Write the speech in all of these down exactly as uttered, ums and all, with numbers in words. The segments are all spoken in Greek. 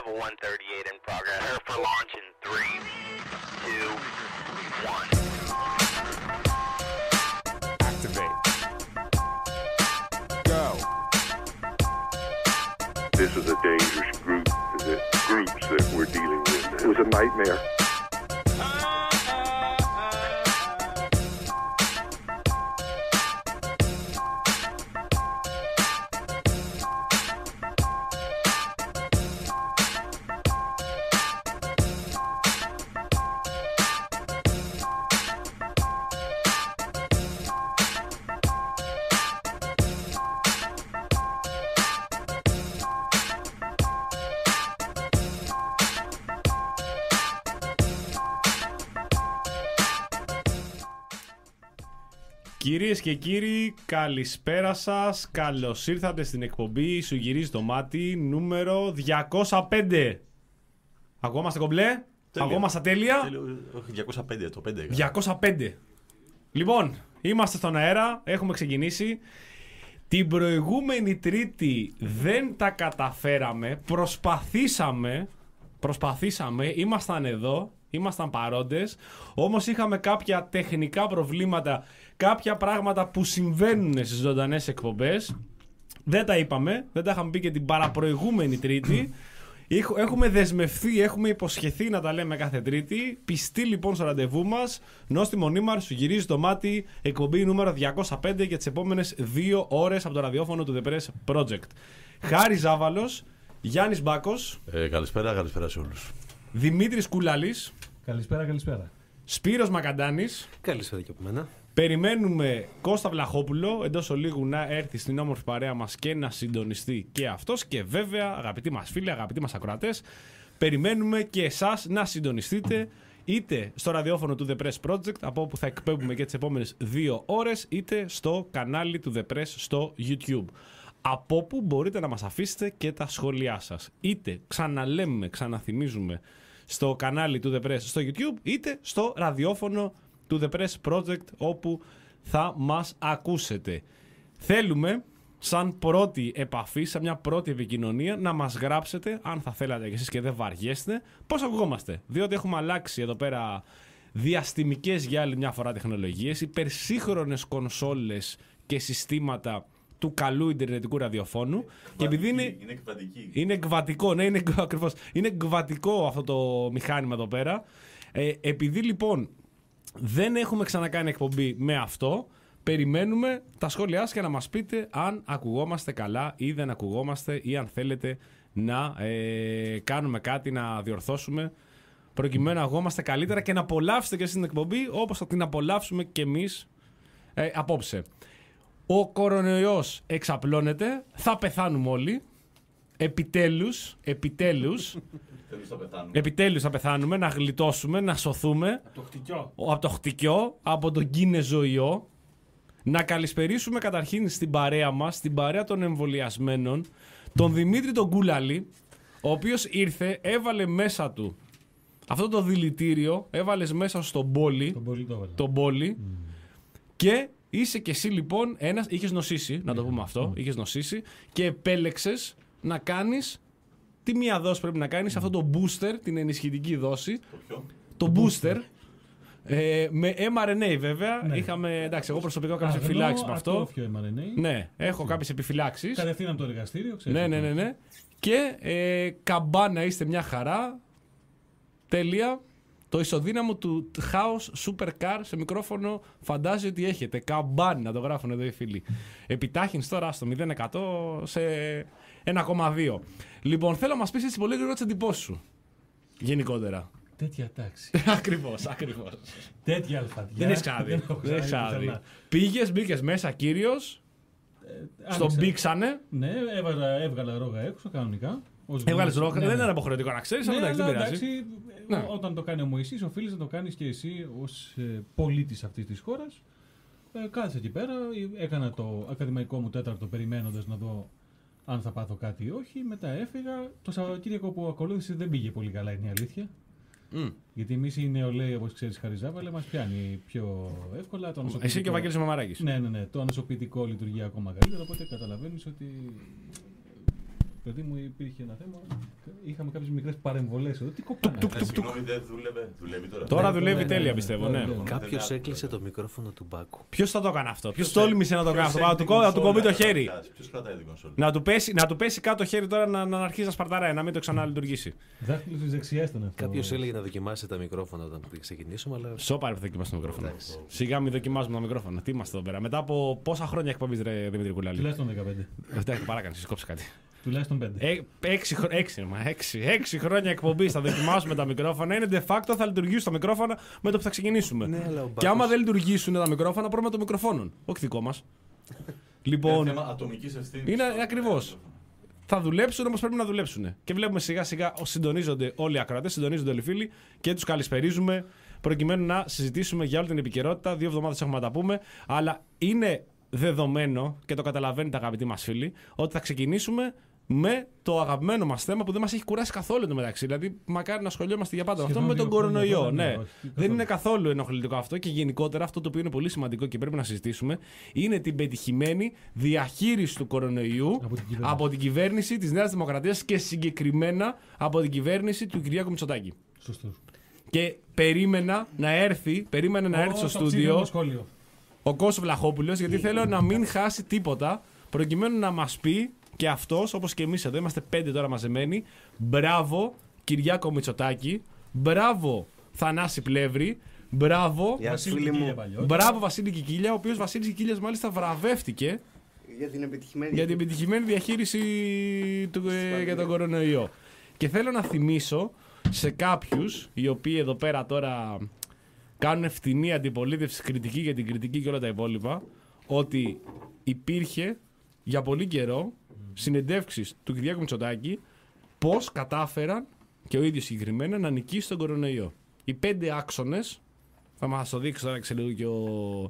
Alpha one thirty-eight in progress. Prepare for launch in three, two, one. Activate. Go. This is a dangerous group, the groups that we're dealing with. It was a nightmare. Κυρίες και κύριοι, καλησπέρα σας. Καλώς ήρθατε στην εκπομπή Σου γυρίζει το μάτι νούμερο διακόσια πέντε. Ακούμαστε κομπλέ? Ακούμαστε τέλεια? Όχι, διακόσια πέντε, το πέντε. διακόσια πέντε. Λοιπόν, είμαστε στον αέρα, έχουμε ξεκινήσει. Την προηγούμενη Τρίτη δεν τα καταφέραμε, προσπαθήσαμε, προσπαθήσαμε, ήμασταν εδώ, ήμασταν παρόντες, όμως είχαμε κάποια τεχνικά προβλήματα, κάποια πράγματα που συμβαίνουν στις ζωντανές εκπομπές. Δεν τα είπαμε, δεν τα είχαμε πει και την παραπροηγούμενη Τρίτη. Έχουμε δεσμευθεί, έχουμε υποσχεθεί να τα λέμε κάθε Τρίτη. Πιστοί λοιπόν στο ραντεβού μας. Νόστιμο Νίμαρ, Σου γυρίζει το μάτι, εκπομπή νούμερο διακόσια πέντε για τις επόμενες δύο ώρες από το ραδιόφωνο του The Press Project. Χάρης Ζάβαλος, Γιάννης Μπάκος. Ε, καλησπέρα, καλησπέρα σε όλους. Δημήτρης Κούλαλης. Καλησπέρα, καλησπέρα. Σπύρος Μακαντάνης. Καλησπέρα και από μένα. Περιμένουμε Κώστα Βλαχόπουλο εντός ολίγου να έρθει στην όμορφη παρέα μας και να συντονιστεί και αυτός. Και βέβαια, αγαπητοί μας φίλοι, αγαπητοί μας ακροατές, περιμένουμε και εσάς να συντονιστείτε είτε στο ραδιόφωνο του The Press Project, από όπου θα εκπέμπουμε και τις επόμενες δύο ώρες, είτε στο κανάλι του The Press στο YouTube. Από όπου μπορείτε να μας αφήσετε και τα σχόλιά σας. Είτε ξαναλέμε, ξαναθυμίζουμε στο κανάλι του The Press στο YouTube, είτε στο ραδιόφωνο του The Press Project, όπου θα μας ακούσετε. Θέλουμε, σαν πρώτη επαφή, σαν μια πρώτη επικοινωνία, να μας γράψετε, αν θα θέλατε κι εσείς και δεν βαριέστε, πώς ακουγόμαστε. Διότι έχουμε αλλάξει εδώ πέρα διαστημικές για άλλη μια φορά τεχνολογίες, υπερσύγχρονες κονσόλες και συστήματα του καλού ιντερνετικού ραδιοφώνου. Εκβατική, και επειδή είναι, είναι εκβατική. Είναι εκβατικό, ναι, είναι, ακριβώς, είναι εκβατικό αυτό το μηχάνημα εδώ πέρα. Ε, επειδή λοιπόν δεν έχουμε ξανακάνει εκπομπή με αυτό, περιμένουμε τα σχόλιά σας και να μας πείτε αν ακουγόμαστε καλά ή δεν ακουγόμαστε, ή αν θέλετε να ε, κάνουμε κάτι, να διορθώσουμε, προκειμένου να ακουγόμαστε καλύτερα και να απολαύσετε και εσείς την εκπομπή όπως θα την απολαύσουμε και εμείς ε, απόψε. Ο κορονοϊός εξαπλώνεται, θα πεθάνουμε όλοι. Επιτέλους, επιτέλους, Επιτέλους θα πεθάνουμε. επιτέλους θα πεθάνουμε, να γλιτώσουμε, να σωθούμε Από το χτυκιό. από το χτυκιό, από τον κίνεζοϊό. Να καλησπερίσουμε καταρχήν στην παρέα μας, στην παρέα των εμβολιασμένων, τον Δημήτρη τον Κούλαλη, ο οποίος ήρθε, έβαλε μέσα του αυτό το δηλητήριο, έβαλες μέσα στον πόλι, Τον πολύ το έβαλα. τον πόλι, mm. και είσαι κι εσύ λοιπόν ένας, είχες νοσήσει, να το πούμε αυτό, είχες νοσήσει και επέλεξες να κάνεις τι μία δόση πρέπει να κάνεις, αυτό το booster, την ενισχυτική δόση, Το ποιο? το booster, ε, με εμ αρ εν έι βέβαια. Ναι. Είχαμε, εντάξει, εγώ προσωπικά έχω Α, κάποιες ενώ επιφυλάξεις με αυτό. ατόφιο εμ αρ εν έι. Ναι, έχω κάποιες επιφυλάξεις. Κατευθείαν από το εργαστήριο, ξέρεις. Ναι, ναι, ναι, ναι. Και ε, καμπάνα, είστε μια χαρά. Τέλεια. Το ισοδύναμο του House Supercar σε μικρόφωνο φαντάζει ότι έχετε. Καμπάνι, να το γράφουν εδώ οι φίλοι. Επιτάχυνση τώρα στο μηδέν τοις εκατό σε ένα κόμμα δύο. Λοιπόν, θέλω να μας πεις έτσι πολύ γρήγορα τις εντυπώσεις σου. Γενικότερα. Τέτοια τάξη. Ακριβώς, ακριβώς. Τέτοια αλφαδιά. Δεν έχεις ξαναδεί. Δεν έχω Δεν έχεις ξαναδεί ξαναδεί. πουθενά. Πήγες, μπήκες μέσα κύριος, Ε, στον άνοιξα. μπήξανε. Ναι, έβαλα, έβγαλα ρόγα έξω κανονικά. Ως Έβγαλες γνωστό. ρόχα. Ναι, Δεν ναι. είναι υποχρεωτικό να ξέρεις, Ναι, αλλά εντάξει, δεν αλλά πειράζει. εντάξει, Ναι. όταν το κάνει ο Μωυσής, οφείλεις να το κάνεις και εσύ ως ε, πολίτης αυτής της χώρας. Ε, κάθισα εκεί πέρα, ε, έκανα το ακαδημαϊκό μου τέταρτο περιμένοντας να δω αν θα πάθω κάτι ή όχι. Μετά έφυγα. Το Σαββατοκύριακο που ακολούθησε δεν πήγε πολύ καλά, είναι η αλήθεια. Mm. Γιατί εμείς οι νεολαίοι, όπως ξέρεις, Χαριζάβαλε, μας πιάνει πιο εύκολα. Το ανοσοποιητικό- Εσύ και ο Βαγγέλης Μαμαράκης. Ναι, ναι, ναι. Το ανοσοποιητικό λειτουργεί ακόμα καλύτερα, οπότε καταλαβαίνεις ότι παιδί μου υπήρχε ένα θέμα. Είχαμε κάποιες μικρές παρεμβολές εδώ. Τι κοπάνε. Ε, Συγγνώμη, δεν δούλευε. Δουλεύει τώρα. Τώρα Ναι, δουλεύει ναι, τέλεια ναι, πιστεύω, ναι, ναι. ναι, ναι. Κάποιος έκλεισε το μικρόφωνο του Μπάκου. Ποιος θα το έκανε αυτό, ποιος Ποιος τόλμησε να το κάνει αυτό, Ποιος να του έχει την κο- να του κόβει το κονσόλα, χέρι. Ποιος κρατάει την κονσόλα. Να του πέσει, να του πέσει κάτω το χέρι τώρα να, να αρχίσει να σπαρταράει, να μην το ξαναλειτουργήσει. Δάχτυλο της δεξιάς ήταν αυτό. Κάποιος έλεγε να δοκιμάσει τα μικρόφωνα όταν ξεκινήσουμε, αλλά. Σώπα ρε που δοκιμάσει το μικρόφωνο. Σιγά μην δοκιμάζουμε τα μικρόφωνα. Τι είμαστε εδώ πέρα. Μετά από πόσα χρόνια εκπομπή, ρε Δημήτρη Κουλάλη. Τουλάχιστον δεκαπέντε. Εντάξει, παράκανση, κόψε κάτι. Τουλάχιστον πέντε. Ε, έξι, χρο- έξι, μα, έξι, έξι χρόνια εκπομπή θα δοκιμάσουμε τα μικρόφωνα. Είναι de facto θα λειτουργήσουν τα μικρόφωνα με το που θα ξεκινήσουμε. Ναι, αλλά ο Και Μπάκος- άμα δεν λειτουργήσουν τα μικρόφωνα, πρόβλημα των μικροφώνων. Όχι δικό μα. Λοιπόν, Είναι θέμα ατομικής ευθύνης. είναι στο- ακριβώς. Θα δουλέψουν όμως πρέπει να δουλέψουν. Και βλέπουμε σιγά σιγά συντονίζονται όλοι οι ακροατές, συντονίζονται όλοι οι φίλοι και τους καλησπερίζουμε προκειμένου να συζητήσουμε για όλη την επικαιρότητα. Δύο εβδομάδες έχουμε να τα πούμε. Αλλά είναι δεδομένο και το καταλαβαίνετε αγαπητοί μας φίλοι ότι θα ξεκινήσουμε με το αγαπημένο μας θέμα που δεν μας έχει κουράσει καθόλου εντωμεταξύ. Δηλαδή, μακάρι να ασχολιόμαστε για πάντα με αυτό, Σχεδόν με τον δύο χρόνια κορονοϊό. τώρα, ναι, Ναι. όχι, Δεν καθόλου. είναι καθόλου ενοχλητικό αυτό και γενικότερα αυτό το οποίο είναι πολύ σημαντικό και πρέπει να συζητήσουμε είναι την πετυχημένη διαχείριση του κορονοϊού Από την κυβέρνηση. από την κυβέρνηση της Νέας Δημοκρατίας και συγκεκριμένα από την κυβέρνηση του Κυριάκου Μητσοτάκη. Σωστός. Και περίμενα να έρθει, περίμενα να έρθει στο Ω, το στούντιο ψήφιο σχόλιο. ο Κώστας Βλαχόπουλος, γιατί θέλω να μην χάσει τίποτα προκειμένου να μας πει και αυτός, όπως και εμείς εδώ, είμαστε πέντε τώρα μαζεμένοι, μπράβο Κυριάκο Μητσοτάκη, μπράβο Θανάση Πλεύρη, μπράβο, Γεια σου, Βασίλη φίλοι μου. Κικίλια παλιότερα. μπράβο Βασίλη Κικίλια, ο οποίος Βασίλης Κικίλιας μάλιστα βραβεύτηκε Για την επιτυχημένη. για την επιτυχημένη διαχείριση του, ε, για τον κορονοϊό. Και θέλω να θυμίσω σε κάποιους, οι οποίοι εδώ πέρα τώρα κάνουν φτηνή αντιπολίτευση, κριτική για την κριτική και όλα τα υπόλοιπα, ότι υπήρχε για πολύ καιρό συνεντεύξεις του Κυριάκου Μητσοτάκη πώς κατάφεραν και ο ίδιος συγκεκριμένα να νικήσει τον κορονοϊό. Οι πέντε άξονες, θα μας το δείξει τώρα και και ο,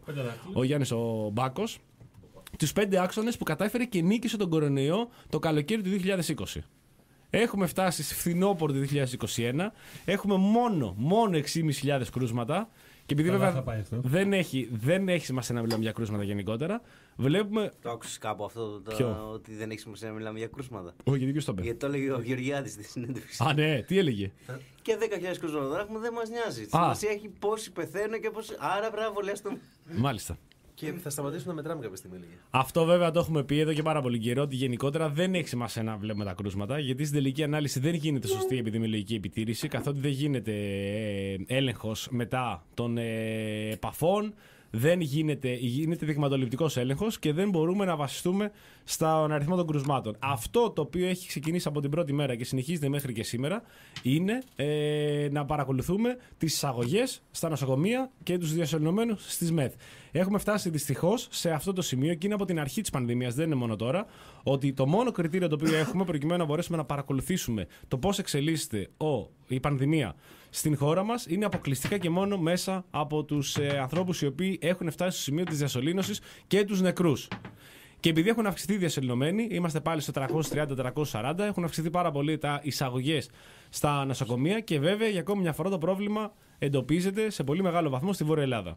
ο Γιάννης ο Μπάκος, τους πέντε άξονες που κατάφερε και νίκησε τον κορονοϊό το καλοκαίρι του δύο χιλιάδες είκοσι. Έχουμε φτάσει στη φθινόπωρο του δύο χιλιάδες είκοσι ένα, έχουμε μόνο, μόνο έξι χιλιάδες πεντακόσια κρούσματα και επειδή Καλά βέβαια θα πάει αυτό. δεν έχει, δεν έχει σημασία να μιλάμε για κρούσματα γενικότερα, βλέπουμε... Το άκουσες κάπου αυτό, το, Ποιο? ότι δεν έχει σημασία να μιλάμε για κρούσματα. Όχι, γιατί ποιος το είπε. Γιατί το έλεγε ο Γεωργιάδης στη συνέντευξη. Α, ναι, τι έλεγε. Και δέκα χιλιάδες κρούσματα τώρα έχουμε, δεν μας νοιάζει. Σημασία έχει πόσοι πεθαίνουν και πόσοι. Άρα πρέπει να βολιαστούμε. Μάλιστα. Και θα σταματήσουμε να μετράμε κάποια στιγμή. Λίγη. Αυτό βέβαια το έχουμε πει εδώ και πάρα πολύ καιρό ότι γενικότερα δεν έχει σημασία να βλέπουμε τα κρούσματα γιατί στην τελική ανάλυση δεν γίνεται σωστή επιδημιολογική επιτήρηση καθότι δεν γίνεται ε, έλεγχος μετά των ε, επαφών, δεν γίνεται, γίνεται δειγματοληπτικός έλεγχος και δεν μπορούμε να βασιστούμε στον αριθμό των κρουσμάτων. Αυτό το οποίο έχει ξεκινήσει από την πρώτη μέρα και συνεχίζεται μέχρι και σήμερα είναι ε, να παρακολουθούμε τις εισαγωγές στα νοσοκομεία και τους διασωληνωμένους στις ΜΕΘ. Έχουμε φτάσει δυστυχώς σε αυτό το σημείο και είναι από την αρχή της πανδημίας, δεν είναι μόνο τώρα, ότι το μόνο κριτήριο το οποίο έχουμε προκειμένου να μπορέσουμε να παρακολουθήσουμε το πώς εξελίσσεται ο, η πανδημία στην χώρα μας είναι αποκλειστικά και μόνο μέσα από τους ε, ανθρώπους οι οποίοι έχουν φτάσει στο σημείο της διασωλήνωσης και τους νεκρούς. Και επειδή έχουν αυξηθεί οι διασωληνωμένοι, είμαστε πάλι στο τριακόσια τριάντα με τριακόσια σαράντα, έχουν αυξηθεί πάρα πολύ τα εισαγωγές στα νοσοκομεία και βέβαια για ακόμη μια φορά το πρόβλημα εντοπίζεται σε πολύ μεγάλο βαθμό στη Βόρεια Ελλάδα.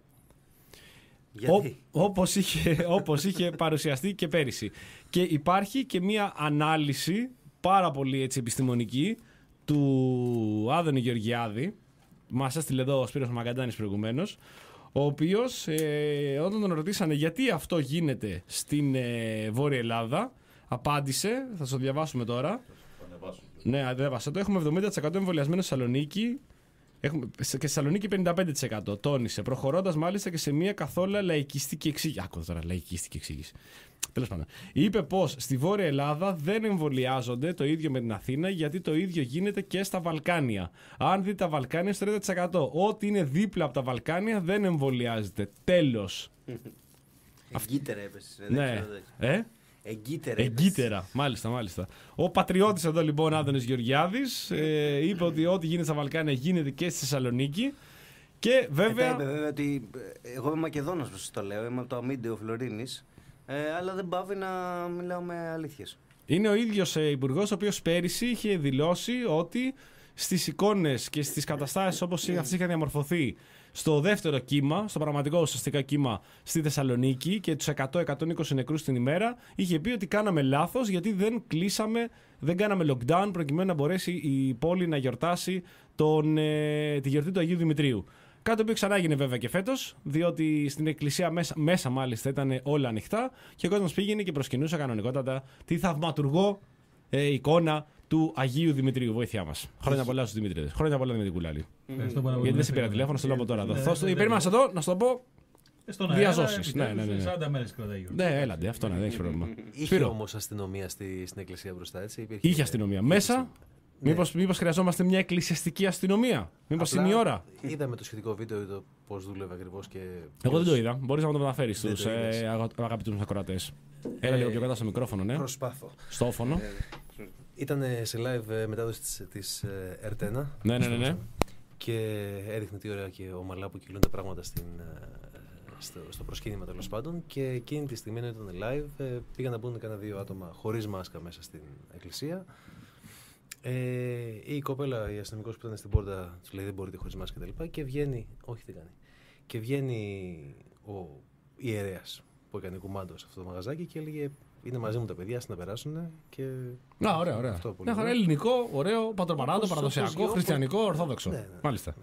Γιατί? Ό, όπως, είχε, όπως είχε παρουσιαστεί και πέρυσι. Και υπάρχει και μια ανάλυση πάρα πολύ έτσι, επιστημονική του Άδωνη Γεωργιάδη. Μας έστειλε εδώ ο Σπύρος Μαγκαντάνης προηγουμένως, ο οποίος ε, όταν τον ρωτήσανε γιατί αυτό γίνεται στην ε, Βόρεια Ελλάδα, απάντησε, θα το διαβάσουμε τώρα. Ναι, ανέβασα το. Έχουμε εβδομήντα τοις εκατό εμβολιασμένο στη Θεσσαλονίκη. Έχουμε, και στη Θεσσαλονίκη πενήντα πέντε τοις εκατό. Τόνισε. Προχωρώντας μάλιστα και σε μια καθόλου λαϊκιστική εξήγηση. Άκου τώρα, λαϊκιστική εξήγηση. Τέλος πάντων. Είπε πως στη Βόρεια Ελλάδα δεν εμβολιάζονται το ίδιο με την Αθήνα γιατί το ίδιο γίνεται και στα Βαλκάνια. Αν δείτε τα Βαλκάνια, στο τριάντα τοις εκατό. Ό,τι είναι δίπλα από τα Βαλκάνια δεν εμβολιάζεται. Τέλος. Εγκύτερα έπεσες. ρε, δεν Ναι. ξέρω, δεν ξέρω. Ε? Εγκύτερα έπεσες. Εγκύτερα, μάλιστα, μάλιστα. Ο πατριώτης εδώ λοιπόν, Άδωνης Γεωργιάδης, ε, είπε ότι ό,τι γίνεται στα Βαλκάνια γίνεται και στη Θεσσαλονίκη. Και βέβαια. Ε, είπε βέβαια ότι ε, εγώ είμαι Μακεδόνας, όπως το λέω, είμαι από το Αμίντεο Φλωρίνης, ε, αλλά δεν πάβει να μιλάω με αλήθειες. Είναι ο ίδιος ε, υπουργός ο οποίος πέρυσι είχε δηλώσει ότι στις εικόνες και στις καταστάσεις όπως αυτές είχαν διαμορφωθεί στο δεύτερο κύμα, στο πραγματικό ουσιαστικά κύμα στη Θεσσαλονίκη και τους εκατό με εκατόν είκοσι νεκρούς την ημέρα, είχε πει ότι κάναμε λάθος γιατί δεν κλείσαμε, δεν κάναμε lockdown προκειμένου να μπορέσει η πόλη να γιορτάσει τον, ε, τη γιορτή του Αγίου Δημητρίου. Κάτι το οποίο ξανά έγινε βέβαια και φέτος, διότι στην εκκλησία μέσα, μέσα μάλιστα ήταν όλα ανοιχτά και ο κόσμος πήγαινε και προσκυνούσε κανονικότατα τη θαυματουργό ε, εικόνα του Αγίου Δημητρίου. Βοήθειά μας. Χρόνια πολλά στους Δημήτριδες. Χρόνια πολλά Δημήτρη Κουλάλη. Γιατί δεν σε πήρα τηλέφωνο, στο λέω από τώρα. Περίμενα να σε δω, να σου το πω. Διαζώσεις. Ναι, ναι, ναι. σαράντα μέρες κρατάει. Ναι, έλαντε, αυτό ναι, δεν έχει πρόβλημα. Είχε όμως αστυνομία στη, στην εκκλησία μπροστά, έτσι. Υπήρχε... Είχε αστυνομία. Μέσα. Ναι. Μήπως, μήπως χρειαζόμαστε μια εκκλησιαστική αστυνομία. Μήπως είναι η ώρα. Είδαμε το σχετικό βίντεο το πώς δούλευε ακριβώς και. Εγώ δεν το είδα. Μπορείς να το μεταφέρεις στους ε, αγαπητούς ακροατές. Έλα λίγο πιο κοντά στο μικρόφωνο, ναι. Προσπάθω. Στο όφωνο. Ήταν σε live μετάδοση της, της Ερτένα. Ναι, ναι, ναι, ναι. Και έδειχνε τι ωραία και ομαλά που κυλούν τα πράγματα στην, στο, στο προσκύνημα τέλος πάντων. Και εκείνη τη στιγμή, όταν ήταν live, πήγαν να μπουν κανένα δύο άτομα χωρίς μάσκα μέσα στην εκκλησία. Ε, η κοπέλα, η αστυνομικός που ήταν στην πόρτα, του λέει δεν μπορείτε χωρίς μάσκα κτλ. Και βγαίνει, όχι δεν κάνει. Και βγαίνει ο ιερέας που έκανε κουμάντο σε αυτό το μαγαζάκι και έλεγε: είναι μαζί μου τα παιδιά, ας να περάσουν. Και... Να, ωραία, ωραία. Μια χαρά ελληνικό, ωραίο, πατροπαράδο, παραδοσιακό, χριστιανικό, ορθόδοξο. Ναι, ναι. Μάλιστα.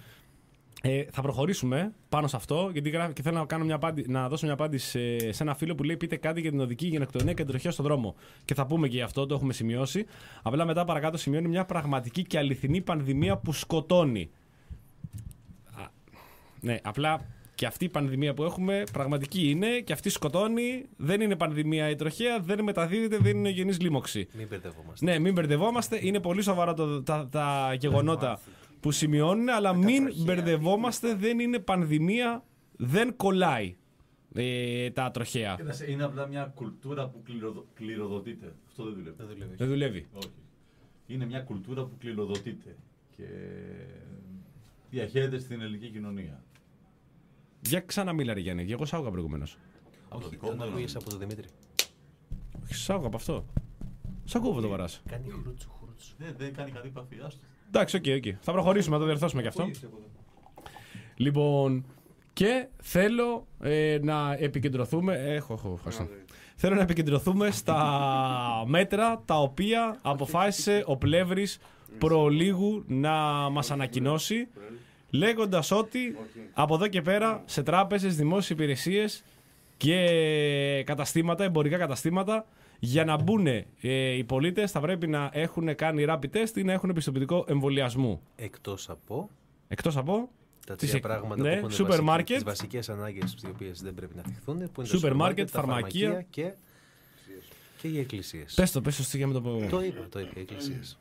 Ε, θα προχωρήσουμε πάνω σε αυτό, γιατί γράφει και θέλω να, κάνω μια απάντη, να δώσω μια απάντηση σε, σε ένα φίλο που λέει: πείτε κάτι για την οδική γενοκτονία και την τροχιά στον δρόμο. Και θα πούμε και γι' αυτό, το έχουμε σημειώσει. Απλά μετά παρακάτω σημειώνει μια πραγματική και αληθινή πανδημία που σκοτώνει. Α, ναι, απλά. Και αυτή η πανδημία που έχουμε πραγματική είναι και αυτή σκοτώνει. Δεν είναι πανδημία η τροχαία, δεν μεταδίδεται, δεν είναι γενής λίμωξη. Μην μπερδευόμαστε. Ναι, μην μπερδευόμαστε. Είναι πολύ σοβαρά το, τα, τα γεγονότα που σημειώνουν, αλλά μην μπερδευόμαστε. Δεν είναι πανδημία, δεν κολλάει ε, τα τροχαία. Είναι απλά μια κουλτούρα που κληροδο, κληροδοτείται. Αυτό δεν δουλεύει. Δεν δουλεύει. Δεν δουλεύει. Όχι. Είναι μια κουλτούρα που κληροδοτείται και διαχέεται στην ελληνική κοινωνία. Για ξαναμίλα ρε Γιάννη, εγώ σ' άκουγα προηγουμένως. Από το δικό Τον μου. ακούγες από τον Δημήτρη. Όχι, σ' άκουγα από αυτό. Σ' ακούω που το βαράς. Κάνει χρούτσου χρούτσου. Δεν, δεν κάνει καλή επαφή, άστο. Εντάξει, οκ, okay, οκ. Okay. Θα προχωρήσουμε, θα το διορθώσουμε κι αυτό. Λοιπόν, και θέλω ε, να επικεντρωθούμε. Έχω, έχω, ευχαριστώ. Θέλω να επικεντρωθούμε στα μέτρα τα οποία αποφάσισε ο Πλεύρης προλίγου να μας ανακοινώσει, λέγοντας ότι από εδώ και πέρα σε τράπεζες, δημόσιες υπηρεσίες και καταστήματα, εμπορικά καταστήματα, για να μπουν ε, οι πολίτες θα πρέπει να έχουν κάνει rapid test ή να έχουν πιστοποιητικό εμβολιασμού. Εκτός από Εκτός από τα τις τρία πράγματα ναι, που έχουν σούπερ βασικές, μάρκετ, τις βασικές ανάγκες οι οποίες δεν πρέπει να θυχθούν, που είναι σούπερ τα μάρκετ, τα φαρμακεία. φαρμακεία και, και οι εκκλησίες. Πες το, πες το, για με το πω. Το είπα, το είπα, οι εκκλησίες.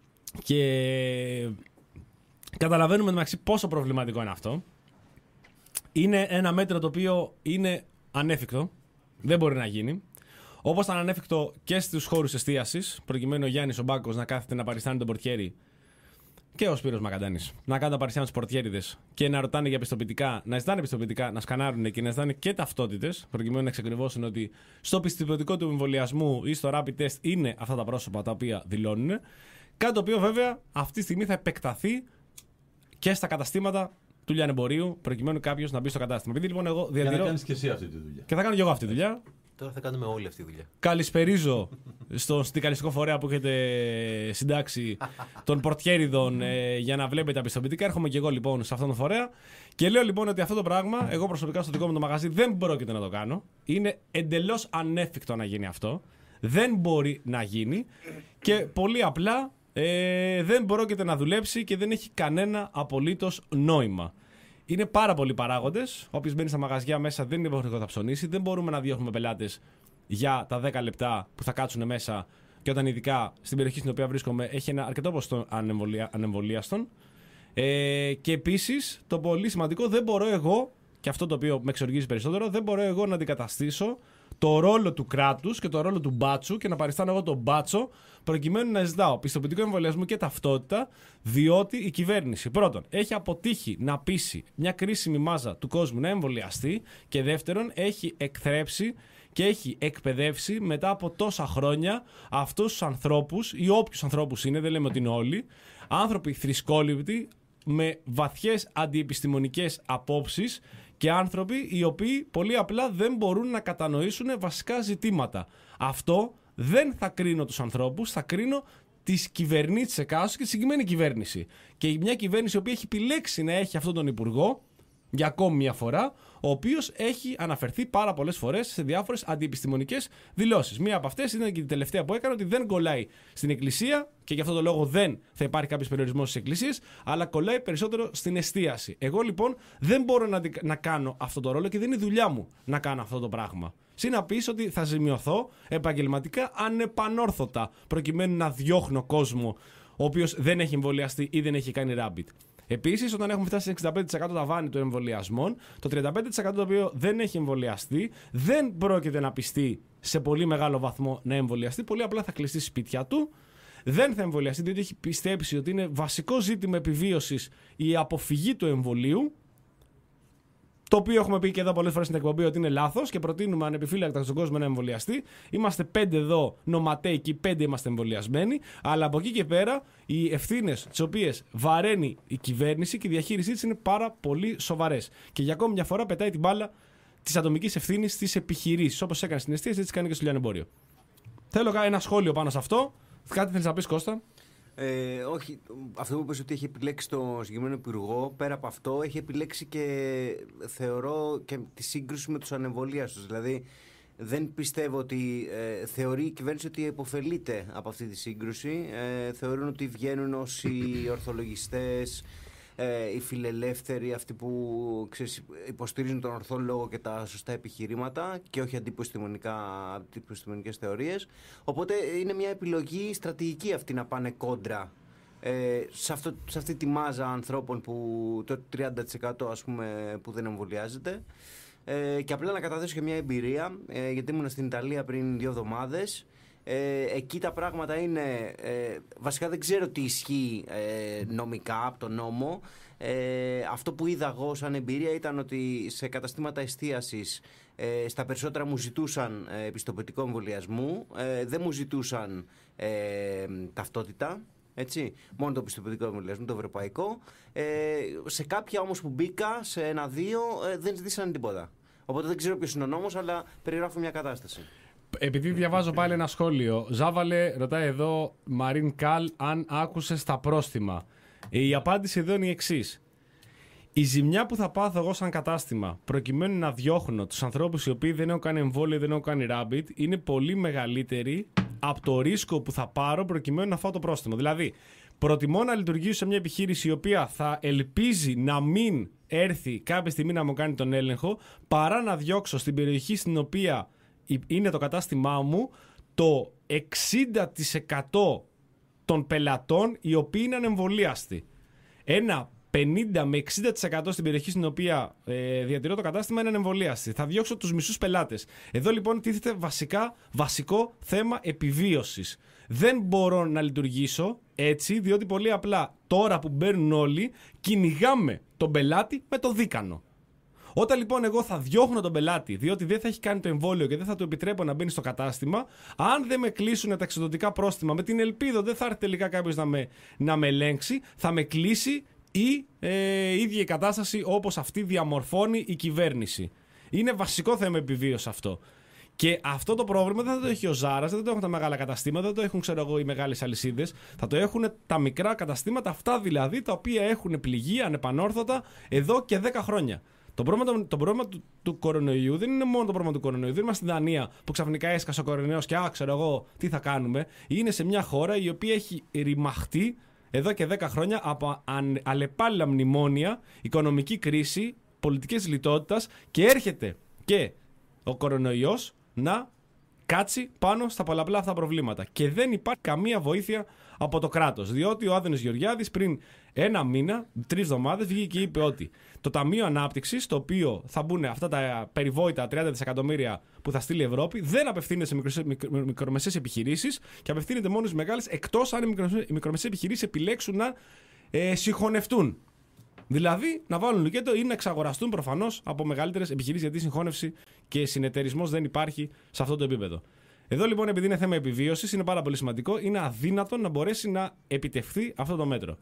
Και καταλαβαίνουμε μεταξύ πόσο προβληματικό είναι αυτό. Είναι ένα μέτρο το οποίο είναι ανέφικτο. Δεν μπορεί να γίνει. Όπως ήταν ανέφικτο και στους χώρους εστίασης, προκειμένου ο Γιάννης ο Μπάκος να κάθεται να παριστάνει τον πορτιέρι και ο Σπύρος Μακαντάνης να κάνουν τα παριστάνει τους πορτιέριδες και να ρωτάνε για πιστοποιητικά, να ζητάνε πιστοποιητικά, να σκανάρουν και να ζητάνε και ταυτότητες, προκειμένου να εξακριβώσουν ότι στο πιστοποιητικό του εμβολιασμού ή στο rapid test είναι αυτά τα πρόσωπα τα οποία δηλώνουν. Κάτι το οποίο βέβαια αυτή τη στιγμή θα επεκταθεί και στα καταστήματα του λιανεμπορίου, προκειμένου κάποιο να μπει στο κατάστημα. Επειδή λοιπόν εγώ διατηρώ. Και να κάνεις και εσύ αυτή τη δουλειά. Και θα κάνω και εγώ αυτή τη δουλειά. Τώρα θα κάνουμε όλη αυτή τη δουλειά. Καλησπερίζω στον συνδικαλιστικό φορέα που έχετε συντάξει των πορτιέριδων ε, για να βλέπετε τα πιστοποιητικά. Έρχομαι και εγώ λοιπόν σε αυτόν τον φορέα και λέω λοιπόν ότι αυτό το πράγμα, εγώ προσωπικά στο δικό μου το μαγαζί δεν πρόκειται να το κάνω. Είναι εντελώς ανέφικτο να γίνει αυτό. Δεν μπορεί να γίνει και πολύ απλά ε, δεν πρόκειται να δουλέψει και δεν έχει κανένα απολύτως νόημα. Είναι πάρα πολλοί παράγοντες. Όποιος μπαίνει στα μαγαζιά μέσα δεν είναι υποχρεωτικό θα ψωνίσει. Δεν μπορούμε να διώχνουμε πελάτες για τα δέκα λεπτά που θα κάτσουν μέσα και όταν ειδικά στην περιοχή στην οποία βρίσκομαι έχει ένα αρκετό ποσοστό ανεμβολίαστων. Ε, και επίσης το πολύ σημαντικό, δεν μπορώ εγώ, και αυτό το οποίο με εξοργίζει περισσότερο, δεν μπορώ εγώ να αντικαταστήσω το ρόλο του κράτους και το ρόλο του μπάτσου και να παριστάνω εγώ τον μπάτσο προκειμένου να ζητάω πιστοποιητικό εμβολιασμού και ταυτότητα, διότι η κυβέρνηση πρώτον έχει αποτύχει να πείσει μια κρίσιμη μάζα του κόσμου να εμβολιαστεί και δεύτερον έχει εκθρέψει και έχει εκπαιδεύσει μετά από τόσα χρόνια αυτούς τους ανθρώπους ή όποιους ανθρώπους είναι, δεν λέμε ότι είναι όλοι, άνθρωποι θρησκόληπτοι με βαθιές αντιεπιστημονικές απόψεις και άνθρωποι οι οποίοι πολύ απλά δεν μπορούν να κατανοήσουν βασικά ζητήματα. Αυτό δεν θα κρίνω τους ανθρώπους, θα κρίνω τις κυβερνήσεις εκάστοτε και τη συγκεκριμένη κυβέρνηση. Και μια κυβέρνηση η οποία έχει επιλέξει να έχει αυτόν τον υπουργό για ακόμη μια φορά, ο οποίος έχει αναφερθεί πάρα πολλές φορές σε διάφορες αντιεπιστημονικές δηλώσεις. Μία από αυτές ήταν και η τελευταία που έκανε, ότι δεν κολλάει στην Εκκλησία και γι' αυτό το λόγο δεν θα υπάρχει κάποιος περιορισμός στις εκκλησίες, αλλά κολλάει περισσότερο στην εστίαση. Εγώ λοιπόν δεν μπορώ να, να κάνω αυτό το ρόλο και δεν είναι η δουλειά μου να κάνω αυτό το πράγμα. Συν να πεις ότι θα ζημιωθώ επαγγελματικά ανεπανόρθωτα, προκειμένου να διώχνω κόσμο ο οποίος δεν έχει εμβολιαστεί ή δεν έχει κάνει rabbit. Επίσης, όταν έχουμε φτάσει σε εξήντα πέντε τοις εκατό ταβάνι των εμβολιασμών, το τριάντα πέντε τοις εκατό το οποίο δεν έχει εμβολιαστεί, δεν πρόκειται να πιστεί σε πολύ μεγάλο βαθμό να εμβολιαστεί. Πολύ απλά θα κλειστεί στη σπίτια του, δεν θα εμβολιαστεί, διότι έχει πιστέψει ότι είναι βασικό ζήτημα επιβίωσης η αποφυγή του εμβολίου. Το οποίο έχουμε πει και εδώ πολλές φορές στην εκπομπή ότι είναι λάθος και προτείνουμε ανεπιφύλακτα στον κόσμο να εμβολιαστεί. Είμαστε πέντε εδώ νοματέοι και πέντε είμαστε εμβολιασμένοι. Αλλά από εκεί και πέρα οι ευθύνες τις οποίες βαραίνει η κυβέρνηση και η διαχείρισή της είναι πάρα πολύ σοβαρές. Και για ακόμη μια φορά πετάει την μπάλα της ατομικής ευθύνης στις επιχειρήσεις. Όπως έκανε στην εστίαση, έτσι κάνει και στο λιανεμπόριο. Θέλω ένα σχόλιο πάνω σε αυτό. Κάτι θέλεις να πεις, Κώστα? Ε, όχι, αυτό που είπες ότι έχει επιλέξει το συγκεκριμένο υπουργό, πέρα από αυτό έχει επιλέξει και θεωρώ και τη σύγκρουση με τους ανεμβολίαστους. Δηλαδή δεν πιστεύω ότι ε, θεωρεί η κυβέρνηση ότι υποφελείται από αυτή τη σύγκρουση. Ε, θεωρούν ότι βγαίνουν ως οι ορθολογιστές, ε, οι φιλελεύθεροι, αυτοί που ξέρεις, υποστηρίζουν τον ορθό λόγο και τα σωστά επιχειρήματα και όχι αντιποιστημονικές θεωρίες. Οπότε είναι μια επιλογή στρατηγική αυτή να πάνε κόντρα ε, σε, αυτό, σε αυτή τη μάζα ανθρώπων που το τριάντα τοις εκατό ας πούμε που δεν εμβολιάζεται. Ε, και απλά να καταθέσω και μια εμπειρία, ε, γιατί ήμουν στην Ιταλία πριν δύο εβδομάδες. Ε, εκεί τα πράγματα είναι, ε, βασικά δεν ξέρω τι ισχύει ε, νομικά από τον νόμο. Ε, αυτό που είδα εγώ σαν εμπειρία ήταν ότι σε καταστήματα εστίασης ε, στα περισσότερα μου ζητούσαν ε, επιστοποιητικό εμβολιασμού, ε, δεν μου ζητούσαν ε, ταυτότητα. Έτσι, μόνο το πιστοποιητικό εμβολιασμό, το ευρωπαϊκό. Ε, σε κάποια όμως που μπήκα, σε ένα-δύο, ε, δεν ζητήσαν τίποτα. Οπότε δεν ξέρω ποιος είναι ο νόμος, αλλά περιγράφω μια κατάσταση. Επειδή διαβάζω πάλι ένα σχόλιο, Ζάβαλε ρωτάει εδώ, Μαρίν Καλ, αν άκουσες τα πρόστιμα. Η απάντηση εδώ είναι η εξής. Η ζημιά που θα πάθω εγώ σαν κατάστημα, προκειμένου να διώχνω τους ανθρώπους οι οποίοι δεν έχουν κάνει εμβόλιο, δεν έχουν κάνει rabbit, είναι πολύ μεγαλύτερη από το ρίσκο που θα πάρω προκειμένου να φάω το πρόστιμο. Δηλαδή, προτιμώ να λειτουργήσω σε μια επιχείρηση η οποία θα ελπίζει να μην έρθει κάποια στιγμή να μου κάνει τον έλεγχο, παρά να διώξω στην περιοχή στην οποία είναι το κατάστημά μου το εξήντα τοις εκατό των πελατών οι οποίοι είναι ανεμβολίαστοι. Ένα πενήντα με εξήντα τοις εκατό στην περιοχή στην οποία ε, διατηρώ το κατάστημα είναι ανεμβολίαστοι. Θα διώξω τους μισούς πελάτες. Εδώ λοιπόν τίθεται βασικά, βασικό θέμα επιβίωσης. Δεν μπορώ να λειτουργήσω έτσι, διότι πολύ απλά τώρα που μπαίνουν όλοι κυνηγάμε τον πελάτη με το δίκανο. Όταν λοιπόν εγώ θα διώχνω τον πελάτη, διότι δεν θα έχει κάνει το εμβόλιο και δεν θα του επιτρέπω να μπαίνει στο κατάστημα, αν δεν με κλείσουν τα εξοδοτικά πρόστιμα, με την ελπίδα δεν θα έρθει τελικά κάποιος να με, να με ελέγξει, θα με κλείσει η ε, ίδια η κατάσταση όπως αυτή διαμορφώνει η κυβέρνηση. Είναι βασικό θέμα επιβίωση αυτό. Και αυτό το πρόβλημα δεν θα το έχει ο Ζάρας, δεν το έχουν τα μεγάλα καταστήματα, δεν το έχουν ξέρω εγώ οι μεγάλες αλυσίδες. Θα το έχουν τα μικρά καταστήματα, αυτά δηλαδή τα οποία έχουν πληγεί ανεπανόρθωτα εδώ και δέκα χρόνια. Το πρόβλημα, το πρόβλημα του, του κορονοϊού δεν είναι μόνο το πρόβλημα του κορονοϊού. Δεν είμαστε στην Δανία που ξαφνικά έσκασε ο κορονοϊός και α, ξέρω εγώ τι θα κάνουμε. Είναι σε μια χώρα η οποία έχει ρημαχτεί εδώ και δέκα χρόνια από αλλεπάλληλα μνημόνια, οικονομική κρίση, πολιτικές λιτότητας και έρχεται και ο κορονοϊός να κάτσει πάνω στα πολλαπλά αυτά προβλήματα. Και δεν υπάρχει καμία βοήθεια από το κράτος. Διότι ο Άδωνης Γεωργιάδης πριν ένα μήνα, τρεις εβδομάδες, βγήκε και είπε ότι το Ταμείο Ανάπτυξης, το οποίο θα μπουν αυτά τα περιβόητα τριάντα δισεκατομμύρια που θα στείλει η Ευρώπη, δεν απευθύνεται σε μικρομεσαίες επιχειρήσεις και απευθύνεται μόνο στις μεγάλες, εκτός αν οι μικρομεσαίες επιχειρήσεις επιλέξουν να ε, συγχωνευτούν. Δηλαδή να βάλουν λουκέτο ή να εξαγοραστούν προφανώς από μεγαλύτερες επιχειρήσεις, γιατί συγχώνευση και συνεταιρισμός δεν υπάρχει σε αυτό το επίπεδο. Εδώ λοιπόν, επειδή είναι θέμα επιβίωσης, είναι πάρα πολύ σημαντικό, είναι αδύνατο να μπορέσει να επιτευχθεί αυτό το μέτρο.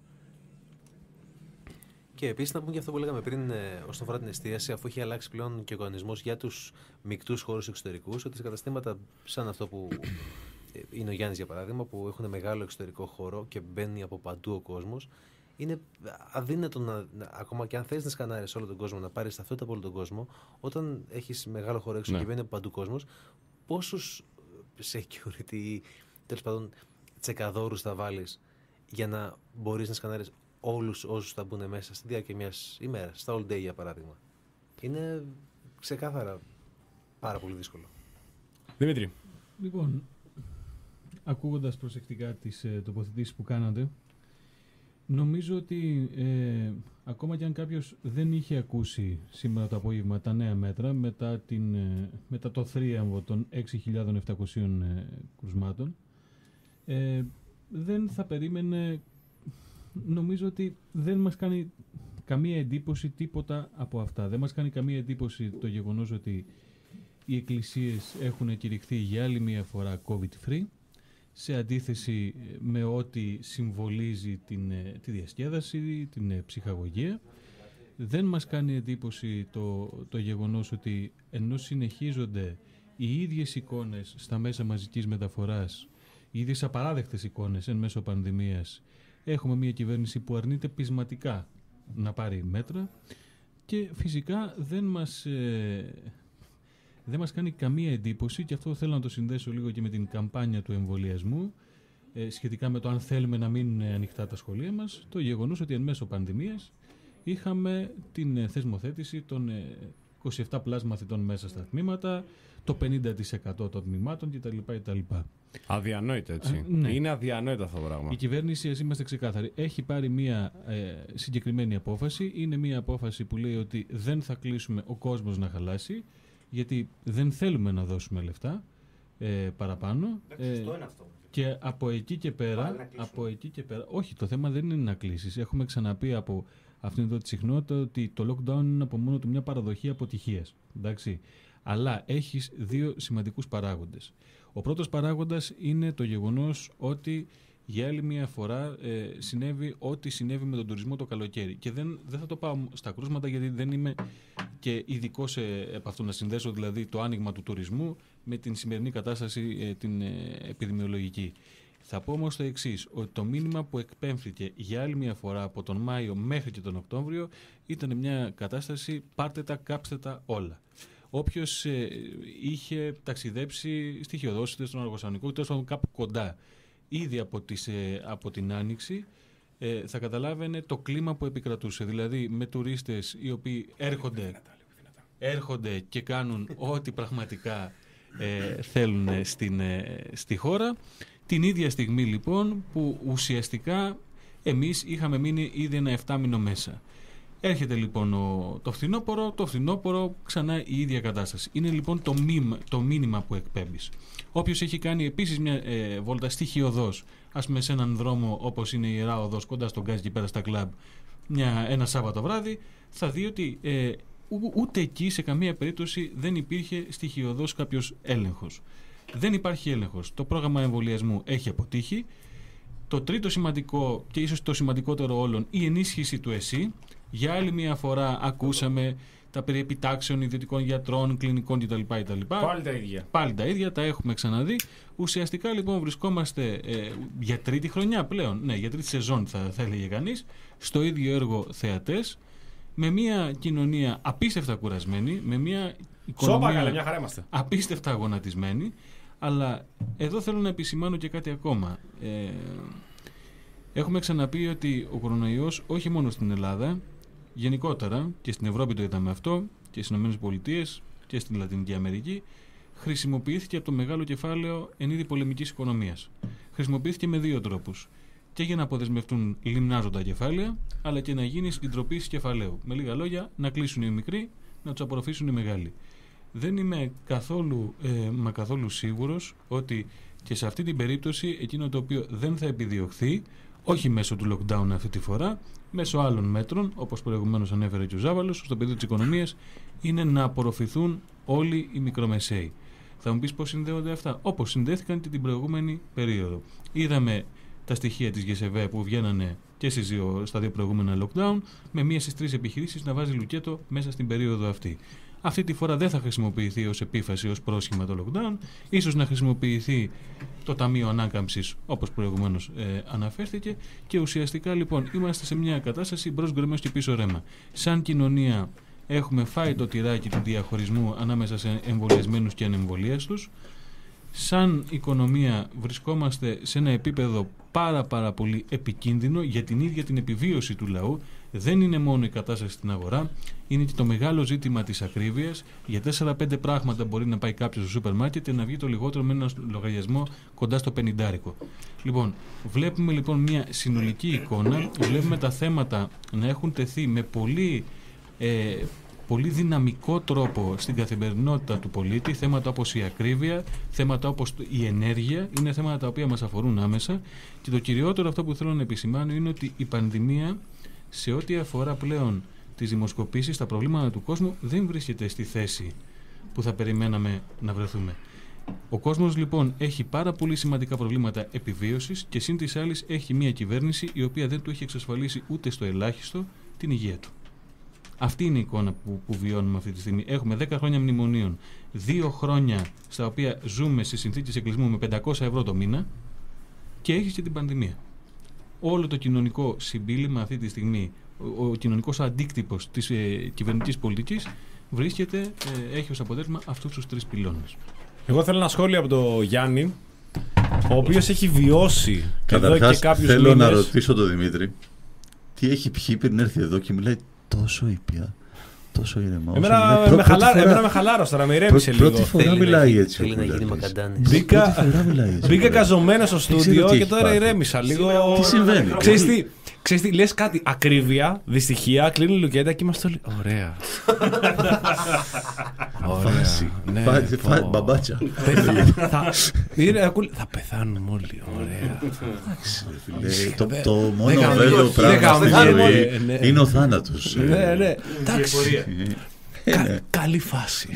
Και επίσης να πούμε και αυτό που λέγαμε πριν ε, όσον αφορά την εστίαση, αφού έχει αλλάξει πλέον και ο κανονισμός για τους μεικτούς χώρους εξωτερικούς, ότι σε καταστήματα σαν αυτό που ε, είναι ο Γιάννης για παράδειγμα, που έχουν μεγάλο εξωτερικό χώρο και μπαίνει από παντού ο κόσμος, είναι αδύνατο να, να, ακόμα και αν θες να σκανάρεις όλο τον κόσμο, να πάρεις ταυτότητα από όλο τον κόσμο, όταν έχεις μεγάλο χώρο έξω, ναι, και μπαίνει από παντού κόσμος, πόσους security, τέλος πάντων τσεκαδόρους θα βάλεις για να μπορείς να σκανάρεις όλους όσους θα μπουν μέσα στη διάρκεια μιας ημέρας, στα all day για παράδειγμα. Είναι ξεκάθαρα πάρα πολύ δύσκολο. Δημήτρη. Λοιπόν, ακούγοντας προσεκτικά τις ε, τοποθετήσεις που κάνατε, νομίζω ότι ε, ακόμα και αν κάποιος δεν είχε ακούσει σήμερα το απόγευμα τα νέα μέτρα μετά, την, ε, μετά το θρίαμβο των έξι χιλιάδες επτακόσιων ε, κρουσμάτων, ε, δεν θα περίμενε. Νομίζω ότι δεν μας κάνει καμία εντύπωση τίποτα από αυτά. Δεν μας κάνει καμία εντύπωση το γεγονός ότι οι εκκλησίες έχουν κηρυχθεί για άλλη μία φορά COVID-free, σε αντίθεση με ό,τι συμβολίζει την, τη διασκέδαση, την ψυχαγωγία. Δεν μας κάνει εντύπωση το, το γεγονός ότι ενώ συνεχίζονται οι ίδιες εικόνες στα μέσα μαζικής μεταφοράς, οι ίδιες απαράδεκτες εικόνες εν μέσω πανδημίας, έχουμε μια κυβέρνηση που αρνείται πεισματικά να πάρει μέτρα και φυσικά δεν μας, ε, δεν μας κάνει καμία εντύπωση, και αυτό θέλω να το συνδέσω λίγο και με την καμπάνια του εμβολιασμού, ε, σχετικά με το αν θέλουμε να μείνουν ανοιχτά τα σχολεία μας, το γεγονός ότι εν μέσω πανδημίας είχαμε την ε, θεσμοθέτηση των ε, είκοσι επτά πλάς μαθητών μέσα στα τμήματα, το πενήντα τοις εκατό των τμήματων κτλ. κτλ. Αδιανόητο, έτσι. Α, ναι. Είναι αδιανόητο αυτό το πράγμα. Η κυβέρνηση, ας είμαστε ξεκάθαροι, έχει πάρει μια ε, συγκεκριμένη απόφαση. Είναι μια απόφαση που λέει ότι δεν θα κλείσουμε ο κόσμος να χαλάσει, γιατί δεν θέλουμε να δώσουμε λεφτά ε, παραπάνω. Ε, είναι αυτό. Και από εκεί και πέρα, από εκεί και πέρα, όχι, το θέμα δεν είναι να κλείσεις. Έχουμε ξαναπεί από αυτήν εδώ τη συχνότητα ότι το lockdown είναι από μόνο του μια παραδοχή αποτυχίας. Εντάξει. Αλλά έχεις δύο σημαντικούς παράγοντες. Ο πρώτος παράγοντας είναι το γεγονός ότι για άλλη μια φορά ε, συνέβη ό,τι συνέβη με τον τουρισμό το καλοκαίρι. Και δεν, δεν θα το πάω στα κρούσματα, γιατί δεν είμαι και ειδικός επ' αυτού, να συνδέσω δηλαδή το άνοιγμα του τουρισμού με την σημερινή κατάσταση ε, την ε, επιδημιολογική. Θα πω όμως το εξής, ότι το μήνυμα που εκπέμφθηκε για άλλη μια φορά από τον Μάιο μέχρι και τον Οκτώβριο ήταν μια κατάσταση πάρτε τα, κάψτε τα όλα. Όποιος ε, είχε ταξιδέψει στοιχειοδός είτε στον Αργοσανικό είτε στον κάπου κοντά ήδη από, τις, ε, από την Άνοιξη, ε, θα καταλάβαινε το κλίμα που επικρατούσε. Δηλαδή με τουρίστες οι οποίοι έρχονται, έρχονται και κάνουν ό,τι πραγματικά ε, θέλουν στην, ε, στη χώρα. Την ίδια στιγμή λοιπόν που ουσιαστικά εμείς είχαμε μείνει ήδη ένα εφτάμηνο μέσα. Έρχεται λοιπόν ο, το φθινόπωρο, το φθινόπωρο ξανά η ίδια κατάσταση. Είναι λοιπόν το, μήμ, το μήνυμα που εκπέμπεις. Όποιος έχει κάνει επίσης μια ε, βόλτα στοιχειοδός, ας πούμε σε έναν δρόμο όπως είναι η Ιερά Οδός κοντά στον Γκάζι και πέρα στα κλαμπ, μια, ένα Σάββατο βράδυ, θα δει ότι ε, ού, ούτε εκεί σε καμία περίπτωση δεν υπήρχε στοιχειοδός κάποιος έλεγχος. Δεν υπάρχει έλεγχος. Το πρόγραμμα εμβολιασμού έχει αποτύχει. Το τρίτο σημαντικό και ίσως το σημαντικότερο όλων, η ενίσχυση του ΕΣΥ. Για άλλη μια φορά ακούσαμε τα περί επιτάξεων ιδιωτικών γιατρών, κλινικών κτλ. κτλ. Πάλι τα ίδια. Πάλι τα ίδια, τα έχουμε ξαναδεί. Ουσιαστικά λοιπόν βρισκόμαστε ε, για τρίτη χρονιά πλέον, ναι, για τρίτη σεζόν θα, θα έλεγε κανείς, στο ίδιο έργο θεατές, με μια κοινωνία απίστευτα κουρασμένη, με μια οικονομία Σώπα, μια χαρά είμαστε. απίστευτα γονατισμένη. Αλλά εδώ θέλω να επισημάνω και κάτι ακόμα. Ε, έχουμε ξαναπεί ότι ο κορονοϊός όχι μόνο στην Ελλάδα, γενικότερα και στην Ευρώπη το είδαμε αυτό, και στις ΗΠΑ και στην Λατινική Αμερική, χρησιμοποιήθηκε από το μεγάλο κεφάλαιο εν είδη πολεμικής οικονομίας. Χρησιμοποιήθηκε με δύο τρόπους. Και για να αποδεσμευτούν λιμνάζοντα κεφάλαια, αλλά και να γίνει συντροπής κεφαλαίου. Με λίγα λόγια, να κλείσουν οι μικροί, να τους απορροφήσουν οι μεγάλοι. Δεν είμαι καθόλου, ε, μα καθόλου σίγουρος ότι και σε αυτή την περίπτωση εκείνο το οποίο δεν θα επιδιωχθεί, όχι μέσω του lockdown αυτή τη φορά, μέσω άλλων μέτρων, όπως προηγουμένως ανέφερε και ο Ζάβαλος, στο πεδίο της οικονομίας, είναι να απορροφηθούν όλοι οι μικρομεσαίοι. Θα μου πεις πώς συνδέονται αυτά? Όπως συνδέθηκαν και την προηγούμενη περίοδο. Είδαμε τα στοιχεία της ΓΕΣΕΒΕ που βγαίνανε και στις δύο, στα δύο προηγούμενα lockdown, με μία στις τρεις επιχειρήσεις να βάζει λουκέτο μέσα στην περίοδο αυτή. Αυτή τη φορά δεν θα χρησιμοποιηθεί ως επίφαση, ως πρόσχημα το lockdown, ίσως να χρησιμοποιηθεί το Ταμείο Ανάκαμψης, όπως προηγουμένως ε, αναφέρθηκε, και ουσιαστικά λοιπόν είμαστε σε μια κατάσταση μπρος γκρεμός και πίσω ρέμα. Σαν κοινωνία έχουμε φάει το τυράκι του διαχωρισμού ανάμεσα σε εμβολιασμένους και ανεμβολίαστους. Σαν οικονομία βρισκόμαστε σε ένα επίπεδο πάρα πάρα πολύ επικίνδυνο για την ίδια την επιβίωση του λαού. Δεν είναι μόνο η κατάσταση στην αγορά, είναι και το μεγάλο ζήτημα της ακρίβειας. Για τέσσερα πέντε πράγματα μπορεί να πάει κάποιος στο σούπερ μάρκετ και να βγει το λιγότερο με ένα λογαριασμό κοντά στο πενηντάρικο. Λοιπόν, βλέπουμε λοιπόν μια συνολική εικόνα, βλέπουμε τα θέματα να έχουν τεθεί με πολύ... Ε, πολύ δυναμικό τρόπο στην καθημερινότητα του πολίτη, θέματα όπως η ακρίβεια, θέματα όπως η ενέργεια, είναι θέματα τα οποία μας αφορούν άμεσα, και το κυριότερο αυτό που θέλω να επισημάνω είναι ότι η πανδημία, σε ό,τι αφορά πλέον τις δημοσκοπήσεις, τα προβλήματα του κόσμου δεν βρίσκεται στη θέση που θα περιμέναμε να βρεθούμε. Ο κόσμος λοιπόν έχει πάρα πολύ σημαντικά προβλήματα επιβίωσης και σύν της άλλης έχει μια κυβέρνηση η οποία δεν του έχει εξασφαλίσει ούτε στο ελάχιστο την υγεία του. Αυτή είναι η εικόνα που, που βιώνουμε αυτή τη στιγμή. Έχουμε δέκα χρόνια μνημονίων, δύο χρόνια στα οποία ζούμε σε συνθήκες εκκλεισμού με πεντακόσια ευρώ το μήνα, και έχεις και την πανδημία. Όλο το κοινωνικό συμπίλημα αυτή τη στιγμή, ο, ο κοινωνικός αντίκτυπος της ε, κυβερνητικής πολιτικής βρίσκεται, ε, έχει ως αποτέλεσμα αυτούς τους τρεις πυλώνες. Εγώ θέλω ένα σχόλιο από τον Γιάννη, ο οποίος έχει βιώσει Καταρχάς, εδώ και κάποιους θέλω μήνες. να ρωτήσω τον Δημήτρη τι έχει πιει πριν έρθει εδώ και μιλάει τόσο ήπια, τόσο ηρεμά. Εμένα με, με, χαλά... εμένα με χαλάρωσε τώρα, με ηρέμησε λίγο. Πρώτη φορά μιλάει έτσι. Θέλει να γίνει μακαντάνης. Μπήκα, μπήκα καζωμένα στο στούντιο και τώρα ηρέμησα λίγο. Τι συμβαίνει? Ξέρεις τι, ξέρεις τι, λες κάτι, ακρίβεια, δυστυχία, κλείνει λουκέτα και είμαστε όλοι. Ωραία. Ωραία. Μπαμπάτσα. Θα πεθάνουμε όλοι. Ωραία. Το μόνο βέβαιο πράγμα στη ζωή είναι ο θάνατος. Ναι, ναι. Εντάξει. Καλή φάση.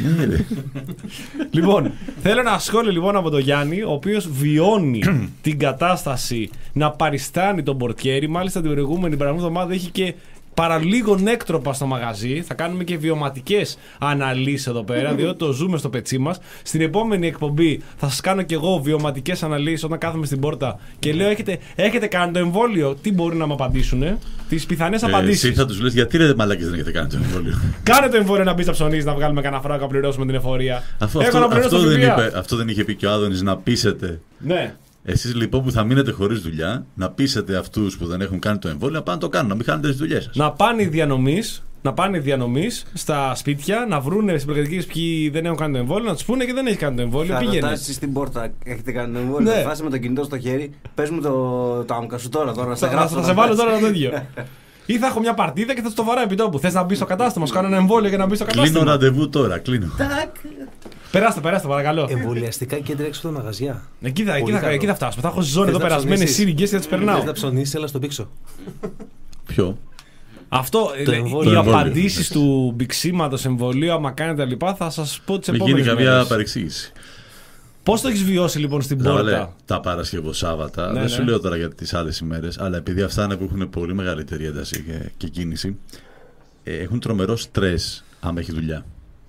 Λοιπόν, θέλω ένα σχόλιο λοιπόν από τον Γιάννη, ο οποίος βιώνει την κατάσταση να παριστάνει τον πορτιέρι. Μάλιστα την προηγούμενη παραμονή εβδομάδα είχε και παραλίγο νέκτροπα στο μαγαζί. Θα κάνουμε και βιωματικές αναλύσεις εδώ πέρα, διότι το ζούμε στο πετσί μας. Στην επόμενη εκπομπή θα σας κάνω και εγώ βιωματικές αναλύσεις όταν κάθομαι στην πόρτα και λέω: Έχετε, έχετε κάνει το εμβόλιο? Τι μπορεί να μου απαντήσουν? Τις πιθανές απαντήσεις. Εσύ θα τους λες: Γιατί ρε μαλάκες δεν έχετε κάνει το εμβόλιο? Κάνε το εμβόλιο να μπει στα ψωνίζει, να βγάλουμε κανένα φράγκο, να πληρώσουμε την εφορία. Αυτό, αυτό, αυτό, δεν είπε, αυτό δεν είχε πει και ο Άδωνης, να πείσετε. Ναι. Εσείς λοιπόν που θα μείνετε χωρίς δουλειά, να πείσετε αυτούς που δεν έχουν κάνει το εμβόλιο να πάνε να το κάνουν, να μην κάνετε τις δουλειές σας. Να πάνε οι διανομείς, να πάνε οι διανομείς στα σπίτια, να βρούνε στις πυροκατοικίες ποιοι δεν έχουν κάνει το εμβόλιο, να τους πούνε και δεν έχει κάνει το εμβόλιο. Θα πήγαινε. ρωτάσεις στην πόρτα, έχετε κάνει το εμβόλιο? Ναι. Θα φάσει με το κινητό στο χέρι, πες μου το, το άμκα σου τώρα, τώρα Θα, θα, θα σε βάλω τώρα το ίδιο. Ή θα έχω μια παρτίδα και θα το βαράω επί τόπου. Θες να μπει στο κατάστημα, σου κάνω ένα εμβόλιο για να μπει στο κατάστημα. Κλείνω ραντεβού τώρα, κλείνω. Περάστε, περάστε, παρακαλώ. Εμβολιαστικά κέντρα έξω από τα μαγαζιά. Εκεί θα, εκεί, θα, εκεί θα φτάσουμε. Θα έχω ζώνη εδώ περασμένες σύριγγες και θα τις περνάω. Θες να ψωνίσεις, έλα στον πίξο. Ποιο? Αυτό, Το ε, εμβόλιο. οι Το εμβόλιο, απαντήσεις του μπηξίματος, εμβολίου, άμα κάνετε λοιπά, θα σας πω τις Μην επόμενες γίνει καμία μέρες. παρεξήγηση. Πώς το έχεις βιώσει λοιπόν στην Βάλε πόρτα? τα Παρασκευοσάββατα, Ναι, δεν σου ναι. λέω τώρα για τις άλλες ημέρες, αλλά επειδή αυτά είναι που έχουν πολύ μεγαλύτερη ένταση και, και κίνηση, ε, έχουν τρομερό στρες άμα έχει δουλειά.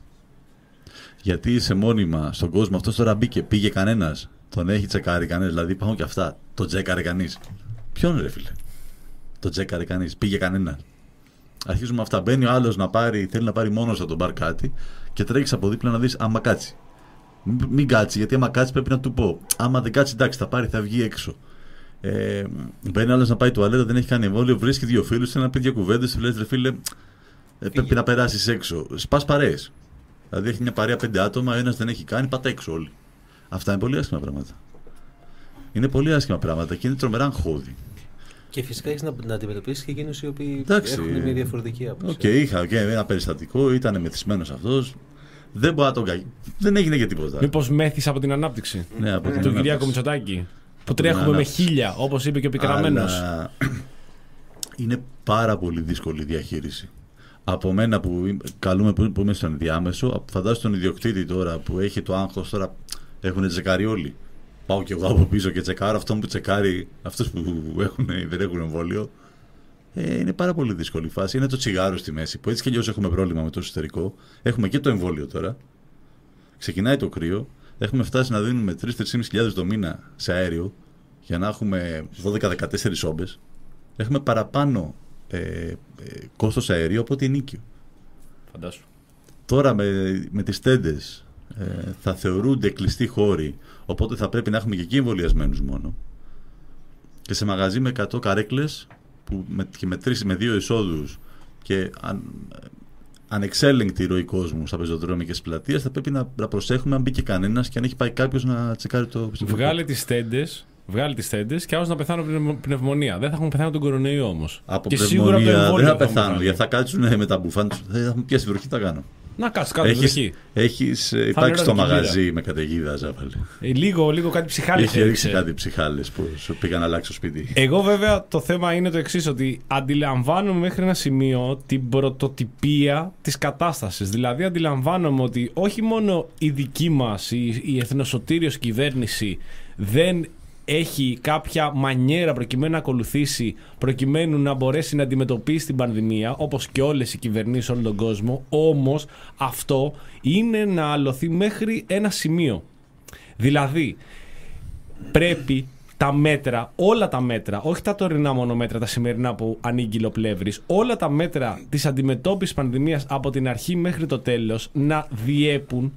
Γιατί είσαι μόνιμα στον κόσμο, αυτός τώρα μπήκε, πήγε κανένας, τον έχει τσεκάρει κανένας, δηλαδή υπάρχουν και αυτά, τον τσέκαρε κανείς. Ποιον ρε φίλε, τον τσέκαρε κανείς, πήγε κανένας. Αρχίζουμε αυτά, μπαίνει ο άλλος να πάρει, θέλει να πάρει μόνος από τον μπαρ κάτι και τρέχεις από δίπλα να δεις άμα κάτσει. Μην, μην κάτσει, γιατί άμα κάτσει πρέπει να του πω. Άμα δεν κάτσει, εντάξει, θα πάρει, θα βγει έξω. Ε, μπαίνει άλλο να πάει τουαλέτα, δεν έχει κάνει εμβόλιο, βρίσκει δύο φίλου, θέλει να πει δύο κουβέντες, του λες ρε φίλε, ε, πρέπει να περάσει έξω. Σπάς παρέες. Δηλαδή έχει μια παρέα πέντε άτομα, ένας δεν έχει κάνει, πάτα έξω όλοι. Αυτά είναι πολύ άσχημα πράγματα. Είναι πολύ άσχημα πράγματα και είναι τρομερά αγχώδη. Και φυσικά έχει να, να αντιμετωπίσει και εκείνους οι οποίοι Εντάξει, έχουν μια διαφορετική άποψη. Οκ, okay, είχα και ένα περιστατικό, ήταν μεθυσμένος αυτός. Δεν μπορεί να τον κάνει. Δεν έγινε και τίποτα. Μήπως μέθης από την ανάπτυξη Ναι, από την του ανάπτυξη. Κυριάκου Μητσοτάκη? που τρέχουμε με χίλια, όπως είπε και ο Πικραμένος. Αλλά είναι πάρα πολύ δύσκολη η διαχείριση. Από μένα που καλούμε που είμαι στον ενδιάμεσο, φαντάζομαι τον ιδιοκτήτη τώρα που έχει το άγχος, τώρα έχουν τσεκάρει όλοι. Πάω κι εγώ από πίσω και τσεκάρω αυτόν που τσεκάρει, αυτούς που έχουν, δεν έχουν εμβόλιο. Ε, είναι πάρα πολύ δύσκολη η φάση. Είναι το τσιγάρο στη μέση, που έτσι κι αλλιώς έχουμε πρόβλημα με το εσωτερικό. Έχουμε και το εμβόλιο τώρα. Ξεκινάει το κρύο. Έχουμε φτάσει να δίνουμε τρεις με τρεις χιλιάδες το μήνα σε αέριο για να έχουμε δώδεκα με δεκατέσσερις όμπες. Έχουμε παραπάνω ε, ε, κόστος αερίου από ότι ενίκιο. Φαντάσου. Τώρα με, με τις τέντες ε, θα θεωρούνται κλειστοί χώροι, οπότε θα πρέπει να έχουμε και εκεί εμβολιασμένους μόνο. Και σε μαγαζί με εκατό καρέκλες που με, και με, τρεις, με δύο εισόδους και αν, ανεξέλεγκτη ροή κόσμου στα πεζοδρόμια και στις πλατείες, θα πρέπει να, να προσέχουμε αν μπήκε κανένας και αν έχει πάει κάποιος να τσεκάρει το πιστοποιητικό. Βγάλε τις τέντες. Βγάλει τις τέντες και άλλος να πεθάνουν από πνευμονία. Δεν θα έχουν πεθάνει τον κορονοϊό όμως. Από και πνευμονία σίγουρα δεν θα πεθάνουν, γιατί θα κάτσουν με τα μπουφάν τους. Θα έχουν πιάσει βροχή, τι θα κάνω. Να κάτσεις κάτω έχεις, βροχή. Έχεις υπάρξει στο μαγαζί με καταιγίδα, Ζάβαλε. Ε, λίγο, λίγο κάτι ψυχάλες. Έχει ρίξει κάτι ψυχάλες που σου πήγαν να αλλάξει το σπίτι. Εγώ βέβαια το θέμα είναι το εξής, ότι αντιλαμβάνομαι μέχρι ένα σημείο την πρωτοτυπία της κατάστασης. Δηλαδή αντιλαμβάνομαι ότι όχι μόνο η δική μας, η, η εθνοσωτήριος κυβέρνηση δεν έχει κάποια μανιέρα προκειμένου να ακολουθήσει, προκειμένου να μπορέσει να αντιμετωπίσει την πανδημία, όπως και όλες οι κυβερνήσεις όλο τον κόσμο. Όμως αυτό είναι να αλωθεί μέχρι ένα σημείο. Δηλαδή πρέπει τα μέτρα, όλα τα μέτρα, όχι τα τωρινά μόνο μέτρα, τα σημερινά που ανήγγειλε ο Πλεύρης, όλα τα μέτρα της αντιμετώπισης πανδημίας από την αρχή μέχρι το τέλος να διέπουν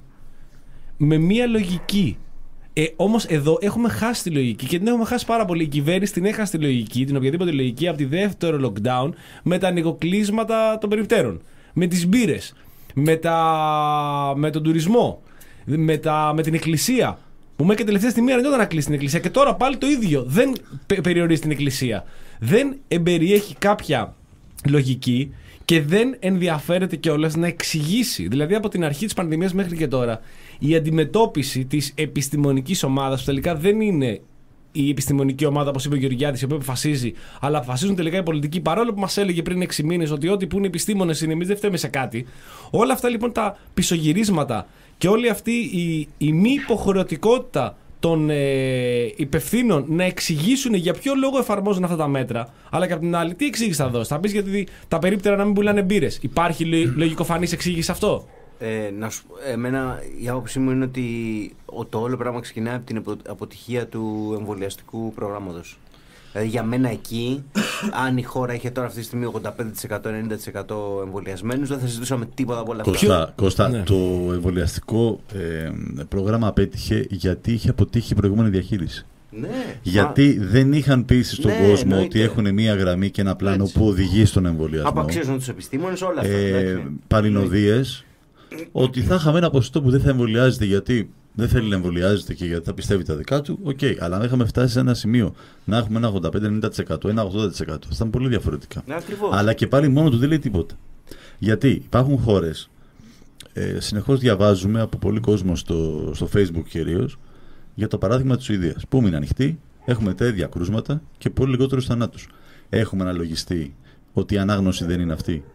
με μία λογική. Ε, όμως εδώ έχουμε χάσει τη λογική και την έχουμε χάσει πάρα πολύ. Η κυβέρνηση την έχασε τη λογική, την οποιαδήποτε λογική, από τη δεύτερο lockdown, με τα ανοιγοκλείσματα των περιπτέρων, με τις μπύρες, με, τα... με τον τουρισμό, με, τα... με την εκκλησία. Που μέχρι και τελευταία στιγμή αρνιόταν να κλείσει την εκκλησία και τώρα πάλι το ίδιο. Δεν πε... περιορίζει την εκκλησία. Δεν εμπεριέχει κάποια λογική και δεν ενδιαφέρεται κιόλας να εξηγήσει. Δηλαδή από την αρχή της πανδημίας μέχρι και τώρα, η αντιμετώπιση της επιστημονικής ομάδας, που τελικά δεν είναι η επιστημονική ομάδα, όπως είπε ο Γεωργιάδης, η οποία αποφασίζει, αλλά αποφασίζουν τελικά οι πολιτικοί, παρόλο που μας έλεγε πριν έξι μήνες ότι ό,τι που είναι επιστήμονες είναι, εμείς δεν φταίμε σε κάτι. Όλα αυτά λοιπόν τα πισωγυρίσματα και όλη αυτή η, η μη υποχρεωτικότητα των ε, υπευθύνων να εξηγήσουν για ποιο λόγο εφαρμόζουν αυτά τα μέτρα, αλλά και από την άλλη, τι εξήγηση θα δώσει? Θα πεις γιατί τα περίπτερα να μην πουλάνε μπύρες. Υπάρχει λογικοφανής εξήγηση αυτό? Ε, να σου, εμένα η άποψή μου είναι ότι το όλο πράγμα ξεκινάει από την αποτυχία του εμβολιαστικού προγράμματος. Δηλαδή για μένα εκεί, αν η χώρα είχε τώρα αυτή τη στιγμή ογδόντα πέντε τοις εκατό ενενήντα τοις εκατό εμβολιασμένους, δεν θα συζητούσαμε τίποτα από όλα αυτά. Κώστα, Κώστα ναι. Το εμβολιαστικό ε, πρόγραμμα απέτυχε γιατί είχε αποτύχει η προηγούμενη διαχείριση. Ναι, γιατί μα... δεν είχαν πείσει στον ναι, κόσμο εννοείται. ότι έχουν μία γραμμή και ένα πλάνο Έτσι. που οδηγεί στον εμβολιασμό. Απαξίζουν τους επιστήμονες, όλα αυτά. Ε, Παλινοδίες. Ότι θα είχαμε ένα ποσοστό που δεν θα εμβολιάζεται γιατί δεν θέλει να εμβολιάζεται και γιατί θα πιστεύει τα δικά του. Οκ, okay, αλλά αν είχαμε φτάσει σε ένα σημείο να έχουμε ένα ογδόντα πέντε ενενήντα τοις εκατό, ένα ογδόντα τοις εκατό, θα ήταν πολύ διαφορετικά. Ναι, ακριβώς. Αλλά και πάλι μόνο του δεν λέει τίποτα. Γιατί υπάρχουν χώρες, ε, συνεχώς διαβάζουμε από πολύ κόσμο στο, στο Facebook κυρίως, για το παράδειγμα της Σουηδίας. Που είναι ανοιχτή, έχουμε τα ίδια κρούσματα και πολύ λιγότερους θανάτους. Έχουμε αναλογιστεί ότι η ανάγνωση δεν είναι αυτή.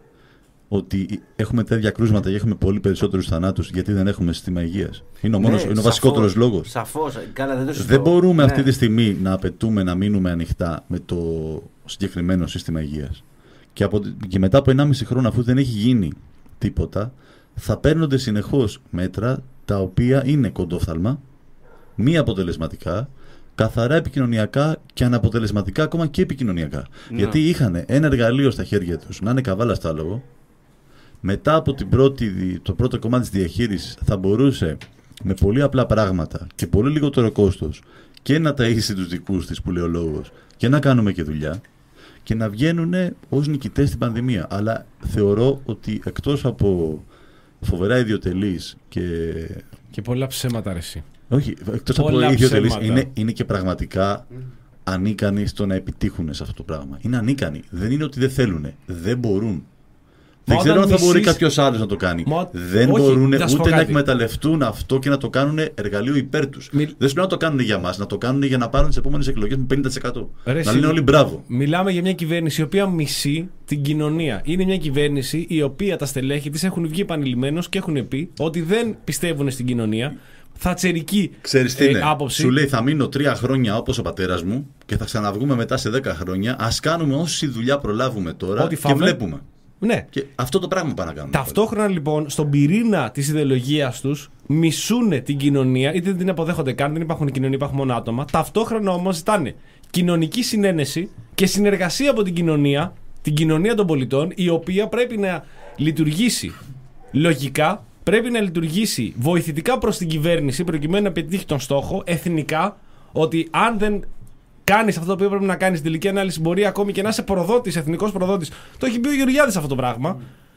Ότι έχουμε τέτοια κρούσματα και έχουμε πολύ περισσότερους θανάτους γιατί δεν έχουμε σύστημα υγείας. Είναι ο, μόνος, ναι, είναι ο βασικότερος λόγος. Σαφώς. Καλά, δεν, το δεν μπορούμε ναι. αυτή τη στιγμή να απαιτούμε να μείνουμε ανοιχτά με το συγκεκριμένο σύστημα υγείας. Και, από, και μετά από ενάμιση χρόνο, αφού δεν έχει γίνει τίποτα, θα παίρνονται συνεχώς μέτρα τα οποία είναι κοντόφθαλμα, μη αποτελεσματικά, καθαρά επικοινωνιακά και αναποτελεσματικά ακόμα και επικοινωνιακά. Ναι. Γιατί είχαν ένα εργαλείο στα χέρια τους να είναι καβάλα στα άλογο. Μετά από την πρώτη, το πρώτο κομμάτι της διαχείρισης θα μπορούσε με πολύ απλά πράγματα και πολύ λιγότερο κόστος και να ταΐσει τους δικούς της, που λέει ο λόγος, και να κάνουμε και δουλειά και να βγαίνουν ως νικητές στην πανδημία. Αλλά θεωρώ ότι εκτός από φοβερά ιδιοτελείς και... Και πολλά ψέματα, ρε εσύ. Όχι, εκτός πολλά από ιδιοτελείς, ψέματα. είναι, είναι και πραγματικά ανίκανοι στο να επιτύχουν σε αυτό το πράγμα. Είναι ανίκανοι. Δεν είναι ότι δεν θέλουν. Δεν μπορούν. Δεν Μα ξέρω αν όταν θα μπορεί μισείς- κάποιο άλλο να το κάνει. Μα- Δεν όχι, μπορούν να σου πω ούτε να κάτι. εκμεταλλευτούν αυτό και να το κάνουν εργαλείο υπέρ του. Μι- Δεν σου λέω να το κάνουν για μα, να το κάνουν για να πάρουν τι επόμενε εκλογέ με πενήντα τοις εκατό. Ρε, Να εσύ- λένε όλοι μπράβο. Μιλάμε για μια κυβέρνηση η οποία μισεί την κοινωνία. Είναι μια κυβέρνηση η οποία τα στελέχη της έχουν βγει επανειλημμένως και έχουν πει ότι δεν πιστεύουν στην κοινωνία. Θατσερική Ξέρεις τι ε, είναι. άποψη. Σου λέει θα μείνω τρία χρόνια όπως ο πατέρας μου και θα ξαναβγούμε μετά σε δέκα χρόνια. Ας κάνουμε όση δουλειά προλάβουμε τώρα Ό,τι και φάμε. βλέπουμε. Ναι. Και αυτό το πράγμα πάνε να κάνουμε. Ταυτόχρονα λοιπόν στον πυρήνα της ιδεολογίας τους μισούνε την κοινωνία, είτε δεν την αποδέχονται καν, δεν υπάρχουν κοινωνία, υπάρχουν μόνο άτομα. Ταυτόχρονα όμως ζητάνε κοινωνική συνένεση και συνεργασία από την κοινωνία, την κοινωνία των πολιτών, η οποία πρέπει να λειτουργήσει λογικά, πρέπει να λειτουργήσει βοηθητικά προς την κυβέρνηση προκειμένου να πετύχει τον στόχο εθνικά, ότι αν δεν κάνεις αυτό το οποίο πρέπει να κάνεις στην τελική ανάλυση, μπορεί ακόμη και να είσαι προδότης, εθνικός προδότης. Το έχει πει ο Γεωργιάδης αυτό το πράγμα.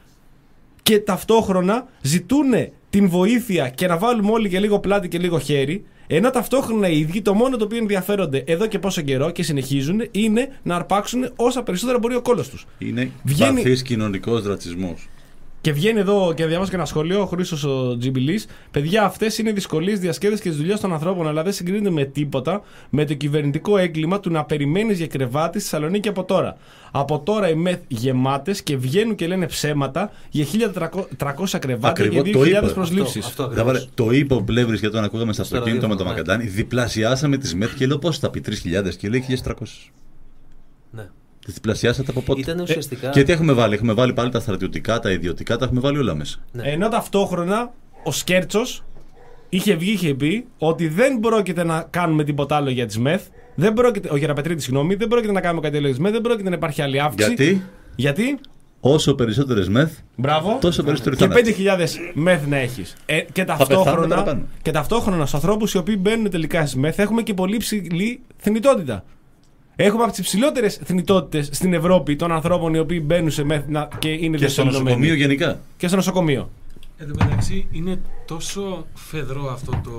Και ταυτόχρονα ζητούν την βοήθεια και να βάλουμε όλοι και λίγο πλάτη και λίγο χέρι, ενώ ταυτόχρονα οι ίδιοι το μόνο το οποίο ενδιαφέρονται εδώ και πόσο καιρό και συνεχίζουν είναι να αρπάξουν όσα περισσότερα μπορεί ο κόλος τους. Είναι Βγαίνει- βαθύς κοινωνικός ρατσισμός. Και βγαίνει εδώ και διαβάζω και ένα σχόλιο, ο Χρήστος ο Τζιμπιλής. Παιδιά, αυτές είναι οι δυσκολίες διασκέδασης και της δουλειάς των ανθρώπων, αλλά δεν συγκρίνεται με τίποτα με το κυβερνητικό έγκλημα του να περιμένεις για κρεβάτι στη Θεσσαλονίκη από τώρα. Από τώρα οι ΜΕΘ γεμάτες και βγαίνουν και λένε ψέματα για χίλια τριακόσια κρεβάτια Ακριβώς, και το δύο χιλιάδες είπα. προσλήψεις. Αυτό Ρε, ακριβώς. βάλε, το είπε ο Πλεύρης γιατί τον ακούγαμε στο Στο αυτοκίνητο με το ραδιόφωνο, ναι. Μακαντάνι. Διπλασιάσαμε τις ΜΕΘ και λέω πώς θα πει τρεις χιλιάδες και λέει χίλια τριακόσιες. Ναι. Τις διπλασιάσατε από πότε. Ήταν ουσιαστικά. Και τι έχουμε βάλει. Έχουμε βάλει πάλι τα στρατιωτικά, τα ιδιωτικά, τα έχουμε βάλει όλα μέσα. Ναι. Ενώ ταυτόχρονα ο Σκέρτσος είχε βγει, είχε πει ότι δεν πρόκειται να κάνουμε τίποτα άλλο για τις ΜΕΘ. Δεν πρόκειται, ο Γεραπετρίτης, συγγνώμη, δεν πρόκειται να κάνουμε κάτι άλλο για τις ΜΕΘ, δεν πρόκειται να υπάρχει άλλη αύξηση. Γιατί Γιατί, όσο περισσότερες ΜΕΘ, μπράβο, τόσο περισσότερο και θάνατο. πέντε χιλιάδες ΜΕΘ να έχεις. Ε, και, πεθάνουν ταυτόχρονα, παραπάνω. και ταυτόχρονα στους ανθρώπους οι οποίοι μπαίνουν τελικά στις ΜΕΘ έχουμε και πολύ ψηλή θνητότητα. Έχουμε από τις υψηλότερες θνητότητες στην Ευρώπη των ανθρώπων οι οποίοι μπαίνουν σε ΜΕΘ να- και είναι Και στο διασωληνωμένοι. νοσοκομείο γενικά. Και στο νοσοκομείο. Εν τω μεταξύ είναι τόσο φεδρό αυτό το,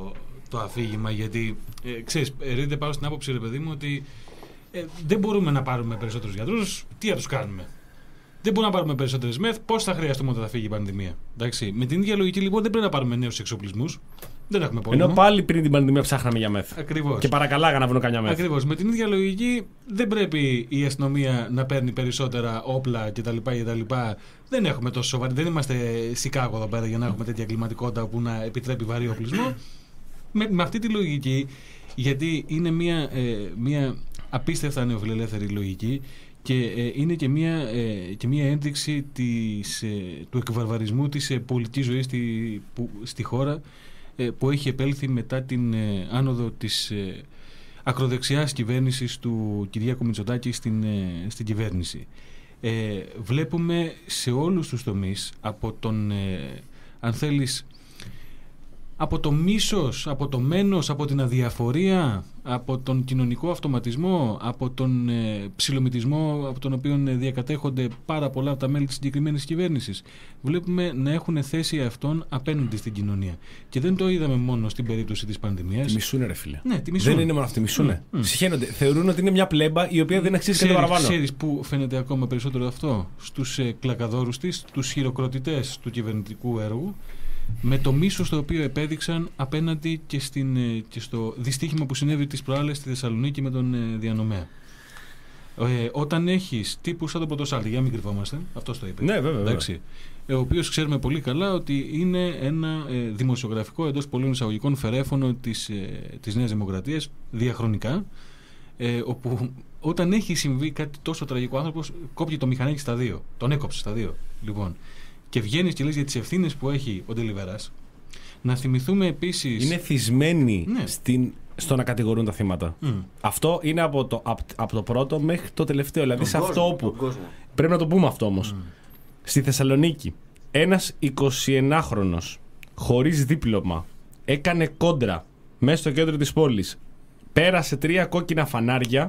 το αφήγημα, γιατί ε, ξέρεις, ρίχνεται πάνω στην άποψη, ρε παιδί μου, ότι ε, δεν μπορούμε να πάρουμε περισσότερους γιατρούς, τι θα τους κάνουμε. Δεν μπορούμε να πάρουμε περισσότερες ΜΕΘ, πώς θα χρειαστούμε όταν θα φύγει η πανδημία. Εντάξει. Με την ίδια λογική λοιπόν δεν πρέπει να πάρουμε νέους εξοπλισμούς. Δεν έχουμε πόλεμο. Ενώ πάλι πριν την πανδημία ψάχναμε για ΜΕΘ. Ακριβώς. Και παρακαλάγα να βρουν καμιά ΜΕΘ. Ακριβώς. Με την ίδια λογική δεν πρέπει η αστυνομία να παίρνει περισσότερα όπλα κτλ. κτλ. Δεν έχουμε τόσο σοβαρή. Δεν είμαστε Σικάγο εδώ πέρα για να έχουμε τέτοια κλιματικότητα που να επιτρέπει βαρύ οπλισμό. με, με αυτή τη λογική, γιατί είναι μια, ε, μια απίστευτα νεοφιλελεύθερη λογική και ε, είναι και μια, ε, και μια ένδειξη της, ε, του εκβαρβαρισμού της ε, πολιτικής ζωής στη, που, στη χώρα, ε, που έχει επέλθει μετά την ε, άνοδο της ε, ακροδεξιάς κυβέρνησης του Κυριάκου Μητσοτάκη στην, ε, στην κυβέρνηση. Ε, βλέπουμε σε όλους τους τομείς, από τον, ε, αν θέλεις, από το μίσος, από το μένος, από την αδιαφορία, από τον κοινωνικό αυτοματισμό, από τον ε, ψιλομυτισμό από τον οποίο ε, διακατέχονται πάρα πολλά από τα μέλη της συγκεκριμένης κυβέρνησης. Βλέπουμε να έχουν θέση αυτόν απέναντι στην κοινωνία. Και δεν το είδαμε μόνο στην περίπτωση της πανδημίας. Τη μισούνε, ρε φίλε. Ναι, τη μισούνε. Δεν είναι μόνο αυτή, μισούνε. Mm, mm. Συχαίνονται. Θεωρούν ότι είναι μια πλέμπα η οποία δεν αξίζει κάτι Ξέρεις, παραπάνω. ξέρεις που φαίνεται ακόμα περισσότερο αυτό? Στους ε, κλακαδόρους της, τους χειροκροτητές του κυβερνητικού έργου, με το μίσος το οποίο επέδειξαν απέναντι και, στην, ε, και στο δυστύχημα που συνέβη τις προάλλες στη Θεσσαλονίκη με τον ε, διανομέα. Ε, όταν έχεις τύπου σαν τον Πρωτοσάλτη, για να μην κρυβόμαστε, αυτός το είπε. Ναι, βέβαια. βέβαια. Εντάξει, ε, ο οποίος ξέρουμε πολύ καλά ότι είναι ένα ε, δημοσιογραφικό εντός πολλών εισαγωγικών φερέφωνο της, ε, της Νέας Δημοκρατίας διαχρονικά, ε, όπου όταν έχει συμβεί κάτι τόσο τραγικό, ο άνθρωπος κόπηκε το μηχανάκι στα δύο. Τον έκοψε στα δύο. Λοιπόν, και βγαίνεις και λες για τις ευθύνες που έχει ο Ντελιβεράς. Να θυμηθούμε επίσης. Είναι θυσμένοι Ναι. στην, στο να κατηγορούν τα θύματα. Mm. Αυτό είναι από το, από, από το πρώτο μέχρι το τελευταίο. Δηλαδή Τον σε κόσμο, αυτό που. τον κόσμο. Πρέπει να το πούμε αυτό όμως. Στη Θεσσαλονίκη, ένας εικοσιενάχρονος χωρίς δίπλωμα έκανε κόντρα μέσα στο κέντρο της πόλης. Πέρασε τρία κόκκινα φανάρια,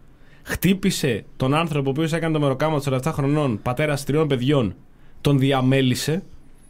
χτύπησε τον άνθρωπο ο οποίος έκανε το μεροκάμα των σαράντα επτά χρονών, πατέρας τριών παιδιών, τον διαμέλισε,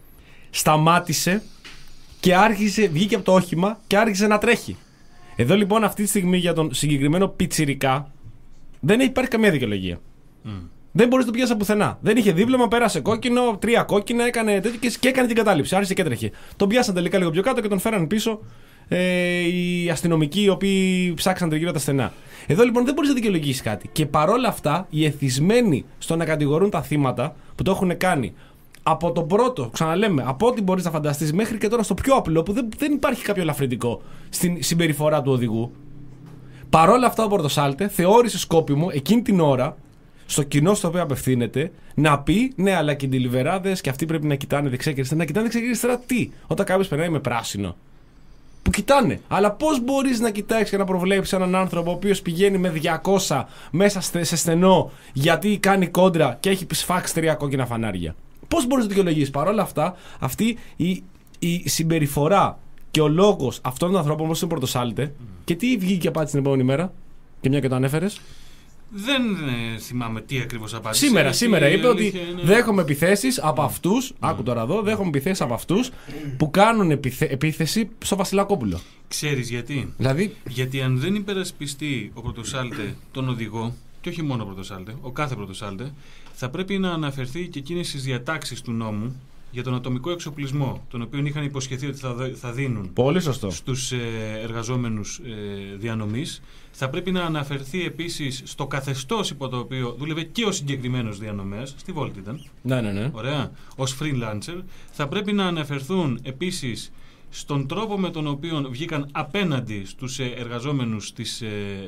σταμάτησε και άρχισε, βγήκε από το όχημα και άρχισε να τρέχει. Εδώ λοιπόν αυτή τη στιγμή για τον συγκεκριμένο πιτσιρικά δεν έχει υπάρχει καμία δικαιολογία. Mm. Δεν μπορεί να το πιάσει πουθενά. Δεν είχε δίπλωμα, πέρασε κόκκινο, τρία κόκκινα, έκανε τέτοιο και, και έκανε την κατάληψη. Άρχισε και έτρεχε. Τον πιάσαν τελικά λίγο πιο κάτω και τον φέραν πίσω ε, οι αστυνομικοί οι οποίοι ψάξαν τριγύρω τα στενά. Εδώ λοιπόν δεν μπορεί να δικαιολογήσει κάτι. Και παρόλα αυτά, οι εθισμένοι στο να κατηγορούν τα θύματα που το έχουν κάνει από τον πρώτο, ξαναλέμε, από ό,τι μπορεί να φανταστεί μέχρι και τώρα στο πιο απλό, που δεν, δεν υπάρχει κάποιο ελαφρυντικό στην συμπεριφορά του οδηγού. Παρόλα αυτά, ο Πορτοσάλτε θεώρησε σκόπιμο εκείνη την ώρα, στο κοινό στο οποίο απευθύνεται, να πει ναι, αλλά και οι ντιλιβεράδες και αυτοί πρέπει να κοιτάνε δεξιά και αριστερά. Να κοιτάνε δεξιά και αριστερά τι, όταν κάποιο περνάει με πράσινο. Που κοιτάνε. Αλλά πώς μπορείς να κοιτάξεις και να προβλέψεις έναν άνθρωπο ο οποίος πηγαίνει με διακόσια μέσα σε στενό γιατί κάνει κόντρα και έχει σφάξει τρία κόκκινα φανάρια. Πώς μπορείς να το δικαιολογήσεις? Παρ' όλα αυτά, αυτή η, η συμπεριφορά και ο λόγος αυτών των ανθρώπων όπως είναι ο Πορτοσάλτε, mm. και τι βγήκε και απάντησε την επόμενη μέρα, και μια και το ανέφερες. Δεν ε, θυμάμαι τι ακριβώς απάντησε. Σήμερα, Έχει, σήμερα είπε ότι είναι... δέχομαι επιθέσεις από αυτούς, mm. άκου τώρα εδώ, δέχομαι επιθέσεις από αυτούς που κάνουν επιθε... επίθεση στο Βασιλακόπουλο. Ξέρεις γιατί? Δηλαδή... Γιατί αν δεν υπερασπιστεί ο Πορτοσάλτε τον οδηγό, και όχι μόνο ο Πορτοσάλτε, ο κάθε Πορτοσάλτε, θα πρέπει να αναφερθεί και εκείνες τις διατάξεις του νόμου για τον ατομικό εξοπλισμό, τον οποίο είχαν υποσχεθεί ότι θα, θα δίνουν Πολύ σωστό. στους ε, εργαζόμενους ε, διανομής. Θα πρέπει να αναφερθεί επίσης στο καθεστώς υπό το οποίο δούλευε και ο συγκεκριμένος διανομέας, στη Volt ήταν. Ναι, ναι, ναι. Ωραία. Ως freelancer. Θα πρέπει να αναφερθούν επίσης στον τρόπο με τον οποίο βγήκαν απέναντι στους ε, εργαζόμενους της, ε,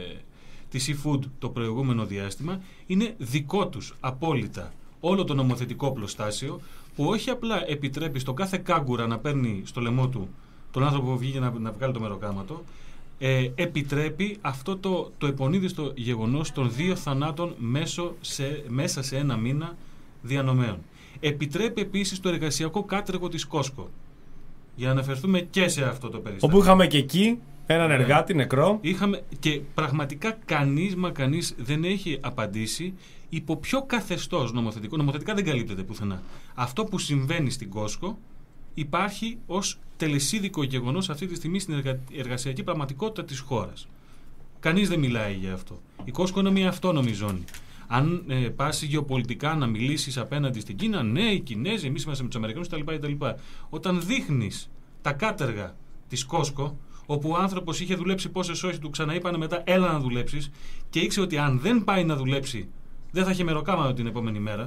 της eFood το προηγούμενο διάστημα. Είναι δικό τους απόλυτα όλο το νομοθετικό πλωστάσιο, που όχι απλά επιτρέπει στον κάθε κάγκουρα να παίρνει στο λαιμό του τον άνθρωπο που βγήκε να, να βγάλει το μεροκάματο, ε, επιτρέπει αυτό το, το επονίδιστο γεγονός των δύο θανάτων μέσω σε, μέσα σε ένα μήνα διανομέων. Επιτρέπει επίσης το εργασιακό κάτεργο της Κόσκο. Για να αναφερθούμε και σε αυτό το περιστατικό. Όπου είχαμε και εκεί έναν εργάτη νεκρό. Είχαμε, και πραγματικά κανείς μα κανείς δεν έχει απαντήσει υπό ποιο καθεστώς νομοθετικό. Νομοθετικά δεν καλύπτεται πουθενά. Αυτό που συμβαίνει στην Κόσκο υπάρχει ως τελεσίδικο γεγονός αυτή τη στιγμή στην εργα... εργασιακή πραγματικότητα της χώρας. Κανείς δεν μιλάει για αυτό. Η Κόσκο είναι μια αυτόνομη ζώνη. Αν ε, πας γεωπολιτικά να μιλήσεις απέναντι στην Κίνα, ναι, οι Κινέζοι, εμείς είμαστε με τους Αμερικανούς κτλ. Όταν δείχνεις τα κάτεργα της Κόσκο, όπου ο άνθρωπος είχε δουλέψει πόσες ώρες, του ξαναείπανε μετά έλα να δουλέψεις, και ήξερε ότι αν δεν πάει να δουλέψει δεν θα είχε μεροκάματο την επόμενη μέρα,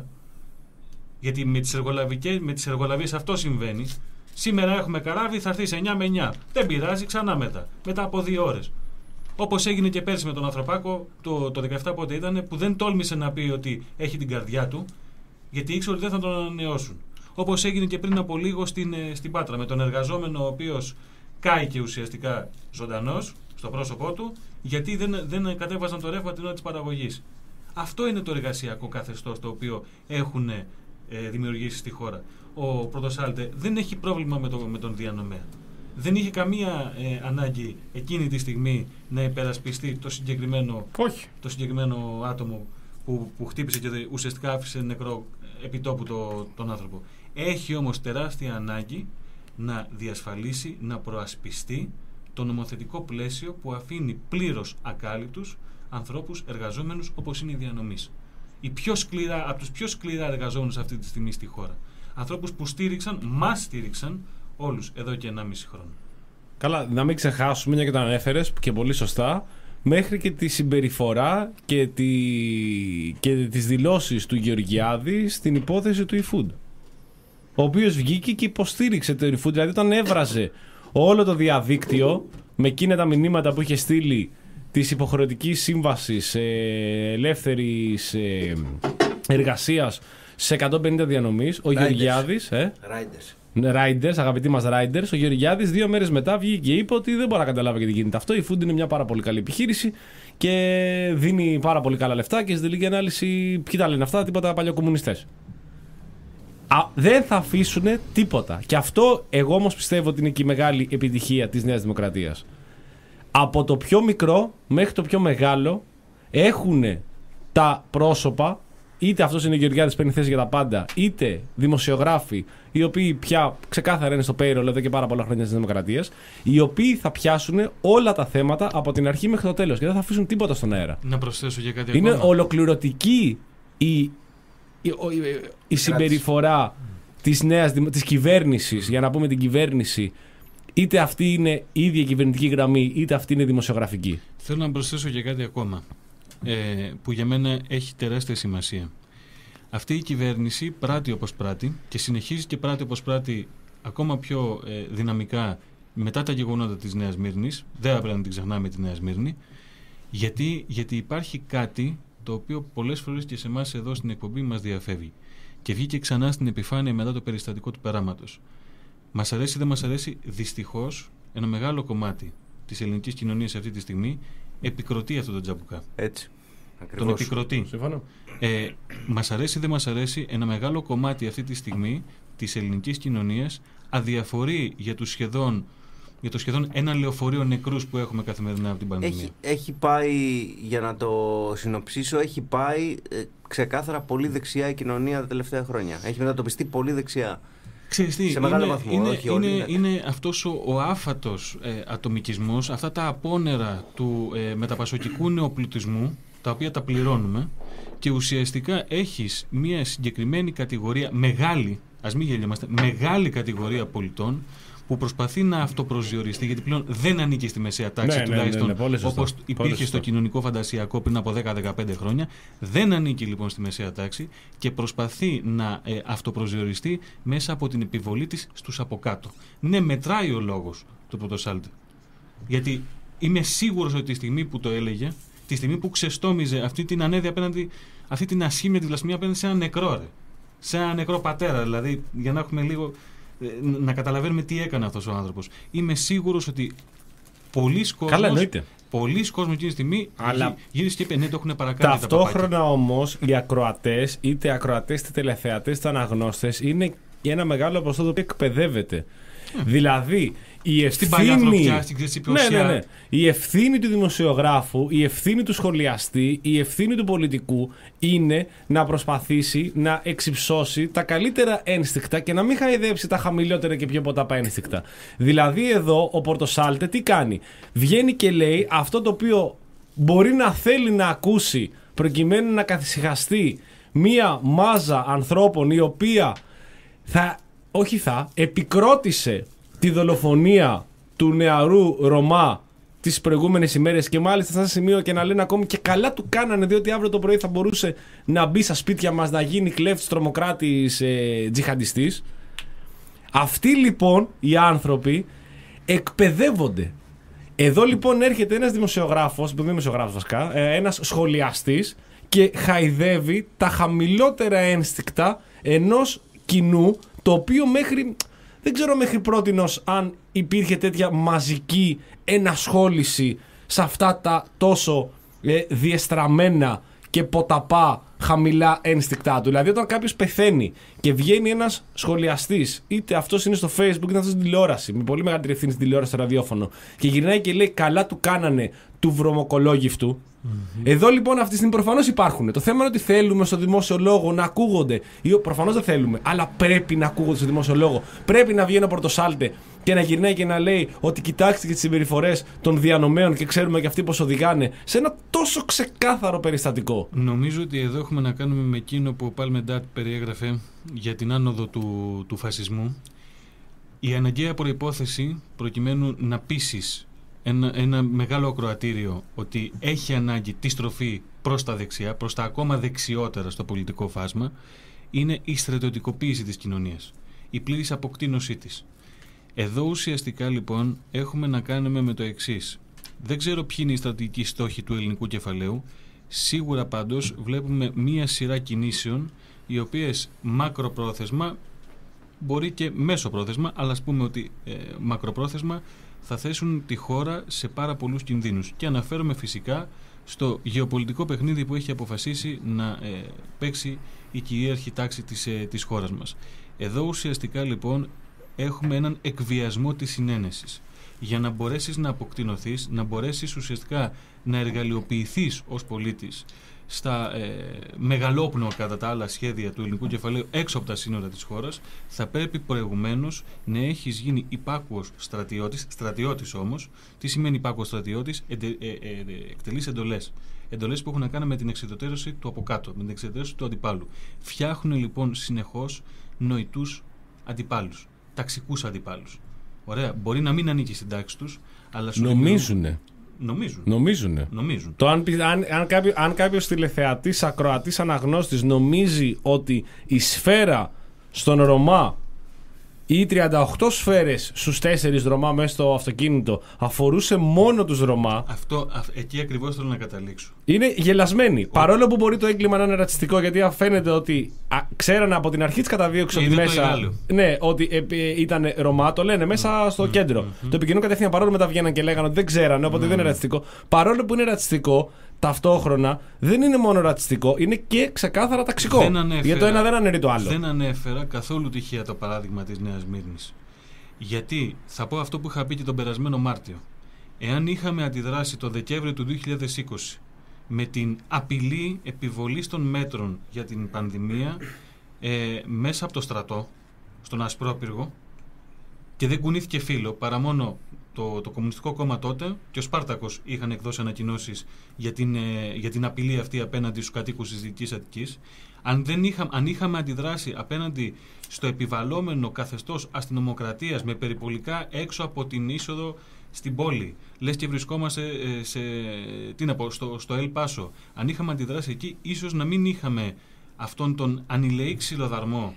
γιατί με τις, με τις εργολαβίες αυτό συμβαίνει. Σήμερα έχουμε καράβι, θα έρθει σε εννιά με εννιά. Δεν πειράζει, ξανά μετά. Μετά από δύο ώρες. Όπως έγινε και πέρσι με τον Ανθρωπάκο, το, το δεκαεπτά πότε ήταν, που δεν τόλμησε να πει ότι έχει την καρδιά του, γιατί ήξερε ότι δεν θα τον ανανεώσουν. Όπως έγινε και πριν από λίγο στην, στην Πάτρα, με τον εργαζόμενο ο οποίος κάηκε ουσιαστικά ζωντανός στο πρόσωπό του, γιατί δεν, δεν κατέβαζαν το ρεύμα την ώρα της παραγωγής. Αυτό είναι το εργασιακό καθεστώς το οποίο έχουν ε, δημιουργήσει στη χώρα. Ο Πορτοσάλτε δεν έχει πρόβλημα με, το, με τον διανομέα. Δεν είχε καμία ε, ανάγκη εκείνη τη στιγμή να υπερασπιστεί το συγκεκριμένο, Όχι. το συγκεκριμένο άτομο που, που χτύπησε και ουσιαστικά άφησε νεκρό επιτόπου το, τον άνθρωπο. Έχει όμως τεράστια ανάγκη να διασφαλίσει, να προασπιστεί το νομοθετικό πλαίσιο που αφήνει πλήρως ακάλυπτους ανθρώπους εργαζόμενους όπως είναι οι διανομείς. Οι πιο σκληρά, από τους πιο σκληρά εργαζόμενους αυτή τη στιγμή στη χώρα. Ανθρώπους που στήριξαν, μας στήριξαν όλους εδώ και ενάμιση χρόνο. Καλά, να μην ξεχάσουμε, μια και το ανέφερες και πολύ σωστά, μέχρι και τη συμπεριφορά και, τη... και τις δηλώσεις του Γεωργιάδη στην υπόθεση του eFood. Ο οποίος βγήκε και υποστήριξε το eFood, δηλαδή όταν έβραζε όλο το διαδίκτυο με εκείνα τα μηνύματα που είχε στείλει της υποχρεωτικής σύμβασης ε, ελεύθερης ε, εργασίας σε εκατόν πενήντα διανομής, ο Γεωργιάδης... Ε, Riders. Riders, αγαπητοί μας Riders, ο Γεωργιάδης δύο μέρες μετά βγήκε και είπε ότι δεν μπορεί να καταλάβει γιατί γίνεται αυτό. Η eFood είναι μια πάρα πολύ καλή επιχείρηση και δίνει πάρα πολύ καλά λεφτά και στη τελική ανάλυση ποιοι τα λένε αυτά, τίποτα παλιοκομμουνιστές. Α, δεν θα αφήσουν τίποτα. Και αυτό εγώ όμως πιστεύω ότι είναι και η μεγάλη επιτυχία της Νέας Δημοκρατίας. Από το πιο μικρό μέχρι το πιο μεγάλο έχουν τα πρόσωπα, είτε αυτός είναι ο Γεωργιάδης που παίρνει θέση για τα πάντα, είτε δημοσιογράφοι, οι οποίοι πια ξεκάθαρα είναι στο payroll εδώ και πάρα πολλά χρόνια της Δημοκρατίας, οι οποίοι θα πιάσουν όλα τα θέματα από την αρχή μέχρι το τέλος και δεν θα αφήσουν τίποτα στον αέρα. Να προσθέσω για κάτι είναι ακόμα. ολοκληρωτική η η, η, η συμπεριφορά της νέας της κυβέρνησης, για να πούμε την κυβέρνηση, είτε αυτή είναι η ίδια κυβερνητική γραμμή, είτε αυτή είναι δημοσιογραφική. Θέλω να προσθέσω και κάτι ακόμα, ε, που για μένα έχει τεράστια σημασία. Αυτή η κυβέρνηση πράττει όπως πράττει και συνεχίζει και πράττει όπως πράττει ακόμα πιο ε, δυναμικά μετά τα γεγονότα της Νέας Σμύρνης. Δεν θα πρέπει να την ξεχνάμε τη Νέα Σμύρνη. Γιατί, γιατί υπάρχει κάτι το οποίο πολλές φορές και σε εμάς εδώ στην εκπομπή μας διαφεύγει. Και βγήκε ξανά στην επιφάνεια μετά το περιστατικό του περάματος. Μας αρέσει ή δεν μας αρέσει, δυστυχώς ένα μεγάλο κομμάτι της ελληνικής κοινωνίας αυτή τη στιγμή επικροτεί αυτόν τον τζαμπουκά. Έτσι. Ακριβώς. Τον επικροτεί. Συμφωνώ. Ε, μας αρέσει ή δεν μας αρέσει, ένα μεγάλο κομμάτι αυτή τη στιγμή της ελληνικής κοινωνίας αδιαφορεί για, τους σχεδόν, για το σχεδόν ένα λεωφορείο νεκρούς που έχουμε καθημερινά από την πανδημία. Έχει, έχει πάει, για να το συνοψίσω, έχει πάει ε, ξεκάθαρα πολύ δεξιά η κοινωνία τα τελευταία χρόνια. Έχει μετατοπιστεί πολύ δεξιά. Ξέρεις τι, σε μεγάλο είναι, βαθμό, είναι, όχι είναι, όλοι, είναι αυτός ο, ο άφατος ε, ατομικισμός, αυτά τα απόνερα του ε, μεταπασοκικού νεοπλουτισμού, τα οποία τα πληρώνουμε, και ουσιαστικά έχεις μια συγκεκριμένη κατηγορία, μεγάλη, ας μην γελιόμαστε, μεγάλη κατηγορία πολιτών που προσπαθεί να αυτοπροσδιοριστεί, γιατί πλέον δεν ανήκει στη μεσαία τάξη, ναι, τουλάχιστον ναι, ναι, ναι, όπως υπήρχε στο κοινωνικό φαντασιακό πριν από δέκα με δεκαπέντε χρόνια. Δεν ανήκει λοιπόν στη μεσαία τάξη και προσπαθεί να ε, αυτοπροσδιοριστεί μέσα από την επιβολή της στους από κάτω. Ναι, μετράει ο λόγος του Πρωτοσάλτη. Γιατί είμαι σίγουρος ότι τη στιγμή που το έλεγε, τη στιγμή που ξεστόμιζε αυτή την ανέδεια απέναντι, αυτή την ασχήμια, τη βλασμία απέναντι σε ένα νεκρό, ρε. Σε ένα νεκρό πατέρα, δηλαδή, για να έχουμε λίγο. Να καταλαβαίνουμε τι έκανε αυτός ο άνθρωπος. Είμαι σίγουρος ότι πολλοί κόσμος, Καλά, εννοείται. πολλοί κόσμος εκείνη τη στιγμή Αλλά γύρισε και είπε ναι, το έχουν παρακάνει. Ταυτόχρονα όμως οι ακροατές, είτε ακροατές είτε τηλεθεατές είτε αναγνώστες, είναι ένα μεγάλο ποσοστό το οποίο εκπαιδεύεται. Mm. Δηλαδή η ευθύνη, ναι, ναι, ναι. η ευθύνη του δημοσιογράφου, η ευθύνη του σχολιαστή, η ευθύνη του πολιτικού είναι να προσπαθήσει να εξυψώσει τα καλύτερα ένστικτα και να μην χαϊδέψει τα χαμηλότερα και πιο ποταπά ένστικτα. Δηλαδή εδώ ο Πορτοσάλτε τι κάνει? Βγαίνει και λέει αυτό το οποίο μπορεί να θέλει να ακούσει προκειμένου να καθησυχαστεί μία μάζα ανθρώπων η οποία θα, όχι θα, επικρότησε τη δολοφονία του νεαρού Ρωμά τις προηγούμενες ημέρες και μάλιστα σε ένα σημείο και να λένε ακόμη και καλά του κάνανε διότι αύριο το πρωί θα μπορούσε να μπει στα σπίτια μας, να γίνει κλέφτης, τρομοκράτης, ε, τζιχαντιστής. Αυτοί λοιπόν οι άνθρωποι εκπαιδεύονται. Εδώ λοιπόν έρχεται ένας δημοσιογράφος, δεν δημοσιογράφος βασικά, ε, ένας σχολιαστής και χαϊδεύει τα χαμηλότερα ένστικτα ενός κοινού το οποίο μέχρι... Δεν ξέρω μέχρι πρότινος αν υπήρχε τέτοια μαζική ενασχόληση σε αυτά τα τόσο ε, διεστραμμένα και ποταπά χαμηλά ένστικτά του. Δηλαδή όταν κάποιος πεθαίνει και βγαίνει ένας σχολιαστής, είτε αυτός είναι στο Facebook είτε αυτός στην τηλεόραση, με πολύ μεγαλύτερη ευθύνη στην τηλεόραση, στο ραδιόφωνο, και γυρνάει και λέει καλά του κάνανε του βρωμοκολόγυφτου. Mm-hmm. Εδώ λοιπόν αυτή τη στιγμή προφανώς υπάρχουν. Το θέμα είναι ότι θέλουμε στο δημόσιο λόγο να ακούγονται. Προφανώς δεν θέλουμε, αλλά πρέπει να ακούγονται στο δημόσιο λόγο. Πρέπει να βγαίνει ο Πορτοσάλτε και να γυρνάει και να λέει ότι κοιτάξτε και τις συμπεριφορές των διανομέων και ξέρουμε και αυτοί πώς οδηγάνε σε ένα τόσο ξεκάθαρο περιστατικό. Νομίζω ότι εδώ έχουμε να κάνουμε με εκείνο που ο Παλμεντάτ περιέγραφε για την άνοδο του, του φασισμού. Η αναγκαία προϋπόθεση προκειμένου να πείσεις Ένα, ένα μεγάλο ακροατήριο ότι έχει ανάγκη τη στροφή προς τα δεξιά, προς τα ακόμα δεξιότερα στο πολιτικό φάσμα, είναι η στρατιωτικοποίηση της κοινωνίας, η πλήρης αποκτήνωσή της. Εδώ ουσιαστικά λοιπόν έχουμε να κάνουμε με το εξής. Δεν ξέρω ποιοι είναι οι στρατηγικοί στόχοι του ελληνικού κεφαλαίου, σίγουρα πάντως βλέπουμε μία σειρά κινήσεων οι οποίες μακροπρόθεσμα, μπορεί και μέσοπρόθεσμα, αλλά ας πούμε ότι ε, μακροπρόθεσμα θα θέσουν τη χώρα σε πάρα πολλούς κινδύνους. Και αναφέρομαι φυσικά στο γεωπολιτικό παιχνίδι που έχει αποφασίσει να ε, παίξει η κυρίαρχη τάξη της, ε, της χώρας μας. Εδώ ουσιαστικά λοιπόν έχουμε έναν εκβιασμό της συνένεσης. Για να μπορέσεις να αποκτηνωθείς, να μπορέσεις ουσιαστικά να εργαλειοποιηθείς ως πολίτης στα ε, μεγαλόπνοα κατά τα άλλα σχέδια του ελληνικού κεφαλαίου έξω από τα σύνορα της χώρας, θα πρέπει προηγουμένως να έχεις γίνει υπάκουος στρατιώτης, στρατιώτης όμως. Τι σημαίνει υπάκουος στρατιώτης? Εντε, ε, ε, ε, εκτελείς εντολές. Εντολές που έχουν να κάνουν με την εξεδωτέρωση του από κάτω, με την εξεδωτέρωση του αντιπάλου. Φτιάχνουν λοιπόν συνεχώς νοητούς αντιπάλους, ταξικούς αντιπάλους. Ωραία. Μπορεί να μην ανήκει στην τάξη τους, αλλά σου Νομίζουνε. Νομίζουν. Νομίζουνε. Νομίζουν. Το αν, αν, αν, κάποιο, αν κάποιος τηλεθεατής, ακροατής, αναγνώστης νομίζει ότι η σφαίρα στον Ρωμά ή οι τριάντα οκτώ σφαίρες στους τέσσερις Ρωμά μέσα στο αυτοκίνητο αφορούσε μόνο τους Ρωμά. Αυτό, α, εκεί ακριβώς θέλω να καταλήξω. Είναι γελασμένοι. Παρόλο που μπορεί το έγκλημα να είναι ρατσιστικό, γιατί φαίνεται ότι α, ξέρανε από την αρχή της καταδίωξης ότι μέσα. Ναι, ότι ε, ε, ήταν Ρωμά, το λένε μέσα στο mm, κέντρο. Mm, mm. Το επικοινωνούν κατευθείαν, παρόλο που μετά βγαίναν και λέγανε ότι δεν ξέρανε, οπότε mm. δεν είναι ρατσιστικό. Παρόλο που είναι ρατσιστικό, ταυτόχρονα δεν είναι μόνο ρατσιστικό, είναι και ξεκάθαρα ταξικό. Ανέφερα, γιατί το ένα δεν αναιρεί το άλλο. Δεν ανέφερα καθόλου τυχαία το παράδειγμα της Νέας Μύρνης. Γιατί θα πω αυτό που είχα πει και τον περασμένο Μάρτιο. Εάν είχαμε αντιδράσει το Δεκέμβριο του δύο χιλιάδες είκοσι με την απειλή επιβολής των μέτρων για την πανδημία ε, μέσα από το στρατό, στον Ασπρόπυργο, και δεν κουνήθηκε φύλλο παρά μόνο το, το Κομμουνιστικό Κόμμα τότε και ο Σπάρτακος είχαν εκδώσει ανακοινώσεις για την, ε, για την απειλή αυτή απέναντι στους κατοίκους της Δυτικής Αττικής. Αν, δεν είχα, αν είχαμε αντιδράσει απέναντι στο επιβαλλόμενο καθεστώς αστυνομοκρατίας με περιπολικά έξω από την είσοδο στην πόλη, λες και βρισκόμαστε ε, σε, τι να πω, στο, στο Ελ Πάσο, αν είχαμε αντιδράσει εκεί, ίσως να μην είχαμε αυτόν τον ανηλεή ξυλοδαρμό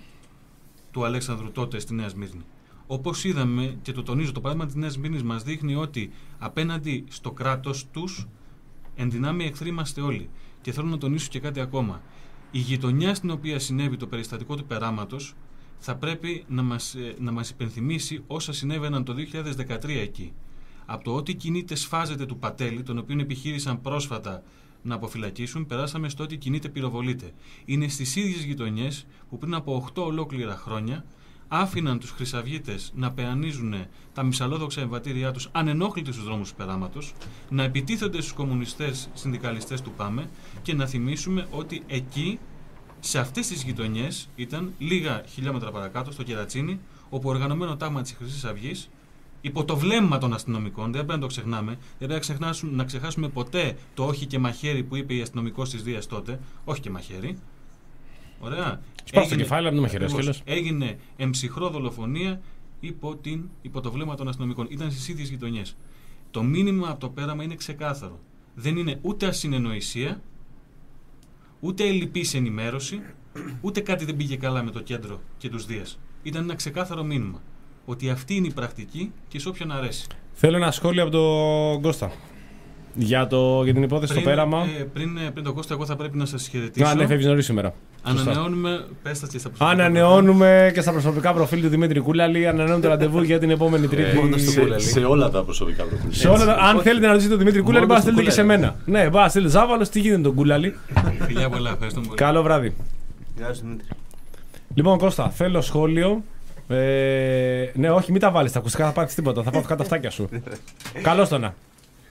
του Αλέξανδρου τότε στη Νέα Σμύρνη. Όπως είδαμε, και το τονίζω, το παράδειγμα της Νέας Σμύρνης μας δείχνει ότι απέναντι στο κράτος τους εν δυνάμει εχθροί είμαστε όλοι. Και θέλω να τονίσω και κάτι ακόμα. Η γειτονιά στην οποία συνέβη το περιστατικό του περάματος θα πρέπει να μας, να μας υπενθυμίσει όσα συνέβαιναν το δύο χιλιάδες δεκατρία εκεί. Από το ότι κινείται σφάζεται του Πατέλη, τον οποίο επιχείρησαν πρόσφατα να αποφυλακίσουν, περάσαμε στο ότι κινείται πυροβολείται. Είναι στις ίδιες γειτονιές που πριν από οκτώ ολόκληρα χρόνια άφηναν τους χρυσαυγίτες να πεανίζουν τα μυσαλλόδοξα εμβατήριά τους ανενόχλητοι στους δρόμους του περάματος, να επιτίθενται στους κομμουνιστές συνδικαλιστές του ΠΑΜΕ και να θυμίσουμε ότι εκεί, σε αυτές τις γειτονιές, ήταν λίγα χιλιόμετρα παρακάτω, στο Κερατσίνι, όπου οργανωμένο τάγμα της Χρυσής Αυγής, υπό το βλέμμα των αστυνομικών, δεν πρέπει να το ξεχνάμε, δεν πρέπει να ξεχάσουμε, να ξεχάσουμε ποτέ το όχι και μαχαίρι που είπε η αστυνομικός της Δίας τότε, όχι και μαχαίρι. Ωραία. Σπάω στο κεφάλι, αλλά μην με έγινε εμψυχρό δολοφονία υπό, την, υπό το βλέμμα των αστυνομικών. Ήταν στις ίδιες γειτονιές. Το μήνυμα από το πέραμα είναι ξεκάθαρο. Δεν είναι ούτε ασυνεννοησία, ούτε ελλειπής ενημέρωση, ούτε κάτι δεν πήγε καλά με το κέντρο και τους Δίας. Ήταν ένα ξεκάθαρο μήνυμα. Ότι αυτή είναι η πρακτική και σε όποιον αρέσει. Θέλω ένα σχόλιο από τον Κώστα. Για, το, για την υπόθεση πριν, στο πέραμα. Ε, πριν, πριν τον Κώστα, εγώ θα πρέπει να σας χαιρετήσω. Α, ναι, φεύγεις νωρίς σήμερα. Ανανεώνουμε. Πες τα και στα προσωπικά. Ανανεώνουμε και στα προσωπικά προφίλ του Δημήτρη Κούλαλη. Ανανεώνουμε το ραντεβού για την επόμενη Τρίτη. σε, σε όλα τα προσωπικά προφίλ. Σε όλα τα, αν θέλετε να ρωτήσετε τον Δημήτρη Κούλαλη, μπα στείλετε και σε μένα. Ναι, μπα στείλετε Ζάβαλο, τι γίνεται τον Κούλαλη. Φιλιά πολλά, ευχαριστώ πολύ. Καλό βράδυ. Γεια σου Δημήτρη. Λοιπόν, Κώστα, θέλω σχόλιο. Ε, ναι, όχι, μην τα βάλεις τα ακουστικά, θα πάρεις τίποτα. Θα πάω κάτω τα αυτάκια σου. Καλώς το να.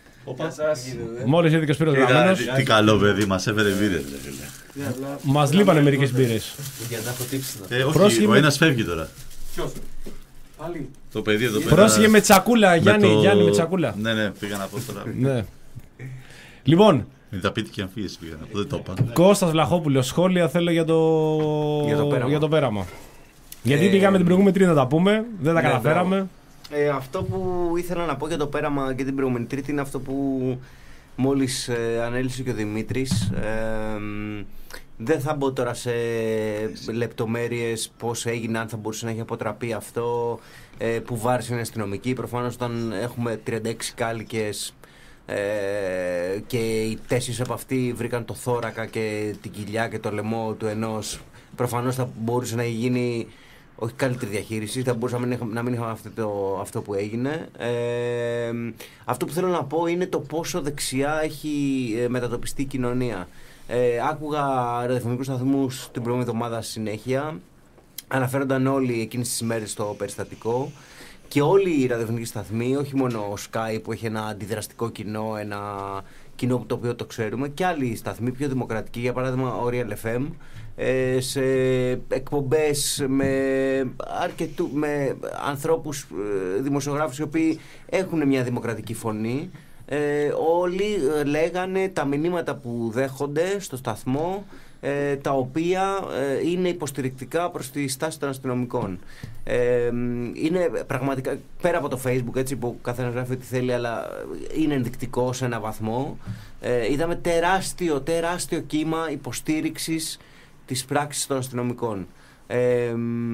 Μόλις ήρθε και ο Σπύρος γραμμένος. Τι καλό παιδί, μας έφερε μπύρες. Μας λείπανε μερικές μπύρες. Για να έχω τύψει. Όχι, ο ένας φεύγει τώρα. Ποιος? Πάλι. Το παιδί εδώ πέρα. Πρόσεχε με τσακούλα, Γιάννη, Γιάννη με τσακούλα. Ναι, ναι, πήγα να πω τώρα. Ναι. Λοιπόν. Με τα πίτη και αμφίες πήγα να πω, δεν το είπα. Κώστας Βλαχόπουλος, σχόλια θέλω για το, για το πέραμα. Για το πέραμα. Γιατί ε... πήγαμε την προηγούμενη Τρίτη να τα πούμε, δεν τα ναι, καταφέραμε. Ε, αυτό που ήθελα να πω για το πέραμα και την προηγούμενη Τρίτη είναι αυτό που μόλις ε, ανέλησε και ο Δημήτρης. Ε, δεν θα μπω τώρα σε λεπτομέρειες πώς έγινε, αν θα μπορούσε να έχει αποτραπεί αυτό, ε, που βάρισε είναι αστυνομική. Προφανώς όταν έχουμε τριάντα έξι κάλικες ε, και οι τέσσερις από αυτοί βρήκαν το θώρακα και την κοιλιά και το λαιμό του ενός, προφανώς θα μπορούσε να γίνει όχι καλύτερη διαχείριση, θα μπορούσαμε να μην είχαμε αυτό, το, αυτό που έγινε. Ε, αυτό που θέλω να πω είναι το πόσο δεξιά έχει μετατοπιστεί η κοινωνία. Ε, άκουγα ραδιοφωνικούς σταθμούς την προηγούμενη εβδομάδα συνέχεια. Αναφέρονταν όλοι εκείνες τις ημέρες στο περιστατικό. Και όλοι οι ραδιοφωνικοί σταθμοί, όχι μόνο ο Sky που έχει ένα αντιδραστικό κοινό, ένα κοινό το οποίο το ξέρουμε, και άλλοι σταθμοί πιο δημοκρατικοί, για παράδειγμα ο Real εφ εμ, σε εκπομπές με, αρκετού, με ανθρώπους δημοσιογράφους οι οποίοι έχουν μια δημοκρατική φωνή, ε, όλοι ε, λέγανε τα μηνύματα που δέχονται στο σταθμό, ε, τα οποία ε, είναι υποστηρικτικά προς τη στάση των αστυνομικών. Ε, είναι πραγματικά, πέρα από το Facebook, έτσι, που ο καθένας γράφει ό,τι θέλει, αλλά είναι ενδεικτικό σε ένα βαθμό, ε, είδαμε τεράστιο, τεράστιο κύμα υποστήριξης της πράξης των αστυνομικών. Ε,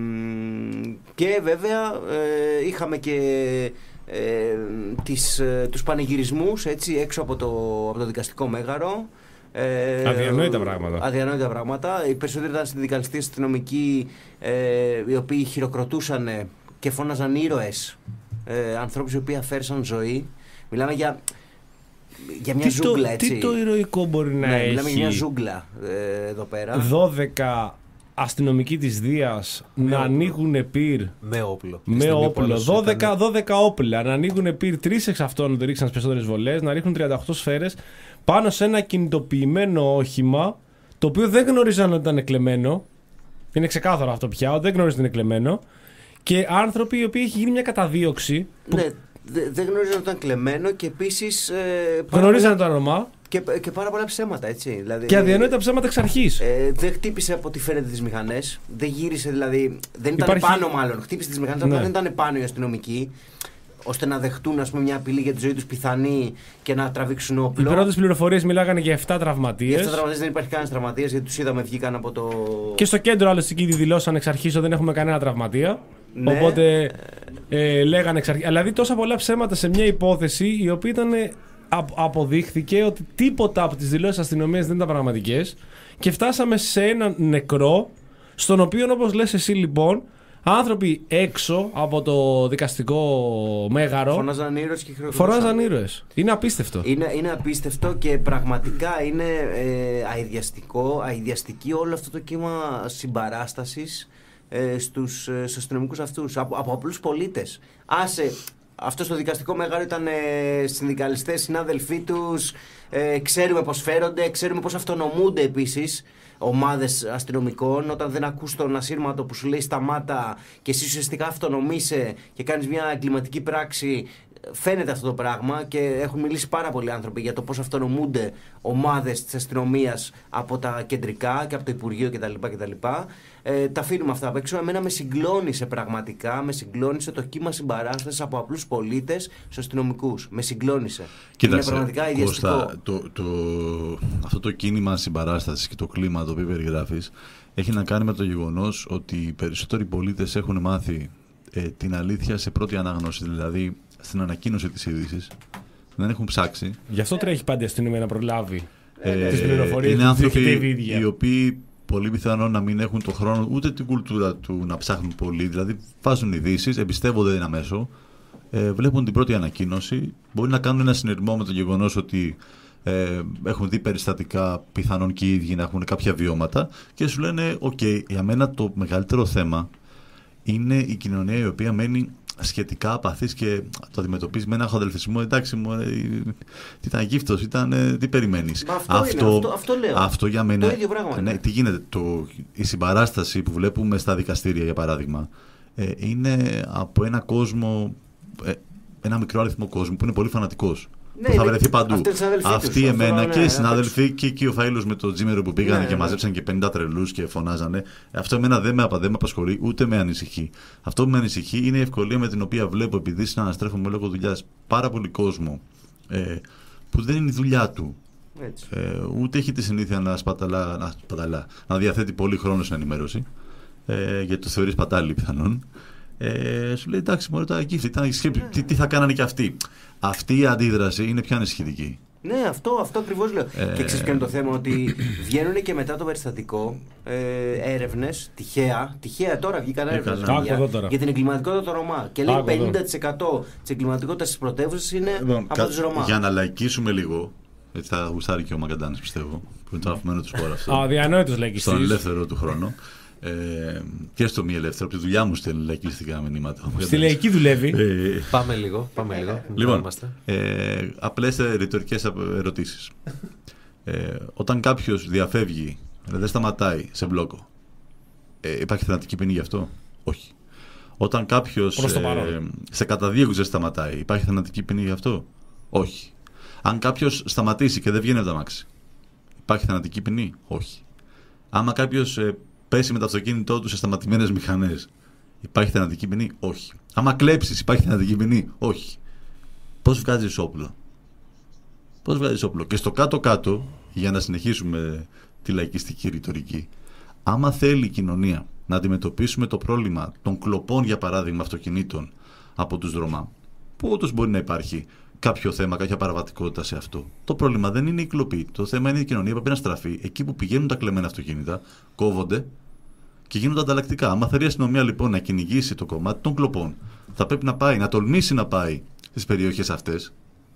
και βέβαια ε, είχαμε και ε, τις, ε, τους πανηγυρισμούς, έτσι, έξω από το, από το δικαστικό μέγαρο. Ε, αδιανόητα πράγματα. Αδιανόητα πράγματα. Οι περισσότεροι ήταν συνδικαλιστές αστυνομικοί, ε, οι οποίοι χειροκροτούσαν και φώναζαν ήρωες, ε, ανθρώπους οι οποίοι αφαίρεσαν ζωή. Μιλάμε για, για μια τι ζούγκλα, το, έτσι. Τι το ηρωικό μπορεί να ναι, έχει? Μιλάμε για μια ζούγκλα ε, εδώ πέρα. δώδεκα αστυνομικοί της Δίας να ανοίγουν πυρ με όπλο. Με όπλο. δώδεκα, ήταν... δώδεκα όπλα. Να ανοίγουν πυρ. Τρεις εξ αυτών ρίξαν τις περισσότερες βολές. Να ρίχνουν τριάντα οκτώ σφαίρες πάνω σε ένα κινητοποιημένο όχημα, το οποίο δεν γνωρίζαν ότι ήταν εκλεμμένο. Είναι ξεκάθαρο αυτό πια. Δεν γνωρίζαν ότι είναι εκλεμμένο. Και άνθρωποι οι οποίοι έχει γίνει μια καταδίωξη. Που... Ναι, δεν γνωρίζαν ότι ήταν κλεμμένο και επίσης. Ε, γνωρίζαν το όνομα. Και, και πάρα πολλά ψέματα, έτσι. Δηλαδή, και αδιανόητα ψέματα εξ αρχής. Ε, δεν χτύπησε από ό,τι φαίνεται τις μηχανές. Δεν γύρισε, δηλαδή. Δεν ήταν Υπάρχει... πάνω, μάλλον. Χτύπησε τις μηχανές, ναι. αλλά δεν ήταν πάνω οι αστυνομικοί, ώστε να δεχτούν, ας πούμε, μια απειλή για τη ζωή τους πιθανή και να τραβήξουν όπλο. Οι πρώτες πληροφορίες μιλάγανε για επτά τραυματίες. Για επτά τραυματίες δεν υπάρχει κανένας τραυματίας, γιατί τους είδαμε, βγήκαν από το. Και στο κέντρο άλλωστε εκεί δηλώσαν εξ αρχής ότι δεν έχουμε κανένα τραυματία. Ναι. Οπότε ε, λέγανε εξ αρχής. Δηλαδή τόσα πολλά ψέματα σε μια υπόθεση η οποία ήταν. Αποδείχθηκε ότι τίποτα από τις δηλώσεις αστυνομίας δεν ήταν πραγματικές και φτάσαμε σε έναν νεκρό, στον οποίο, όπως λες εσύ λοιπόν, άνθρωποι έξω από το δικαστικό μέγαρο φωνάζαν ήρωες και χειροκροτούσαν. Φωνάζαν ήρωες. Είναι απίστευτο. Είναι, είναι απίστευτο και πραγματικά είναι ε, αηδιαστικό, αηδιαστική όλο αυτό το κύμα συμπαράστασης ε, στους, ε, στους αστυνομικούς αυτούς, από, από απλούς πολίτες. Άσε, αυτό στο δικαστικό μέγαρο ήταν ε, συνδικαλιστές, συνάδελφοί τους, ε, ξέρουμε πώς φέρονται, ξέρουμε πώς αυτονομούνται επίσης ομάδες αστυνομικών. Όταν δεν ακούς τον ασύρματο που σου λέει σταμάτα και εσύ ουσιαστικά αυτονομείσαι και κάνεις μια εγκληματική πράξη, φαίνεται αυτό το πράγμα και έχουν μιλήσει πάρα πολλοί άνθρωποι για το πώς αυτονομούνται ομάδες της αστυνομίας από τα κεντρικά και από το Υπουργείο κτλ. κτλ. Ε, τα αφήνουμε αυτά απ' έξω. Εμένα με συγκλώνησε πραγματικά, με συγκλώνησε το κύμα συμπαράστασης από απλούς πολίτες στους αστυνομικούς. Με συγκλώνησε. Κοίταξε, είναι πραγματικά ιδιαστικό. Κώστα, το, το, αυτό το κίνημα συμπαράστασης και το κλίμα το οποίο περιγράφεις έχει να κάνει με το γεγονός ότι οι περισσότεροι πολίτες έχουν μάθει ε, την αλήθεια σε πρώτη ανάγνωση, δηλαδή στην ανακοίνωση της είδησης. Δεν έχουν ψάξει. Γι' αυτό τρέχει πάντα η αστυνομία να προλάβει ε, τις πληροφορίες. Είναι άνθρωποι οι οποίοι πολύ πιθανόν να μην έχουν τον χρόνο ούτε την κουλτούρα του να ψάχνουν πολύ. Δηλαδή βάζουν ειδήσεις, εμπιστεύονται ένα μέσο, ε, βλέπουν την πρώτη ανακοίνωση, μπορεί να κάνουν ένα συνειρμό με το γεγονός ότι ε, έχουν δει περιστατικά, πιθανόν και οι ίδιοι να έχουν κάποια βιώματα και σου λένε: «Οκ, okay, για μένα το μεγαλύτερο θέμα είναι η κοινωνία η οποία μένει σχετικά απαθής και το αντιμετωπίζει με ένα αδελφισμό. Εντάξει, μου, ε, ήταν γύφτος, ήταν, ε, τι περιμένεις». Αυτό, αυτό, είναι, αυτό, αυτό λέω. Αυτό για μένα. Το ίδιο πράγμα. Ναι, τι γίνεται, το, η συμπαράσταση που βλέπουμε στα δικαστήρια, για παράδειγμα, ε, είναι από ένα κόσμο, ε, ένα μικρό αριθμό κόσμου που είναι πολύ φανατικός. Ναι, που θα βρεθεί παντού. Αυτοί τους, εμένα αυτό, ναι, και οι ναι, συνάδελφοι ναι, και εκεί ο Φαΐλος με το Τζίμερο που πήγανε ναι, και ναι. μαζέψαν και πενήντα τρελούς και φωνάζανε. Αυτό εμένα δεν με, δεν με απασχολεί ούτε με ανησυχεί. Αυτό που με ανησυχεί είναι η ευκολία με την οποία βλέπω, επειδή συναναστρέφομαι λόγω δουλειάς, πάρα πολύ κόσμο ε, που δεν είναι η δουλειά του. Ε, ούτε έχει τη συνήθεια να σπαταλά, να, σπαταλά, να διαθέτει πολύ χρόνο στην ενημέρωση, ε, γιατί το θεωρεί σπατάλη πιθανόν. Ε, σου λέει: «Εντάξει, μωρέ, τα γύφτη, ήταν σκέψη, τι, τι θα κάνανε και αυτοί». Αυτή η αντίδραση είναι πιο ανησυχητική. Ναι, αυτό, αυτό ακριβώς λέω. Ε... Και ξέρεις ποιο είναι το θέμα, ότι βγαίνουν και μετά το περιστατικό ε, έρευνες, τυχαία, τυχαία τώρα βγήκαν έρευνες για, για την εγκληματικότητα των Ρωμά. Και λέει πενήντα τοις εκατό της εγκληματικότητας της πρωτεύουσας είναι λοιπόν, από τους Ρωμά. Για να λαϊκίσουμε λίγο, γιατί θα γουστάρει και ο Μαγκαντάνης, πιστεύω, που είναι το αγαπημένο του σπόρο αυτό. Αδιανόητος λαϊκιστής. Στον ελεύθερο του χρόνο. Ε, και στο μη ελεύθερο, από τη δουλειά μου στέλνει λαϊκιστικά μηνύματα. Στη λαϊκή δουλεύει. Ε, πάμε λίγο, πάμε λίγο. Λοιπόν, ε, απλές ρητορικές ερωτήσεις. Ε, όταν κάποιος διαφεύγει, δεν σταματάει σε μπλόκο, ε, υπάρχει θανατική ποινή γι' αυτό? Όχι. Όταν κάποιος ε, σε καταδίωξη δεν σταματάει, υπάρχει θανατική ποινή γι' αυτό? Όχι. Αν κάποιος σταματήσει και δεν βγαίνει από το αμάξι, υπάρχει θανατική ποινή? Όχι. Άμα κάποιος ε, πέσει με το αυτοκίνητό του σε σταματημένες μηχανές, υπάρχει θανατική ποινή? Όχι. Άμα κλέψεις, υπάρχει θανατική ποινή? Όχι. Πώς βγάζεις όπλο? Πώς βγάζεις όπλο? Και στο κάτω-κάτω, για να συνεχίσουμε τη λαϊκιστική ρητορική, άμα θέλει η κοινωνία να αντιμετωπίσουμε το πρόβλημα των κλοπών, για παράδειγμα, αυτοκινήτων από τους Ρωμά, που όντως μπορεί να υπάρχει κάποιο θέμα, κάποια παραβατικότητα σε αυτό. Το πρόβλημα δεν είναι η κλοπή. Το θέμα είναι η κοινωνία που πρέπει να στραφεί εκεί που πηγαίνουν τα κλεμμένα αυτοκίνητα, κόβονται και γίνονται ανταλλακτικά. Άμα θέλει η αστυνομία λοιπόν να κυνηγήσει το κομμάτι των κλοπών, θα πρέπει να πάει, να τολμήσει να πάει στις περιοχές αυτές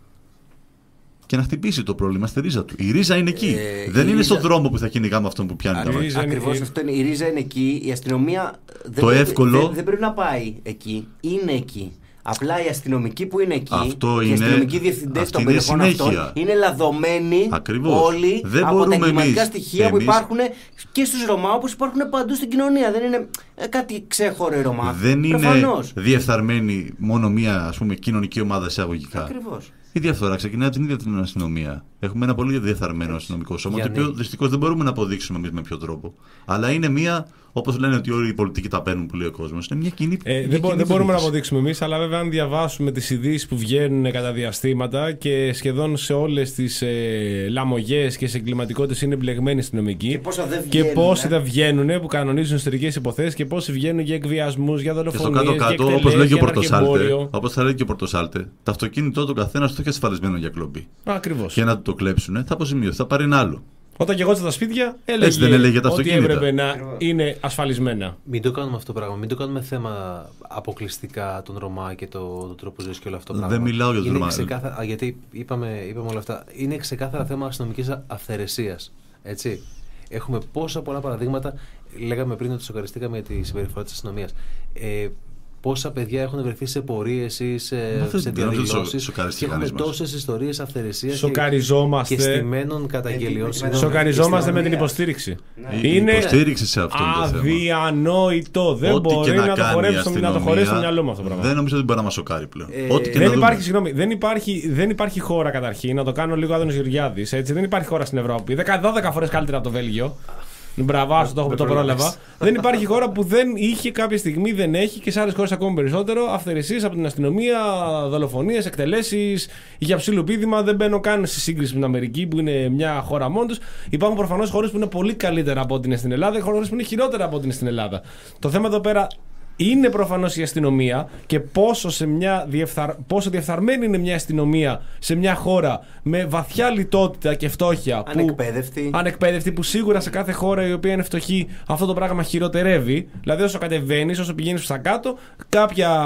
και να χτυπήσει το πρόβλημα στη ρίζα του. Η ρίζα είναι εκεί. Ε, δεν είναι ρίζα... στον δρόμο που θα κυνηγάμε αυτόν που πιάνει τα μάτια. Ακριβώς αυτό είναι. Η ρίζα είναι εκεί. Η αστυνομία δεν, το εύκολο... δεν, δεν πρέπει να πάει εκεί. Είναι εκεί. Απλά οι αστυνομικοί που είναι εκεί, αυτό οι είναι... αστυνομικοί διευθυντές των περιοχών αυτών είναι λαδωμένοι. Ακριβώς. Όλοι δεν από τα εγκληματικά εμείς, στοιχεία εμείς... που υπάρχουν και στους Ρωμά, όπως υπάρχουν παντού στην κοινωνία. Δεν είναι κάτι ξέχωρο οι Ρωμά. Δεν Προφανώς. είναι διεφθαρμένη μόνο μία, ας πούμε, κοινωνική ομάδα εισαγωγικά. Ακριβώς. Η διαφθορά ξεκινάει από την ίδια την αστυνομία. Έχουμε ένα πολύ διεφθαρμένο αστυνομικό σώμα, το οποίο δυστυχώς δεν μπορούμε να αποδείξουμε εμείς με ποιο τρόπο. Αλλά είναι μία, όπως λένε ότι όλοι οι πολιτικοί τα παίρνουν που λέει ο κόσμος, είναι μια κοινή. Ε, δεν μπο, δεν μπορούμε να αποδείξουμε εμείς, αλλά βέβαια αν διαβάσουμε τις ειδήσεις που βγαίνουν κατά διαστήματα και σχεδόν σε όλες τις ε, λαμογές και σε εγκληματικότητες είναι εμπλεγμένοι αστυνομικοί. Και πόσοι δεν βγαίνουν, που κανονίζουν ιστορικές υποθέσεις και πόσοι βγαίνουν για εκβιασμούς, για δολοφονίες. Και στο κάτω-κάτω, όπως λέει και ο Πορτοσάλτε, όπως θα λέει και ο Πορτοσάλτε, το αυτοκίνητό του καθένα το έχει ασφαλισμένο για κλοπή. Ακριβώς. Και να το κλέψουν, θα αποζημιωθεί, θα πάρει ένα άλλο. Όταν και εγώ στα σπίτια έλεγε, δεν έλεγε τα ότι έπρεπε να είναι ασφαλισμένα. Μην το κάνουμε αυτό το πράγμα. Μην το κάνουμε θέμα αποκλειστικά τον Ρωμά και το, το τρόπο ζωής και όλο αυτό το πράγμα. Δεν μιλάω για τον Ρωμά. Ξεκάθαρα, γιατί είπαμε, είπαμε όλα αυτά. Είναι ξεκάθαρα θέμα αστυνομικής αυθαιρεσίας. Έτσι. Έχουμε πόσα πολλά παραδείγματα. Λέγαμε πριν ότι σοκαριστήκαμε για τη συμπεριφορά της αστυνομίας. Ε, Πόσα παιδιά έχουν βρεθεί σε πορείες ή σε, σε διαδηλώσεις και έχουμε τόσες ιστορίες αυθαιρεσίας και, και στημένων καταγγελιών. Σοκαριζόμαστε με την υποστήριξη. Ναι. Είναι υποστήριξη σε αυτό το θέμα. Αδιανόητο. Δεν Ό,τι μπορεί να, να το χωρέσει να το χωρέσει στο μυαλό μου αυτό το πράγμα. Δεν νομίζω ότι μπορεί να μας σοκάρει πλέον. Ε, Ό,τι και δεν, υπάρχει, συγγνώμη, δεν, υπάρχει, δεν υπάρχει χώρα καταρχήν, να το κάνω λίγο Άδωνης Γεωργιάδης. Δεν υπάρχει χώρα στην Ευρώπη. δώδεκα φορές καλύτερα από το Βέλγιο. Μπραβά, το, το πρόλαβα. Δεν υπάρχει χώρα που δεν είχε κάποια στιγμή, δεν έχει και σε άλλες χώρες ακόμη περισσότερο αυθαιρεσίες από την αστυνομία, δολοφονίες, εκτελέσεις για ψιλοπίδημα. Δεν μπαίνω καν στη σύγκριση με την Αμερική που είναι μια χώρα μόνη τους. Υπάρχουν προφανώς χώρες που είναι πολύ καλύτερα από ό,τι είναι στην Ελλάδα και χώρες που είναι χειρότερα από ό,τι είναι στην Ελλάδα. Το θέμα εδώ πέρα είναι προφανώς η αστυνομία και πόσο, σε μια διεφθαρ... πόσο διεφθαρμένη είναι μια αστυνομία σε μια χώρα με βαθιά λιτότητα και φτώχεια. Ανεκπαίδευτη. Που... Ανεκπαίδευτη, που σίγουρα σε κάθε χώρα η οποία είναι φτωχή αυτό το πράγμα χειροτερεύει. Δηλαδή, όσο κατεβαίνεις, όσο πηγαίνεις προς τα κάτω, κάποια.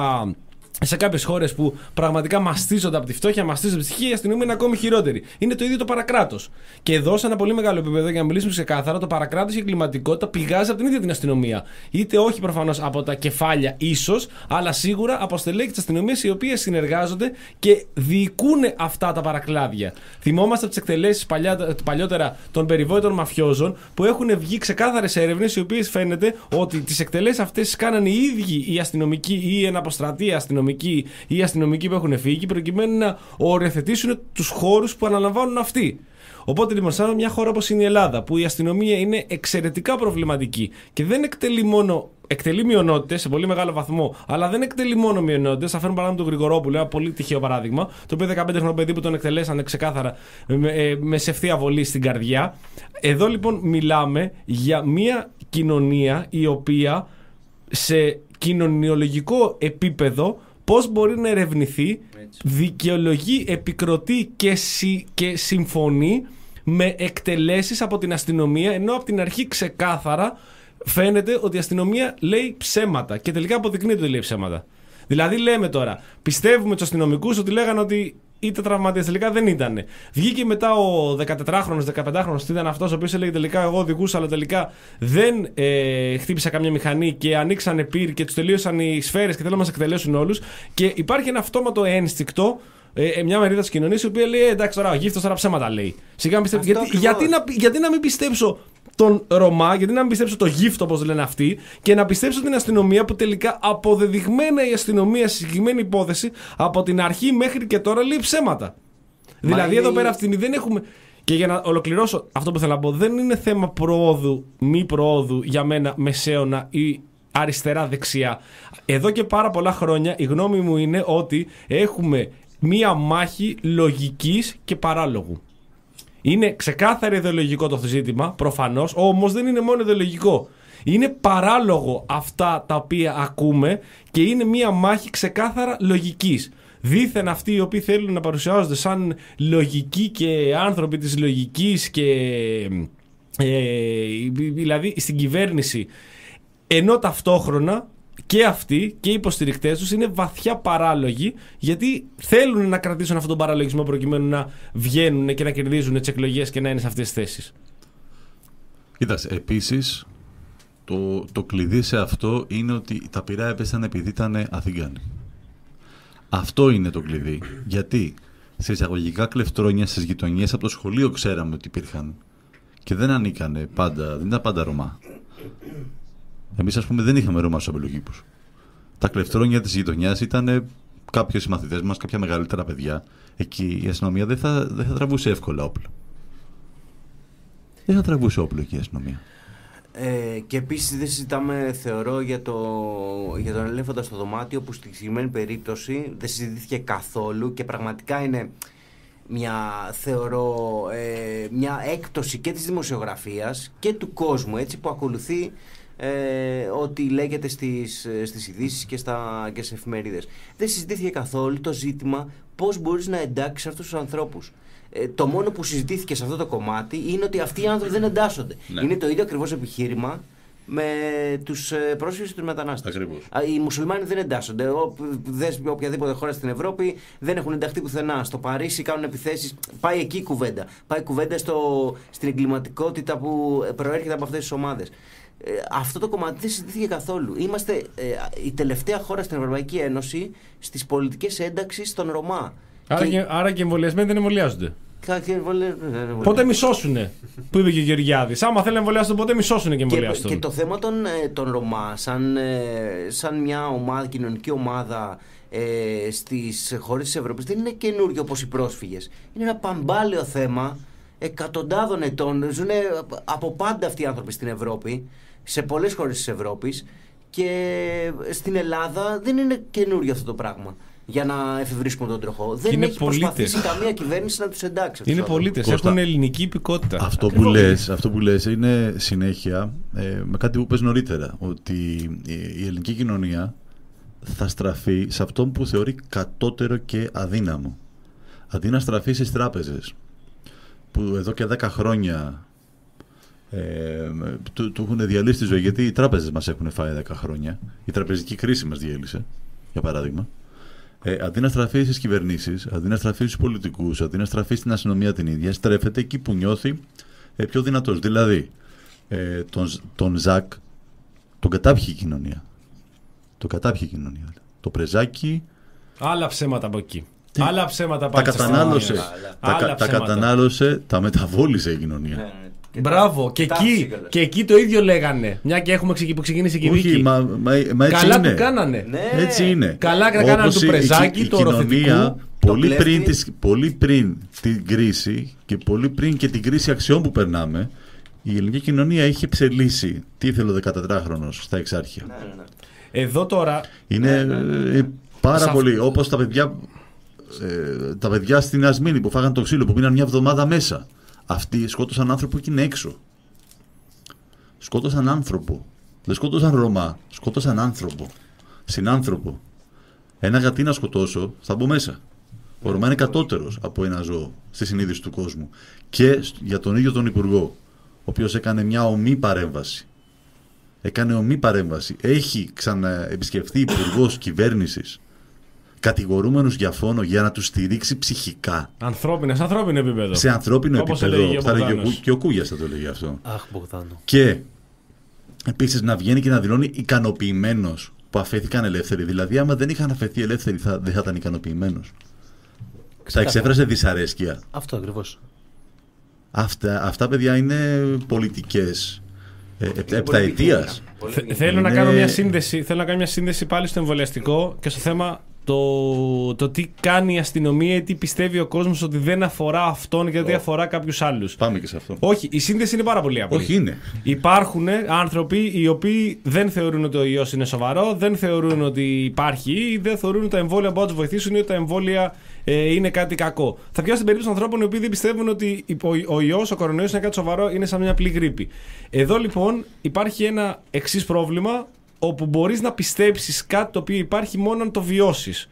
Σε κάποιες χώρες που πραγματικά μαστίζονται από τη φτώχεια, μαστίζονται από τη ψυχή, η αστυνομία είναι ακόμη χειρότερη. Είναι το ίδιο το παρακράτος. Και εδώ, σε ένα πολύ μεγάλο επίπεδο, για να μιλήσουμε ξεκάθαρα, το παρακράτος και η εγκληματικότητα πηγάζει από την ίδια την αστυνομία. Είτε όχι προφανώς από τα κεφάλια, ίσως, αλλά σίγουρα από στελέχη της αστυνομίας οι οποίες συνεργάζονται και διοικούν αυτά τα παρακλάδια. Θυμόμαστε τις εκτελέσεις παλιότερα των περιβόητων μαφιόζων που έχουν βγει ξεκάθαρες έρευνες οι οποίες φαίνεται ότι τις εκτελέσεις αυτές κάνανε οι ίδιοι οι αστυνομικοί ή η εναποστρατεία αστυνομική ή οι αστυνομικοί που έχουν φύγει προκειμένου να οριοθετήσουν τους χώρους που αναλαμβάνουν αυτοί. Οπότε λοιπόν, σαν μια χώρα όπως είναι η Ελλάδα, που η αστυνομία είναι εξαιρετικά προβληματική και δεν εκτελεί μόνο. Εκτελεί μειονότητες σε πολύ μεγάλο βαθμό, αλλά δεν εκτελεί μόνο μειονότητες. Θα φέρνω παράδειγμα τον Γρηγορόπουλο, ένα πολύ τυχαίο παράδειγμα, το οποίο δεκαπέντε χρονικό παιδί που τον εκτελέσανε ξεκάθαρα με, με σε ευθεία βολή στην καρδιά. Εδώ λοιπόν μιλάμε για μια κοινωνία η οποία σε κοινωνιολογικό επίπεδο πώς μπορεί να ερευνηθεί, δικαιολογεί, επικροτεί και, συ, και συμφωνεί με εκτελέσεις από την αστυνομία, ενώ από την αρχή ξεκάθαρα φαίνεται ότι η αστυνομία λέει ψέματα και τελικά αποδεικνύεται ότι λέει ψέματα. Δηλαδή λέμε τώρα, πιστεύουμε τους αστυνομικούς ότι λέγανε ότι είτε τραυματίες, τελικά δεν ήταν. Βγήκε μετά ο δεκατετράχρονος, δεκαπεντάχρονος, ήταν αυτός ο οποίος έλεγε τελικά εγώ οδηγούσα, αλλά τελικά δεν ε, χτύπησα καμιά μηχανή και ανοίξανε πυρ και τους τελείωσαν οι σφαίρες και θέλουν να μας εκτελέσουν όλους. Και υπάρχει ένα αυτόματο ένστικτο, ε, μια μερίδα της κοινωνίας η οποία λέει εντάξει τώρα ο γύφτος τώρα ψέματα λέει. Σιγά μην πιστέψω. Γιατί, γιατί, να, γιατί να μην πιστέψω τον Ρωμά, γιατί να μην πιστέψω το γύφτο όπως λένε αυτοί και να πιστέψω την αστυνομία που τελικά αποδεδειγμένα η αστυνομία σε συγκεκριμένη υπόθεση από την αρχή μέχρι και τώρα λέει ψέματα. Δηλαδή είναι εδώ η- πέρα αυτή τη στιγμή δεν έχουμε. Και για να ολοκληρώσω αυτό που θέλω να πω, δεν είναι θέμα προόδου, μη προόδου για μένα μεσαίωνα ή αριστερά-δεξιά. Εδώ και πάρα πολλά χρόνια η γνώμη μου είναι ότι έχουμε μία μάχη λογικής και παράλογου. Είναι ξεκάθαρα ιδεολογικό το ζήτημα, προφανώς, όμως δεν είναι μόνο ιδεολογικό. Είναι παράλογο αυτά τα οποία ακούμε και είναι μία μάχη ξεκάθαρα λογικής. Δήθεν αυτοί οι οποίοι θέλουν να παρουσιάζονται σαν λογικοί και άνθρωποι της λογικής και ε, δηλαδή στην κυβέρνηση, ενώ ταυτόχρονα και αυτοί και οι υποστηρικτές τους είναι βαθιά παράλογοι, γιατί θέλουν να κρατήσουν αυτόν τον παραλογισμό προκειμένου να βγαίνουν και να κερδίζουν τις εκλογές και να είναι σε αυτές τις θέσεις. Κοίταξε, επίσης το, το κλειδί σε αυτό είναι ότι τα πυρά έπεσαν επειδή ήταν Αθηγάνοι. Αυτό είναι το κλειδί. Γιατί σε εισαγωγικά κλεφτρόνια στις γειτονιές από το σχολείο ξέραμε ότι υπήρχαν και δεν ανήκανε πάντα, δεν ήταν πάντα Ρωμά. Εμείς, ας πούμε, δεν είχαμε Ρωμά στους αμπελοκήπους. Τα κλεφτρόνια της γειτονιάς ήταν κάποιοι συμμαθητές μας, κάποια μεγαλύτερα παιδιά. Εκεί η αστυνομία δεν θα, δεν θα τραβούσε εύκολα όπλο. Δεν θα τραβούσε όπλο εκεί η αστυνομία. Ε, και επίσης δεν συζητάμε, θεωρώ, για, το, για τον ελέφαντα στο δωμάτιο, που στη συγκεκριμένη περίπτωση δεν συζητήθηκε καθόλου και πραγματικά είναι μια, θεωρώ, ε, μια έκπτωση και της δημοσιογραφίας και του κόσμου, έτσι, που ακολουθεί ε, ό,τι λέγεται στις, στις ειδήσεις και, στα, και στις εφημερίδες. Δεν συζητήθηκε καθόλου το ζήτημα πώς μπορείς να εντάξεις αυτούς τους ανθρώπους. Ε, το μόνο που συζητήθηκε σε αυτό το κομμάτι είναι ότι αυτοί οι άνθρωποι δεν εντάσσονται. Ναι. Είναι το ίδιο ακριβώς επιχείρημα με τους ε, πρόσφυγες και τους μετανάστες. Ακριβώς. Α, οι μουσουλμάνοι δεν εντάσσονται. Ο, δες οποιαδήποτε χώρα στην Ευρώπη, δεν έχουν ενταχθεί πουθενά. Στο Παρίσι κάνουν επιθέσεις. Πάει εκεί η κουβέντα. Πάει η κουβέντα στο, στην εγκληματικότητα που προέρχεται από αυτές τις ομάδες. Ε, αυτό το κομμάτι δεν συζητήθηκε καθόλου. Είμαστε ε, η τελευταία χώρα στην Ευρωπαϊκή Ένωση στις πολιτικές ένταξεις των Ρωμά. Άρα Και- και, άρα και εμβολιασμένοι δεν εμβολιάζονται. Κάποιοι εμβολια- Πότε μισώσουνε, που είπε και ο Γεωργιάδης. Άμα θέλουν να εμβολιάσουν, πότε μισώσουνε και Και, εμβολιάσουν. και το θέμα των, ε, των Ρωμά σαν, ε, σαν μια ομάδα, κοινωνική ομάδα ε, στις χώρες της Ευρώπης δεν είναι καινούριο όπως οι πρόσφυγες. Είναι ένα παμπάλαιο θέμα εκατοντάδων ετών. Ζουν από πάντα αυτοί οι άνθρωποι στην Ευρώπη, σε πολλές χώρες της Ευρώπης, και στην Ελλάδα δεν είναι καινούριο αυτό το πράγμα για να εφευρίσκουμε τον τροχό. Δεν είναι έχει πολίτες. προσπαθήσει καμία κυβέρνηση να τους εντάξει αυτούς Είναι τους ανθρώπους. πολίτες, Κώστα, έχουν ελληνική υπηκότητα. Αυτό που, Ακριβώς. λες, αυτό που λες είναι συνέχεια ε, με κάτι που πες νωρίτερα, ότι η, η ελληνική κοινωνία θα στραφεί σε αυτόν που θεωρεί κατώτερο και αδύναμο. Αντί να στραφεί στις τράπεζες, που εδώ και δέκα χρόνια ε, του, του έχουν διαλύσει τη ζωή, γιατί οι τράπεζες μας έχουν φάει δέκα χρόνια, η τραπεζική κρίση μας διέλυσε, για παράδειγμα. Ε, αντί να στραφεί στις κυβερνήσεις, αντί να στραφεί στους πολιτικούς, αντί να στραφεί στην αστυνομία την ίδια, στρέφεται εκεί που νιώθει ε, πιο δυνατός. Δηλαδή, ε, τον, τον Ζακ τον κατάπιε η κοινωνία. Τον κατάπιε η κοινωνία. Το πρεζάκι Άλλα ψέματα από εκεί. Τι? Άλλα ψέματα τα πάλι στις κατανάλωσε, αστυνομίες. τα, Άλλα κα- τα ψέματα. κατανάλωσε, τα μεταβόλησε η κοινωνία. Ναι, ναι. Και Μπράβο, και τάψει εκεί, κιόλας. και εκεί το ίδιο λέγανε. Μια και έχουμε ξεκι- που ξεκίνησε και η Όχι, δίκη. μα, μα, μα έτσι Καλά είναι. του κάνανε. Ναι. Έτσι είναι. Καλά τα κάνανε Όπως του η- η- πρεζάκι, η του κοινωνία, οροθετικού. πολύ Το πριν, κλέφτη. τις, πολύ πριν την κρίση και πολύ πριν και την κρίση αξιών που περνάμε, η ελληνική κοινωνία είχε ψελίσει. Τι ήθελε ο δεκατετράχρονος στα εξάρχεια. Ναι, ναι, ναι. Εδώ τώρα. Είναι ε, πάρα Σε αυ- πολύ. Όπως τα παιδιά, ε, τα παιδιά στην Ασμήνη που φάγαν το ξύλο, που μείναν μια εβδομάδα μέσα. Αυτοί σκότωσαν άνθρωπο και είναι έξω. Σκότωσαν άνθρωπο. Δεν σκότωσαν Ρωμά. Σκότωσαν άνθρωπο. Συνάνθρωπο. Ένα γατί να σκοτώσω, θα μπω μέσα. Ο Ρωμά είναι κατώτερος από ένα ζώο στη συνείδηση του κόσμου. Και σ- για τον ίδιο τον Υπουργό, ο οποίος έκανε μια ομή παρέμβαση. Έκανε ομή παρέμβαση. Έχει ξαναεπισκεφθεί υπουργός κυβέρνησης κατηγορούμενους για φόνο για να τους στηρίξει ψυχικά. Ανθρώπινε, σε ανθρώπινο επίπεδο. Σε ανθρώπινο Όπως επίπεδο. έλεγε ο Θα έλεγε ο Μπογδάνος. Κου- και ο Κούγιας θα το έλεγε αυτό. Αχ, Μπογδάνο. Και επίσης να βγαίνει και να δηλώνει ικανοποιημένος που αφέθηκαν ελεύθεροι. Δηλαδή, άμα δεν είχαν αφαιθεί ελεύθεροι, θα, δεν θα ήταν ικανοποιημένος. Θα Ξεκάθαρα. εξέφρασε δυσαρέσκεια. Αυτό ακριβώς. Αυτά, αυτά παιδιά είναι πολιτικές ε, επ- Είναι επταετίας. πολύ Θε- γενικά. Θέλω, να Είναι- κάνω μια σύνδεση, θέλω να κάνω μια σύνδεση πάλι στο εμβολιαστικό και στο θέμα το, το τι κάνει η αστυνομία ή τι πιστεύει ο κόσμος ότι δεν αφορά αυτόν γιατί oh. αφορά κάποιους άλλους. Πάμε και σε αυτό. Όχι, η σύνδεση είναι πάρα πολύ απλή. Όχι είναι. Υπάρχουν άνθρωποι οι οποίοι δεν θεωρούν ότι ο ιός είναι σοβαρό, δεν θεωρούν ότι υπάρχει ή δεν θεωρούν ότι τα εμβόλια μπορούν να τους βοηθήσουν ή ότι τα εμβόλια ε, είναι κάτι κακό. Θα πιάσω την περίπτωση των ανθρώπων οι οποίοι δεν πιστεύουν ότι ο, ο ιός, ο κορονοϊός είναι κάτι σοβαρό, είναι σαν μια απλή γρίπη. Εδώ λοιπόν υπάρχει ένα εξής πρόβλημα, όπου μπορείς να πιστέψεις κάτι το οποίο υπάρχει μόνο αν το βιώσεις.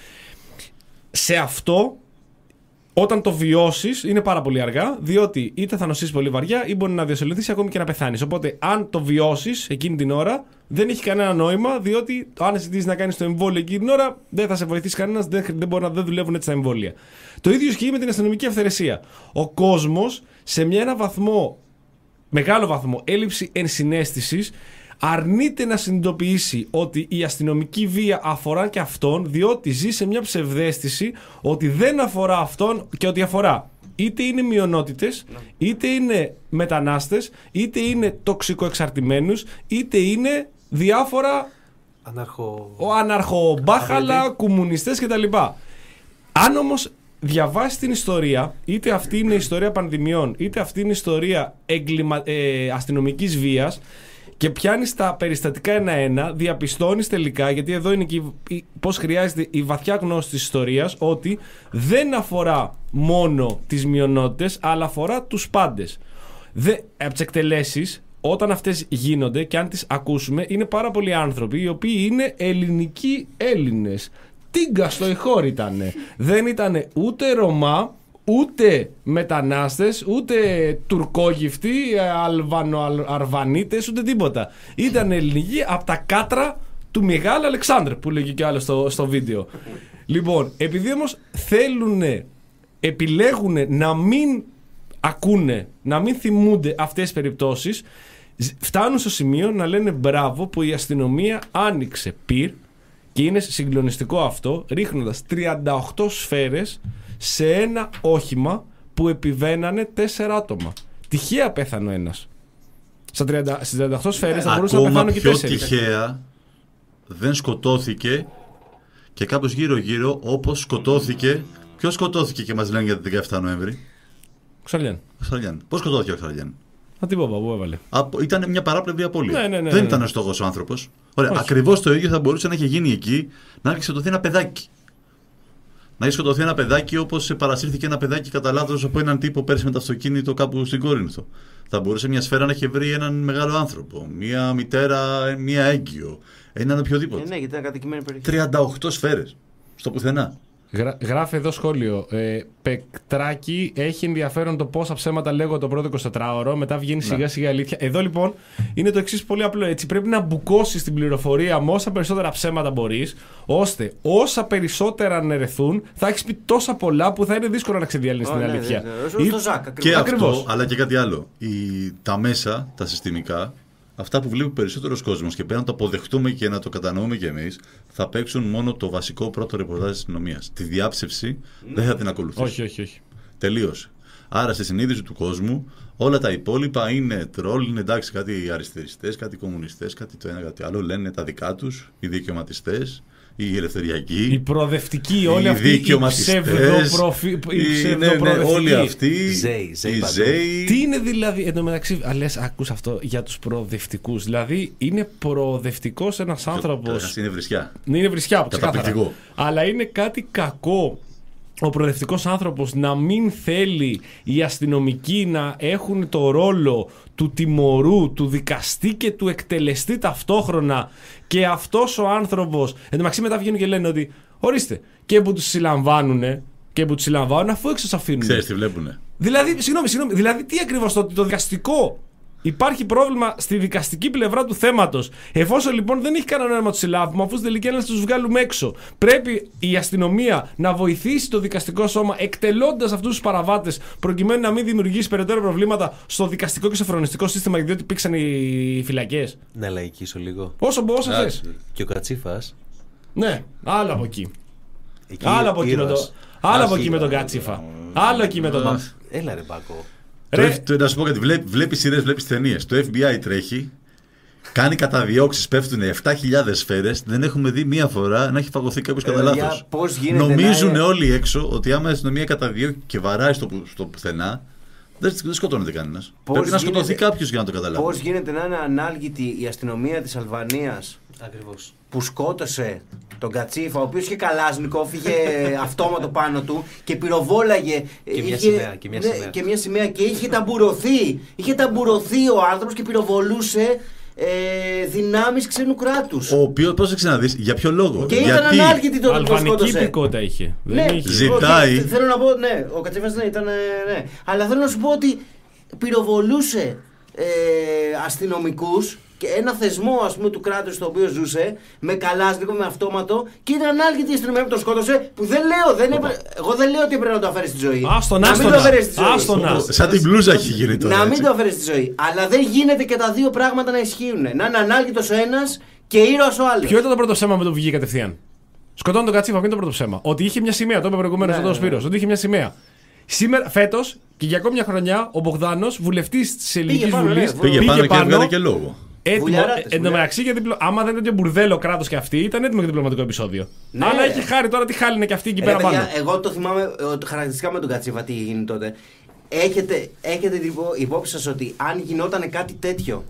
Σε αυτό, όταν το βιώσεις, είναι πάρα πολύ αργά, διότι είτε θα νοσήσεις πολύ βαριά ή μπορεί να διασωληνθείς ακόμη και να πεθάνεις. Οπότε, αν το βιώσεις εκείνη την ώρα, δεν έχει κανένα νόημα, διότι αν ζητήσεις να κάνεις το εμβόλιο εκείνη την ώρα, δεν θα σε βοηθήσει κανένας, δεν, δεν, μπορεί να, δεν δουλεύουν έτσι τα εμβόλια. Το ίδιο ισχύει με την αστυνομική αυθαιρεσία. Ο κόσμος, σε μια, ένα βαθμό, μεγάλο βαθμό, έλλειψη ενσυναίσθησης, αρνείται να συνειδητοποιήσει ότι η αστυνομική βία αφορά και αυτόν, διότι ζει σε μια ψευδαίσθηση ότι δεν αφορά αυτόν και ότι αφορά είτε είναι μειονότητες, είτε είναι μετανάστες, είτε είναι τοξικοεξαρτημένους, είτε είναι διάφορα Αναρχο... αναρχομπάχαλα, κομμουνιστές κτλ. Αν όμως διαβάσει την ιστορία, είτε αυτή είναι η ιστορία πανδημιών, είτε αυτή είναι η ιστορία εγκλημα... ε, αστυνομικής βίας, και πιάνεις τα περιστατικά ένα-ένα, διαπιστώνεις τελικά, γιατί εδώ είναι και πώς χρειάζεται η βαθιά γνώση της ιστορίας, ότι δεν αφορά μόνο τις μειονότητες, αλλά αφορά τους πάντες. Δε, από τις εκτελέσεις, όταν αυτές γίνονται και αν τις ακούσουμε, είναι πάρα πολλοί άνθρωποι οι οποίοι είναι ελληνικοί Έλληνες. Τίγκα στο ηχόρ ήτανε. Δεν ήτανε ούτε Ρωμά, ούτε μετανάστες, ούτε τουρκόγυφτοι, αλβανοαρβανίτες, ούτε τίποτα. Ήταν ελληνικοί από τα κάτρα του Μεγάλου Αλεξάνδρ, που λέγει και άλλο στο, στο βίντεο. Λοιπόν, επειδή όμως θέλουν, επιλέγουν να μην ακούνε, να μην θυμούνται αυτές τις περιπτώσεις, φτάνουν στο σημείο να λένε μπράβο που η αστυνομία άνοιξε πυρ, και είναι συγκλονιστικό αυτό, ρίχνοντας τριάντα οκτώ σφαίρες σε ένα όχημα που επιβαίνανε τέσσερα άτομα. Τυχαία πέθανε ο ένας. Στα τριάντα, στις τριάντα οκτώ σφαίρες θα μπορούσαν να πεθάνουν και τέσσερις. Ακόμα πιο τυχαία δεν σκοτώθηκε και κάπως γύρω γύρω όπως σκοτώθηκε. Ποιος σκοτώθηκε και μας λένε για την δεκαεφτά Νοέμβρη? Ξαλιάν. Ξαλιάν. Πώς σκοτώθηκε ο Ξαλιάν? Α, τι πόπα, που έβαλε. Από, ήταν μια παράπλευρη απώλεια. Ναι, ναι, ναι, δεν ναι. ήταν ο στόχος ο άνθρωπος. Ωραία, ακριβώς το ίδιο θα μπορούσε να έχει γίνει εκεί, να έχει σκοτωθεί ένα παιδάκι. Να έχει σκοτωθεί ένα παιδάκι όπως παρασύρθηκε ένα παιδάκι κατά λάθος από έναν τύπο πέρσι με το αυτοκίνητο κάπου στην Κόρινθο. Θα μπορούσε μια σφαίρα να έχει βρει έναν μεγάλο άνθρωπο, μια μητέρα, μια έγκυο, έναν οποιοδήποτε. Ε, ναι, γιατί ήταν κατοικημένη περιοχή. τριάντα οκτώ σφαίρες. Στο πουθενά. Γρα, γράφει εδώ σχόλιο. Ε, Πεκτράκη, έχει ενδιαφέρον το πόσα ψέματα λέγω το πρώτο εικοσιτετράωρο, μετά βγαίνει σιγά σιγά η αλήθεια. Εδώ λοιπόν είναι το εξής πολύ απλό. Έτσι, πρέπει να μπουκώσεις την πληροφορία με όσα περισσότερα ψέματα μπορείς, ώστε όσα περισσότερα αναιρεθούν, θα έχεις πει τόσα πολλά που θα είναι δύσκολο να ξεδιαλύνεις την αλήθεια. Ναι, ναι, ναι. Ζακ, και ακριβώς. αυτό, αλλά και κάτι άλλο. Η, τα μέσα, τα συστημικά, αυτά που βλέπει περισσότερος κόσμος και πρέπει να το αποδεχτούμε και να το κατανοούμε κι εμείς, θα παίξουν μόνο το βασικό πρώτο ρεπορτάζ της αστυνομίας. Τη διάψευση ναι. δεν θα την ακολουθήσει. Όχι, όχι, όχι. Τελείωσε. Άρα στη συνείδηση του κόσμου όλα τα υπόλοιπα είναι τρόλ, είναι εντάξει κάτι αριστεριστές, κάτι κομμουνιστές, κάτι το ένα, κάτι άλλο. Λένε τα δικά τους, οι δικαιωματιστές, οι ελευθεριακοί, οι προοδευτικοί, όλοι αυτοί οι ψευδοπροοδευτικοί. Ναι, ναι, όλοι αυτοί. Ζέι, ζέι, ζέι. Τι είναι δηλαδή, εν τω μεταξύ, λες, ακούς αυτό για τους προοδευτικούς. Δηλαδή, είναι προοδευτικός ένας άνθρωπος. Είναι βρισιά. Είναι βρισιά, καταπληκτικό. Αλλά είναι κάτι κακό ο προοδευτικός άνθρωπος να μην θέλει οι αστυνομικοί να έχουν το ρόλο του τιμωρού, του δικαστή και του εκτελεστή ταυτόχρονα, και αυτός ο άνθρωπος, εν τω μεταξύ μετά βγαίνουν και λένε ότι ορίστε, και που τους συλλαμβάνουνε και που τους συλλαμβάνουν αφού έξω τους αφήνουν. Ξέρεις τι βλέπουνε. Δηλαδή, συγγνώμη, συγγνώμη, δηλαδή τι ακριβώς το, το δικαστικό. Υπάρχει πρόβλημα στη δικαστική πλευρά του θέματος. Εφόσον λοιπόν δεν έχει κανένα νόημα να τους συλλάβουμε, αφού στην τελική ανάλυση τους βγάλουμε έξω, πρέπει η αστυνομία να βοηθήσει το δικαστικό σώμα εκτελώντας αυτούς τους παραβάτες, προκειμένου να μην δημιουργήσει περαιτέρω προβλήματα στο δικαστικό και στο φρονιστικό σύστημα, διότι πήξαν οι φυλακές. Να λαϊκίσω λίγο. Όσο μπορώ, όσο θες. Και ο Κατσίφας. Ναι, άλλο από εκεί. Εκεί άλλο από εκεί με, το... άλλο από εκεί με τον Κατσίφα. Άλλο εκεί με τον. Έλα ρε Μπάκο. Ρε. Το, να σου πω κάτι, βλέπει, βλέπεις σειρές, βλέπεις ταινίες. Το εφ μπι άι τρέχει κάνει καταδιώξεις, πέφτουν επτά χιλιάδες σφαίρες, δεν έχουμε δει μία φορά να έχει φαγωθεί κάποιος κατά λάθος. Νομίζουν να... όλοι έξω ότι άμα η αστυνομία καταδιώκει και βαράει στο, στο πουθενά, δεν, δεν σκοτώνεται κανένας. Πρέπει γίνεται... να σκοτωθεί κάποιος για να το καταλάβει. Πώς γίνεται να είναι ανάλγητη η αστυνομία της Αλβανίας Ακριβώς. που σκότωσε τον Κατσίφα, ο οποίος είχε καλάζνικοφ, είχε αυτόματο πάνω του και πυροβόλαγε. Και μια είχε, σημαία. Και μια, ναι, σημαία. και μια σημαία και είχε ταμπουρωθεί. Είχε ταμπουρωθεί ο άνθρωπος και πυροβολούσε ε, δυνάμεις ξένου κράτους. Ο οποίος, πώς θα ξαναδείς, για ποιο λόγο. Και γιατί... ήταν ανάλγητη τότε που το Αλβανική σκότωσε. υπηκότητα είχε. Ναι, Δεν είχε. Ζητάει. Όχι, θέλω να πω, ναι, ο Κατσίφας ναι, ήταν. Ναι. Αλλά θέλω να σου πω ότι πυροβολούσε ε, αστυνομικούς και ένα θεσμό, ας πούμε, του κράτους στο οποίο ζούσε, με καλάζνικο, με αυτόματο, και ήταν ανάλγητη η αστυνομία που το σκότωσε. Που δεν λέω, δεν έπρε... εγώ δεν λέω ότι έπρεπε να το αφαιρέσει στη ζωή. Άστον, να μην το αφαιρέσει στη ζωή. άστον, σαν την μπλούζα έχει γίνει τώρα. Να έτσι. μην το αφαιρέσει στη ζωή. Αλλά δεν γίνεται και τα δύο πράγματα να ισχύουν. Να είναι ανάλγητος ο ένας και ήρωας ο άλλος. Ποιο ήταν το πρώτο ψέμα με το που βγήκε κατευθείαν? Σκοτώνει τον Κατσίφα, ποιο είναι το πρώτο ψέμα? Ότι είχε μια σημαία, το είπε προηγουμένως Ναι, ο ναι, Σπύρος, ναι. ότι είχε μια σημαία. Σήμερα, φέτος και για ακόμη μια χρονιά, ο Μπογδάνος, βουλευτής της Ελληνικής πάνω, ναι, Βουλής, Πήγε πάνω και έβγαλε και λόγο. Έτοιμο, Βουλιαράτες, εν τω μεταξύ, για διπλω... άμα δεν είναι τέτοιο μπουρδέλο κράτος και αυτή, ήταν έτοιμο για διπλωματικό επεισόδιο. Ναι. Αλλά έχει χάρη τώρα τι χάλινε και αυτή εκεί Ρε, πέρα παιδιά, πάνω. εγώ το θυμάμαι ε, χαρακτηριστικά με τον Κατσίφα τι γίνει τότε. Έχετε, έχετε την υπό- υπόψη σας ότι αν γινόταν κάτι τέτοιο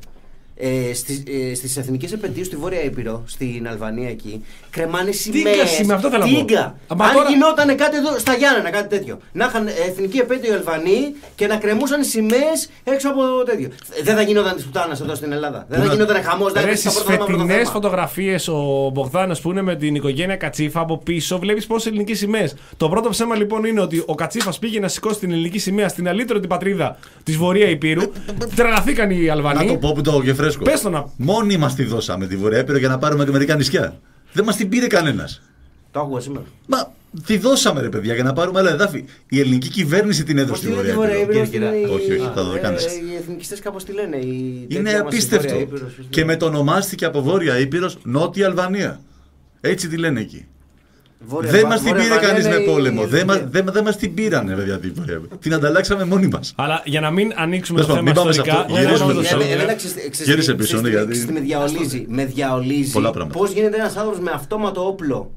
ε, στις, ε, στις εθνικές επαιτίους στη Βόρεια Ήπειρο, στην Αλβανία εκεί, κρεμάνε σημαίες. σημαία, αυτό θέλω να πω. Τίγκα. Αμα Αν τώρα- γινόταν κάτι εδώ, στα Γιάννενα, κάτι τέτοιο. Να είχαν εθνική επέτειο οι Αλβανοί και να κρεμούσαν σημαίες έξω από τέτοιο. Δεν θα γινόταν τη πουτάνας εδώ στην Ελλάδα. Δεν θα να- γινόταν χαμός. Δεν θα Ρε, έπαιζε στις στα πρώτα πρώτα φετινές θέμα. φωτογραφίες ο Μπογδάνος που είναι με την οικογένεια Κατσίφα από πίσω βλέπεις πόσες ελληνικές σημαίες. Το πρώτο ψέμα λοιπόν είναι ότι ο Κατσίφας πήγε να σηκώσει την ελληνική σημαία στην αλήτρωτη πατρίδα της Βορεία Υπήρου. Τρελαθήκαν οι Να το Αλβανοί. πω που το έχω και φρέσκο. Πες το να. Μόνοι μας τη δώσαμε τη Βορεια Ήπειρο για να πάρουμε και μερικά νησιά. Δεν μας την πήρε κανένας. Το άκουγα σήμερα. Μα τη δώσαμε ρε παιδιά για να πάρουμε άλλα εδάφη. Η ελληνική κυβέρνηση την έδωσε Πώς στη τη λένε Βορεια τη Βόρεια Ήπειρο. Ήπειρο, είναι η- Όχι, όχι, θα το ε, κάνεις. ε, Οι εθνικιστές κάπως τι λένε. η Είναι τέτοια μας η απίστευτο. Βόρεια Ήπειρος, πώς τη Και λένε. μετονομάστηκε από Βόρεια Ήπειρος Νότια Αλβανία. Έτσι τη λένε εκεί. Βόρεια Δεν Αλβα- μας την Βόρεια πήρε Αλβανία κανείς με είναι η- πόλεμο. Δεν η- μας- δεν- δεν μας την πήρανε παιδιά την Βορεια Ήπειρο. Την ανταλλάξαμε μόνοι μας. Αλλά για να μην ανοίξουμε Πες το μου, θέμα μην πάμε σε ιστορικά. αυτό. ναι, ναι, Γυρίζουμε όντως, το όντως. show. Εμένα ξέρεις- ξέρεις Γύρισε τι- πίσω, ξέρεις ναι, τι- γιατί- ξέρεις τι με διαολίζει. Με διαολίζει Πολλά πράγματα. πώς γίνεται ένας άνθρωπος με αυτόματο όπλο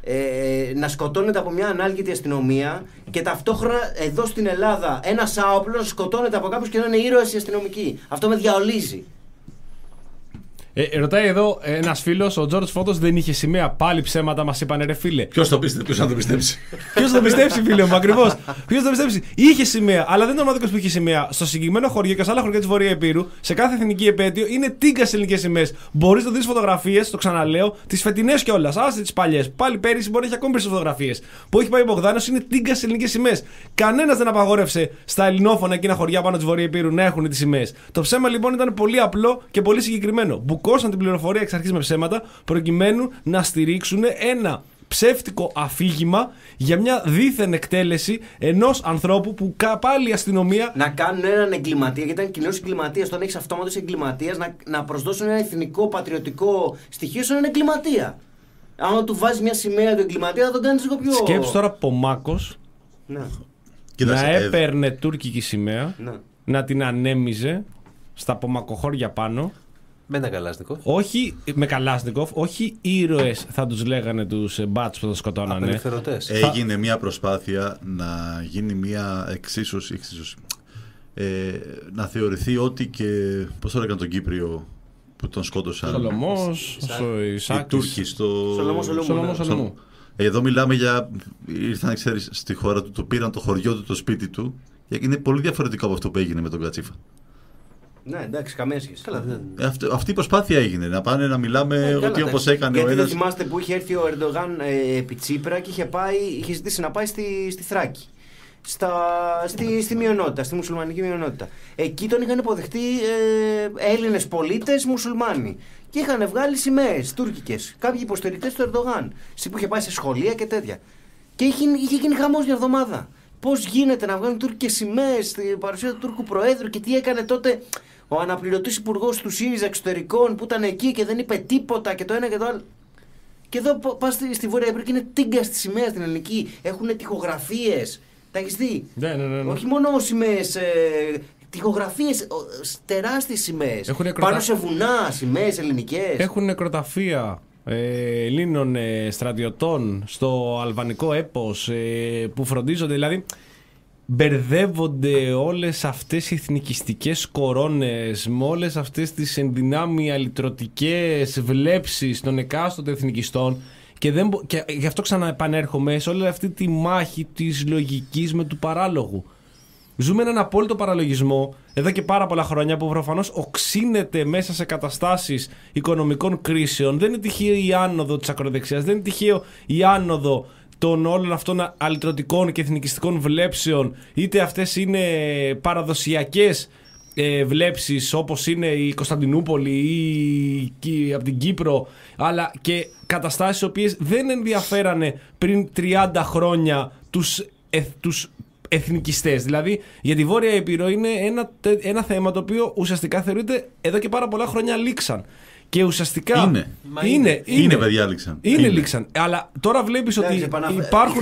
ε, να σκοτώνεται από μια ανάλγητη αστυνομία και ταυτόχρονα εδώ στην Ελλάδα ένας άοπλος σκοτώνεται από κάποιους και να είναι ήρωες οι αστυνομικοί. Αυτό με διαολίζει. Ε, ρωτάει εδώ ένα φίλο, ο Τζόρτζ Φώτος δεν είχε σημαία. Πάλι ψέματα μας είπανε ρε φίλε. Ποιος το πίστευε, ποιος να το πιστέψει. Ποιο θα πιστέψει, φίλε μου, ακριβώς. Ποιο θα πιστέψει. Είχε σημαία, αλλά δεν είναι ο μοναδικός που είχε σημαία. Στο συγκεκριμένο χωριό και σε άλλα χωριά της Βορεια Υπήρου, σε κάθε εθνική επέτειο, είναι τίγκα σε ελληνικές σημαίες. Μπορείς να δεις φωτογραφίες, το ξαναλέω, τις φετινές κιόλας. Άσε τις παλιές. Πάλι πέρυσι μπορεί να έχει ακόμη περισσότερες φωτογραφίες. Που έχει πάει ο Μπογδάνος, είναι τίγκα σε ελληνικές σημαίες. Κανένας δεν απαγόρευσε στα ελληνόφωνα εκείνα χωριά πάνω της Βορεια Υπήρου να έχουν τις σημαίες. Το ψέμα λοιπόν ήταν πολύ απλό και πολύ συγκεκριμένο. Μπουκώσαν την πληροφορία εξ αρχής με ψέματα προκειμένου να στηρίξουν ένα ψεύτικο αφήγημα για μια δίθεν εκτέλεση ενός ανθρώπου που κα- πάλι η αστυνομία. Να κάνουν έναν εγκληματία, γιατί ήταν κοινός εγκληματίας. Όταν έχεις αυτόματος εγκληματίας, να, να προσδώσουν ένα εθνικό πατριωτικό στοιχείο σε έναν εγκληματία. Αν του βάζει μια σημαία του εγκληματία, θα τον κάνεις λίγο πιο. Σκέψου τώρα Πομάκος Ναι, Κοίταξε, να ε, έπαιρνε τουρκική σημαία, ναι. να την ανέμιζε στα Πομακοχώρια πάνω. Με ένα καλάσνικο. Όχι με Καλάσνικοφ, όχι ήρωες θα τους λέγανε τους ε, μπάτσους που θα σκοτώνανε. Απελευθερωτές. Έγινε μια προσπάθεια να γίνει μια εξίσωση, εξίσωση ε, να θεωρηθεί ότι και πώς το έλεγαν τον Κύπριο που τον σκότωσαν Σολομός, ο οι Ισάκης. Τούρκοι στο... Σολομό, Σολομού, Σολομό, ναι. Σολομού. Εδώ μιλάμε για, ήρθαν ξέρεις στη χώρα του, το πήραν το χωριό του, το σπίτι του. Είναι πολύ διαφορετικό από αυτό που έγινε με τον Κατσίφα. Ναι, εντάξει, καμία σχέση. Καλά, δεν... Ε, αυτή, αυτή η προσπάθεια έγινε, να πάνε να μιλάμε Ε, καλά, ότι εντάξει. όπως έκανε Γιατί ο δεν ένας... θυμάστε που είχε έρθει ο Ερντογάν ε, επί Τσίπρα και είχε, πάει, είχε ζητήσει να πάει στη, στη Θράκη. Στα, στη, στη μειονότητα, στη μουσουλμανική μειονότητα. Εκεί τον είχαν υποδεχτεί ε, Έλληνες πολίτες μουσουλμάνοι. Και είχαν βγάλει σημαίες τουρκικές. Κάποιοι υποστηρικτές του Ερντογάν. Που είχε πάει σε σχολεία και τέτοια. Και είχε, είχε γίνει χαμός μια εβδομάδα. Πώς γίνεται να βγάλουν τουρκικές σημαίες στην παρουσία του Τούρκου Προέδρου και τι έκανε τότε ο αναπληρωτής υπουργός του ΣΥΡΙΖΑ εξωτερικών που ήταν εκεί και δεν είπε τίποτα και το ένα και το άλλο. Και εδώ πας στη, στη Βόρεια Ήπειρο και είναι τίγκα στη σημαία στην ελληνική. Έχουν τοιχογραφίες. Τα έχεις δει. Ναι, ναι, ναι, ναι. Όχι μόνο σημαίες ε, τοιχογραφίες, τεράστιες σημαίες. Νεκροτα... Πάνω σε βουνά, σημαίες ελληνικές. Έχουν νεκροταφεία ε, Ελλήνων ε, στρατιωτών στο αλβανικό έπος ε, που φροντίζονται. Δηλαδή, μπερδεύονται όλες αυτές οι εθνικιστικές κορώνες με όλες αυτές τις ενδυνάμει αλυτρωτικές βλέψεις των εκάστοτε εθνικιστών. Και, δεν, και γι' αυτό ξαναεπανέρχομαι σε όλη αυτή τη μάχη της λογικής με του παράλογου. Ζούμε έναν απόλυτο παραλογισμό εδώ και πάρα πολλά χρόνια που προφανώς οξύνεται μέσα σε καταστάσεις οικονομικών κρίσεων. Δεν είναι τυχαίο η άνοδο της ακροδεξιάς, δεν είναι τυχαίο η άνοδο των όλων αυτών αλυτρωτικών και εθνικιστικών βλέψεων, είτε αυτές είναι παραδοσιακές ε, βλέψεις όπως είναι η Κωνσταντινούπολη ή, ή από την Κύπρο, αλλά και καταστάσεις οι οποίες δεν ενδιαφέρανε πριν τριάντα χρόνια τους, ε, τους εθνικιστές. Δηλαδή για τη Βόρεια Ήπειρο είναι ένα, ένα θέμα το οποίο ουσιαστικά θεωρείται εδώ και πάρα πολλά χρόνια λήξαν. Και ουσιαστικά. Είναι. Είναι, είναι, είναι, είναι παιδιά, λήξαν. Είναι, είναι λήξαν. Αλλά τώρα βλέπεις ότι υπάρχουν.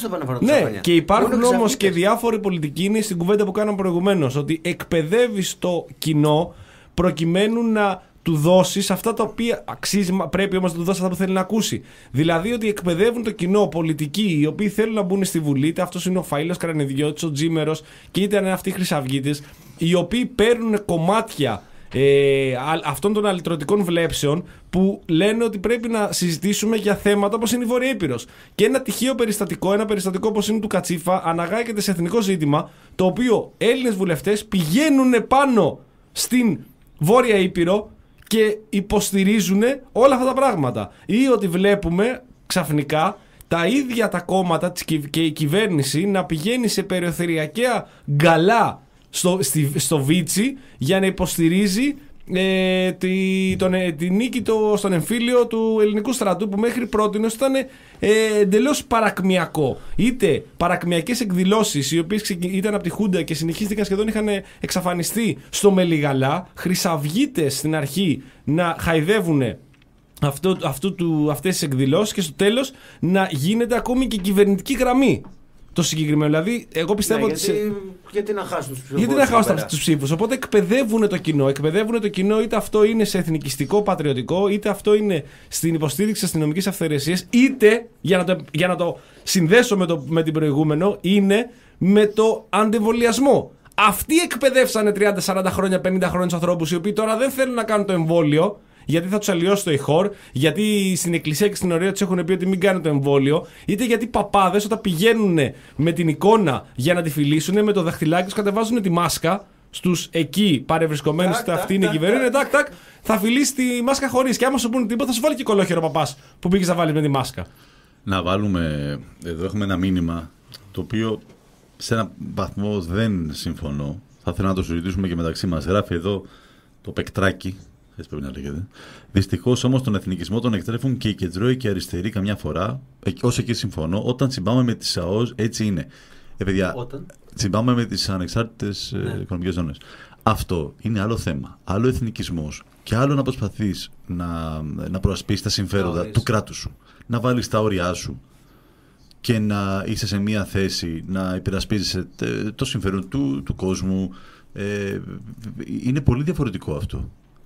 Ναι, και υπάρχουν όμως και διάφοροι πολιτικοί. Είναι στην κουβέντα που κάναμε προηγουμένως. Ότι εκπαιδεύεις το κοινό προκειμένου να του δώσεις αυτά τα οποία αξίζει, πρέπει όμως να του δώσεις αυτά που θέλει να ακούσει. Δηλαδή ότι εκπαιδεύουν το κοινό πολιτικοί οι οποίοι θέλουν να μπουν στη Βουλή, είτε αυτός είναι ο Φαΐλος Κρανιδιώτης, ο Τζίμερος και είτε είναι αυτοί οι χρυσαυγίτες, οι οποίοι παίρνουν κομμάτια ε, αυτών των αλυτρωτικών βλέψεων που λένε ότι πρέπει να συζητήσουμε για θέματα όπως είναι η Βόρεια Ήπειρος. Και ένα τυχαίο περιστατικό, ένα περιστατικό όπως είναι του Κατσίφα, αναγάγεται σε εθνικό ζήτημα, το οποίο Έλληνες βουλευτές πηγαίνουν πάνω στην Βόρεια Ήπειρο και υποστηρίζουν όλα αυτά τα πράγματα. Ή ότι βλέπουμε ξαφνικά τα ίδια τα κόμματα και η κυβέρνηση να πηγαίνει σε περιοθερειακά γκαλά στο, στη, στο Βίτσι για να υποστηρίζει ε, τη, τον, ε, τη νίκη το, στον εμφύλιο του ελληνικού στρατού, που μέχρι πρότινος ήταν ε, εντελώς παρακμιακό. Είτε παρακμιακές εκδηλώσεις οι οποίες ήταν από τη Χούντα και συνεχίστηκαν, σχεδόν είχαν εξαφανιστεί στο Μελιγαλά, χρυσαυγίτες στην αρχή να χαϊδεύουν αυτού, αυτού του, αυτές τις εκδηλώσεις και στο τέλος να γίνεται ακόμη και κυβερνητική γραμμή το συγκεκριμένο. Δηλαδή, εγώ πιστεύω ναι, ότι. Γιατί, σε... γιατί να χάσουν τους ψήφους. Γιατί να χάσουν τους ψήφους. Οπότε εκπαιδεύουν το κοινό. Εκπαιδεύουν το κοινό, είτε αυτό είναι σε εθνικιστικό, πατριωτικό, είτε αυτό είναι στην υποστήριξη αστυνομικής αυθαιρεσίας, είτε, για να το, για να το συνδέσω με, το, με την προηγούμενο, είναι με το αντεμβολιασμό. Αυτοί εκπαιδεύσανε τριάντα, σαράντα χρόνια, πενήντα χρόνια τους ανθρώπους οι οποίοι τώρα δεν θέλουν να κάνουν το εμβόλιο, γιατί θα τους αλλοιώσει το ΙΧΟΡ, γιατί στην εκκλησία και στην ωραία τους έχουν πει ότι μην κάνουν το εμβόλιο, είτε γιατί παπάδες όταν πηγαίνουν με την εικόνα για να τη φιλήσουν, με το δαχτυλάκι τους κατεβάζουν τη μάσκα στους εκεί παρευρισκομένους, είτε αυτή είναι η κυβέρνηση, τάκ, τάκ, θα φιλήσει τη μάσκα χωρίς. Και άμα σου πούνε τίποτα, θα σου βάλει και κολόχερο παπάς που πήγες να βάλει με τη μάσκα. Να βάλουμε. Εδώ έχουμε ένα μήνυμα το οποίο σε έναν βαθμό δεν συμφωνώ. Θα ήθελα να το συζητήσουμε και μεταξύ μας. Γράφει εδώ το Πεκτράκι. Έτσι πρέπει να λέγεται. Δυστυχώς όμως τον εθνικισμό τον εκτρέφουν και οι κεντρώοι και οι αριστεροί καμιά φορά. Όσο εκεί συμφωνώ, όταν τσιμπάμε με τις ΑΟΣ, έτσι είναι. Ε, παιδιά, όταν τσιμπάμε με τις ανεξάρτητες ναι. ε, οικονομικές ζώνες. Αυτό είναι άλλο θέμα. Άλλο εθνικισμός. Και άλλο να προσπαθείς να, να προασπίσεις τα συμφέροντα του κράτους σου. Να βάλεις τα όρια σου. Και να είσαι σε μια θέση να υπερασπίζεσαι το συμφέρον του, του κόσμου. Ε, είναι πολύ διαφορετικό αυτό.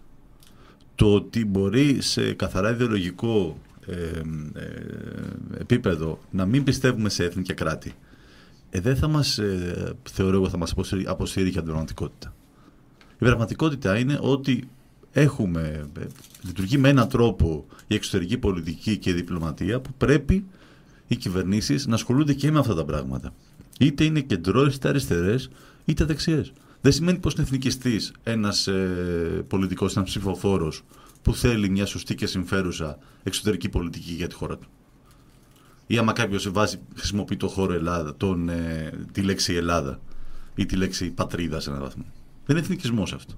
Το ότι μπορεί σε καθαρά ιδεολογικό ε, ε, επίπεδο να μην πιστεύουμε σε έθνη και κράτη, ε, δεν θα μας, ε, θεωρώ εγώ, θα μας αποσύρει, αποσύρει και από την πραγματικότητα. Η πραγματικότητα είναι ότι έχουμε, ε, λειτουργεί με έναν τρόπο η εξωτερική πολιτική και η διπλωματία που πρέπει οι κυβερνήσεις να ασχολούνται και με αυτά τα πράγματα. Είτε είναι κεντρώες, είτε αριστερές, είτε δεξιές. Δεν σημαίνει πως είναι εθνικιστής ένας ε, πολιτικός, ένας ψηφοφόρος που θέλει μια σωστή και συμφέρουσα εξωτερική πολιτική για τη χώρα του. Ή άμα κάποιος βάζει, χρησιμοποιεί το χώρο Ελλάδα, τον, ε, τη λέξη Ελλάδα ή τη λέξη πατρίδα σε έναν βαθμό. Δεν είναι εθνικισμός αυτό.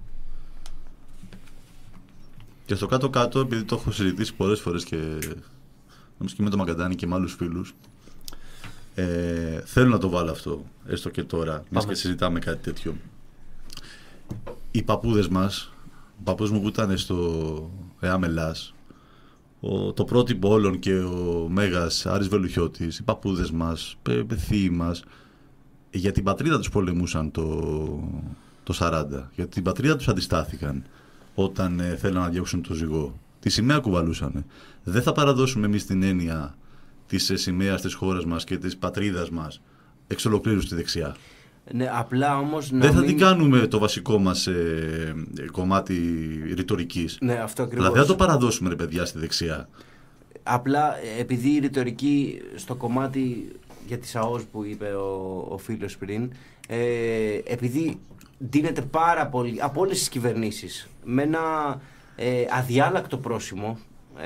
Και στο κάτω-κάτω, επειδή το έχω συζητήσει πολλές φορές και νομίζω και με τον Μαγκαντάνη και με άλλους φίλους, ε, θέλω να το βάλω αυτό, έστω και τώρα, μιας και συζητάμε κάτι τέτοιο. Οι παππούδες μας, ο παππούς μου που ήταν στο ΕΑΜ Ελλάς, ο, το πρότυπο όλων και ο Μέγας Άρης Βελουχιώτης, οι παππούδες μας, θείοι μας, για την πατρίδα τους πολεμούσαν το, το σαράντα. Γιατί την πατρίδα τους αντιστάθηκαν όταν ε, θέλαν να διώξουν το ζυγό. Τη σημαία κουβαλούσαν. Δεν θα παραδώσουμε εμείς την έννοια της ε, σημαίας της χώρας μας και της πατρίδας μας εξ ολοκλήρου στη δεξιά. Ναι, απλά όμως να Δεν θα μην... την κάνουμε το βασικό μας ε, κομμάτι ρητορικής. Ναι, αυτό ακριβώς. Δηλαδή δεν θα το παραδώσουμε, ρε παιδιά, στη δεξιά. Απλά επειδή η ρητορική στο κομμάτι για τις ΑΟΣ που είπε ο, ο φίλος πριν, ε, επειδή δίνεται πάρα πολύ από όλες τις κυβερνήσεις με ένα ε, αδιάλακτο πρόσημο,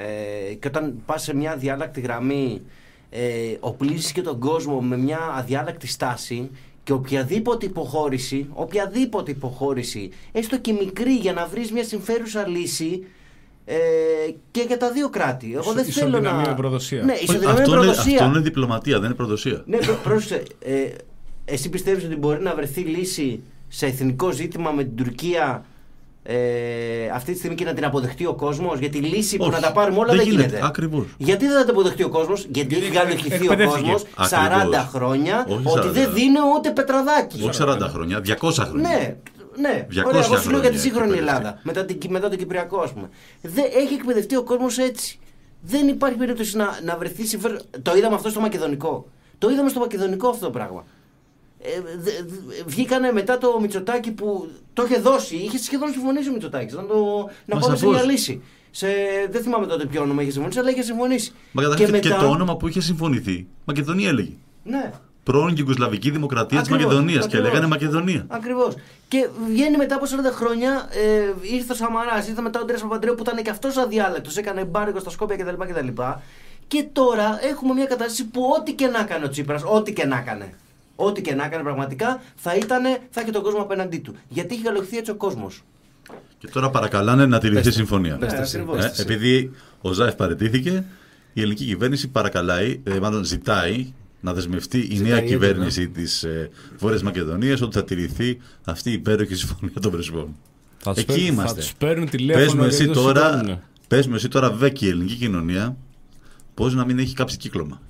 ε, και όταν πας σε μια αδιάλακτη γραμμή ε, οπλίζεις και τον κόσμο με μια αδιάλακτη στάση, και οποιαδήποτε υποχώρηση, οποιαδήποτε υποχώρηση, έστω και μικρή, για να βρεις μια συμφέρουσα λύση ε, και για τα δύο κράτη. Εγώ δεν θέλω να... Ισοδυναμία με προδοσία. Ναι, ισοδυναμία με αυτό, προδοσία. είναι, αυτό είναι διπλωματία, δεν είναι προδοσία. Ναι, πρό- πρόσεξε. Ε, εσύ πιστεύεις ότι μπορεί να βρεθεί λύση σε εθνικό ζήτημα με την Τουρκία ε, αυτή τη στιγμή και να την αποδεχτεί ο κόσμος? Γιατί η λύση που Όχι, να τα πάρουμε όλα δεν δεν γίνεται. γίνεται. Ακριβώς. Γιατί δεν θα τα αποδεχτεί ο κόσμος? Γιατί έχει γαλοχηθεί ο κόσμος σαράντα χρόνια Όχι ότι σαράντα. δεν δίνει ούτε πετραδάκι. Όχι σαράντα χρόνια, διακόσια χρόνια. Ναι, ναι. διακόσια Ωραία, εγώ σου λέω για τη χρόνια σύγχρονη έχει Ελλάδα, μετά, την, μετά το Κυπριακό, ας πούμε. Δεν, έχει εκπαιδευτεί ο κόσμος έτσι. Δεν υπάρχει περίπτωση να, να βρεθεί συμφέρον. Το είδαμε αυτό στο Μακεδονικό. Το είδαμε στο Μακεδονικό αυτό το πράγμα. Ε, δε, δε, βγήκανε μετά το Μητσοτάκη που το είχε δώσει. Είχε σχεδόν συμφωνήσει ο Μητσοτάκης να, το, να πάμε σε μια λύση. Σε, δεν θυμάμαι τότε ποιο όνομα είχε συμφωνήσει, αλλά είχε συμφωνήσει. Μα καταρχάς και, μετά... και το όνομα που είχε συμφωνηθεί, Μακεδονία έλεγε. Ναι. Πρώην Ιουγκοσλαβική Δημοκρατία τη Μακεδονία και λέγανε Μακεδονία. Ακριβώς. Και βγαίνει μετά από σαράντα χρόνια, ε, ήρθε ο Σαμαράς, ήρθε μετά ο Αντρέας Παπαντρέου που ήταν και αυτός αδιάλεκτος, έκανε εμπάργκο στα Σκόπια κτλ. κτλ. Και τώρα έχουμε μια κατάσταση που ό,τι και να έκανε ο Τσίπρας, ό,τι και να έκανε, ό,τι και να έκανε πραγματικά θα, ήτανε, θα είχε τον κόσμο απέναντί του. Γιατί έχει γαλοχθεί έτσι ο κόσμος. Και τώρα παρακαλάνε να τηρηθεί η συμφωνία. Ναι, ε, επειδή ο Ζάεφ παραιτήθηκε, η ελληνική κυβέρνηση παρακαλάει, ε, μάλλον ζητάει να δεσμευτεί η Ζητάει νέα έντονα. κυβέρνηση της ε, Βόρειας Μακεδονίας ότι θα τηρηθεί αυτή η υπέροχη συμφωνία των Πρεσβών. Θα τους Εκεί παίρνουν- είμαστε. Θα τους παίρνουν τηλέφωνο. Πες μου εσύ γιατί το τώρα, σηκώνουνε. πες μου εσύ τώρα Βέκη, η ελληνική κοινωνία, πώς να μην έχει κάψει κύκλωμα.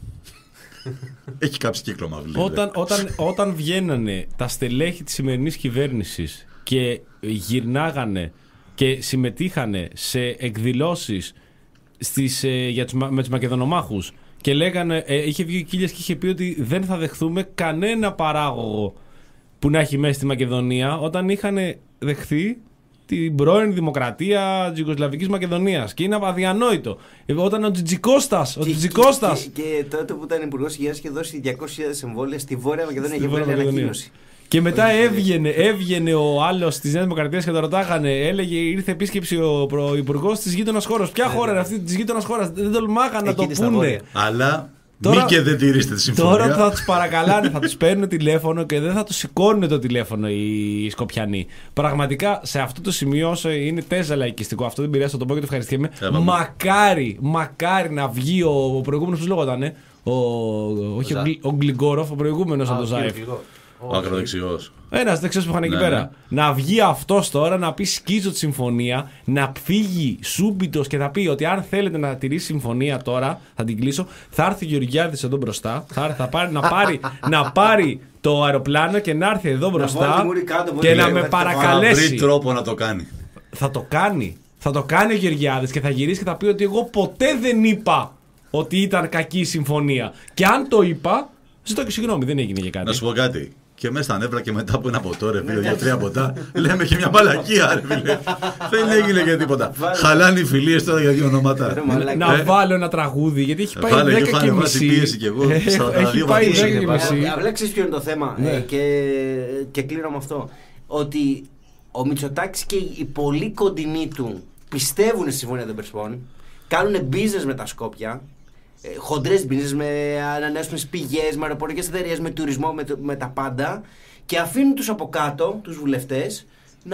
Έχει κάψει κύκλωμα, βλέπει. Όταν, όταν, όταν βγαίνανε τα στελέχη της σημερινής κυβέρνησης και γυρνάγανε και συμμετείχανε σε εκδηλώσεις στις, ε, για τους, μα- με τους Μακεδονομάχους και λέγανε, ε, είχε βγει ο Κίλιας και είχε πει ότι δεν θα δεχθούμε κανένα παράγωγο που να έχει μέσα στη Μακεδονία, όταν είχαν δεχθεί την πρώην δημοκρατία της Ιουγκοσλαβικής Μακεδονίας. Και είναι αδιανόητο. Ε, Όταν ο Τζιτζικώστας, ο Και- Τζιτζικώστας Και, και, και τότε που ήταν υπουργός υγείας είχε δώσει διακόσιες χιλιάδες εμβόλια στη Βόρεια Μακεδονία Στη για Βόρεια βγάλει Μακεδονία. ανακοίνωση. Και μετά Όχι, έβγαινε, έβγαινε ο άλλος της Νέας Δημοκρατίας και το ρωτάγανε. Έλεγε, ήρθε επίσκεψη ο προϋπουργός της γείτονας χώρας. Ποια χώρα είναι αυτή της γείτονας χώρας? Δεν τολμάγανε να το Εκείνη στα πούνε. βόρεια. Αλλά Τώρα- μη και δεν τηρήσετε τη συμφωνία. Τώρα θα τους παρακαλάνε, θα τους παίρνουν τηλέφωνο και δεν θα τους σηκώνουν το τηλέφωνο οι Σκοπιανοί. Πραγματικά σε αυτό το σημείο, όσο είναι τέζα λαϊκιστικό, αυτό δεν πειράζει, θα το πω και το ευχαριστιέμαι. Ε, μα- Μακάρι, μακάρι να βγει ο, ο προηγούμενος που λεγότανε. Ο, όχι, ο, Ζα- Γκλ- ο Γκλιγκόροφ, ο προηγούμενος από Α, το ο Ζάεφ. κύριος Γλυκό. Ο ακροδεξιός. Ένα δεξιό που είχαν εκεί Ναι, πέρα. ναι. Να βγει αυτό τώρα να πει σκίζω τη συμφωνία, να φύγει σούμπιτο και θα πει ότι αν θέλετε να τηρήσει συμφωνία τώρα, θα την κλείσω. Θα έρθει ο Γεωργιάδης εδώ μπροστά. Θα, έρθει, θα πάρει, να, πάρει, να πάρει το αεροπλάνο και να έρθει εδώ βάλει μπροστά τη μούρη κάτω, και μπορεί να να με βρει- Θα βρει παρακαλέσει. τρόπο να το κάνει. Θα το κάνει. Θα το κάνει ο Γεωργιάδης και θα γυρίσει και θα πει ότι εγώ ποτέ δεν είπα ότι ήταν κακή η συμφωνία. Και αν το είπα, ζητώ και συγγνώμη, δεν έγινε και κάτι. Να σου πω κάτι. Και μέσα στα νεύρα και μετά από ένα ποτό, ρε φίλε, δύο-τρία ποτά, λέμε και μια μαλακία, ρε φίλε. Δεν έγινε και τίποτα. Χαλάνε οι φιλίες τώρα για δύο ονόματα. Ρε μαλάκα. Να Ε, βάλω ένα τραγούδι, γιατί έχει πάει βάλε, δέκα έχω και ανεβάσει μισή. πίεση κι εγώ, Ε, σαράντα Έχει δύο πάει βαθμούς δέκα και είναι μισή. Α, Απλά ξέρεις ποιο είναι το θέμα, Ναι. ε, και, και κλείνω με αυτό. Ότι ο Μητσοτάκης και οι πολύ κοντινοί του πιστεύουν στη Συμφωνία των Πρεσπών, κάνουν business με τα Σκόπια, ε, χοντρές business με ανανεώσιμες πηγές, με αεροπορικές εταιρείες, με τουρισμό, με, το- με τα πάντα, και αφήνουν τους από κάτω, τους βουλευτές, να.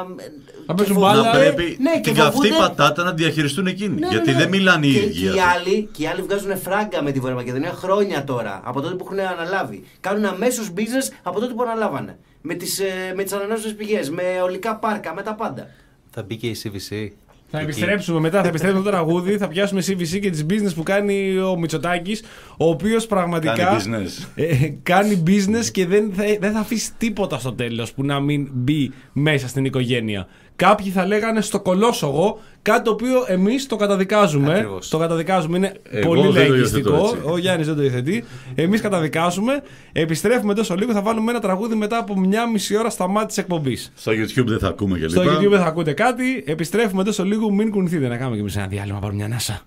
Να παίζουν και μπάλα. Να φοβούνται- πρέπει ναι, και την καυτή φοβούνται- πατάτα να διαχειριστούν εκείνοι. ναι, Γιατί ναι, ναι. δεν μιλάνε οι και, ίδιοι. Και οι, αυτοί. άλλοι, και οι άλλοι βγάζουν φράγκα με τη Βόρεια Μακεδονία χρόνια τώρα, από τότε που έχουν αναλάβει. Κάνουν αμέσως business από τότε που αναλάβανε. Με τις, ε, με τις ανανεώσιμες πηγές, με ολικά πάρκα, με τα πάντα. Θα μπει και η σι βι σι. Θα επιστρέψουμε μετά, θα επιστρέψουμε το τραγούδι, θα πιάσουμε σι βι σι και τις business που κάνει ο Μητσοτάκης, ο οποίος πραγματικά κάνει business, ε, κάνει business και δεν θα, δεν θα αφήσει τίποτα στο τέλος που να μην μπει μέσα στην οικογένεια. Κάποιοι θα λέγανε στο κολόσογο, κάτι το οποίο εμείς το καταδικάζουμε. Ακριβώς. Το καταδικάζουμε, είναι Εγώ πολύ δεν το λαϊκιστικό. υιοθετώ, Ο Γιάννης δεν το υιοθετεί. Εμείς καταδικάζουμε. Επιστρέφουμε τόσο λίγο, θα βάλουμε ένα τραγούδι μετά από μια μισή ώρα σταμάτηση εκπομπής. Στο YouTube δεν θα ακούμε και Στο λοιπά. YouTube δεν θα ακούτε κάτι. Επιστρέφουμε τόσο λίγο, μην κουνηθείτε. Να κάνουμε και εμείς ένα διάλειμμα, πάρουμε μια ανάσα.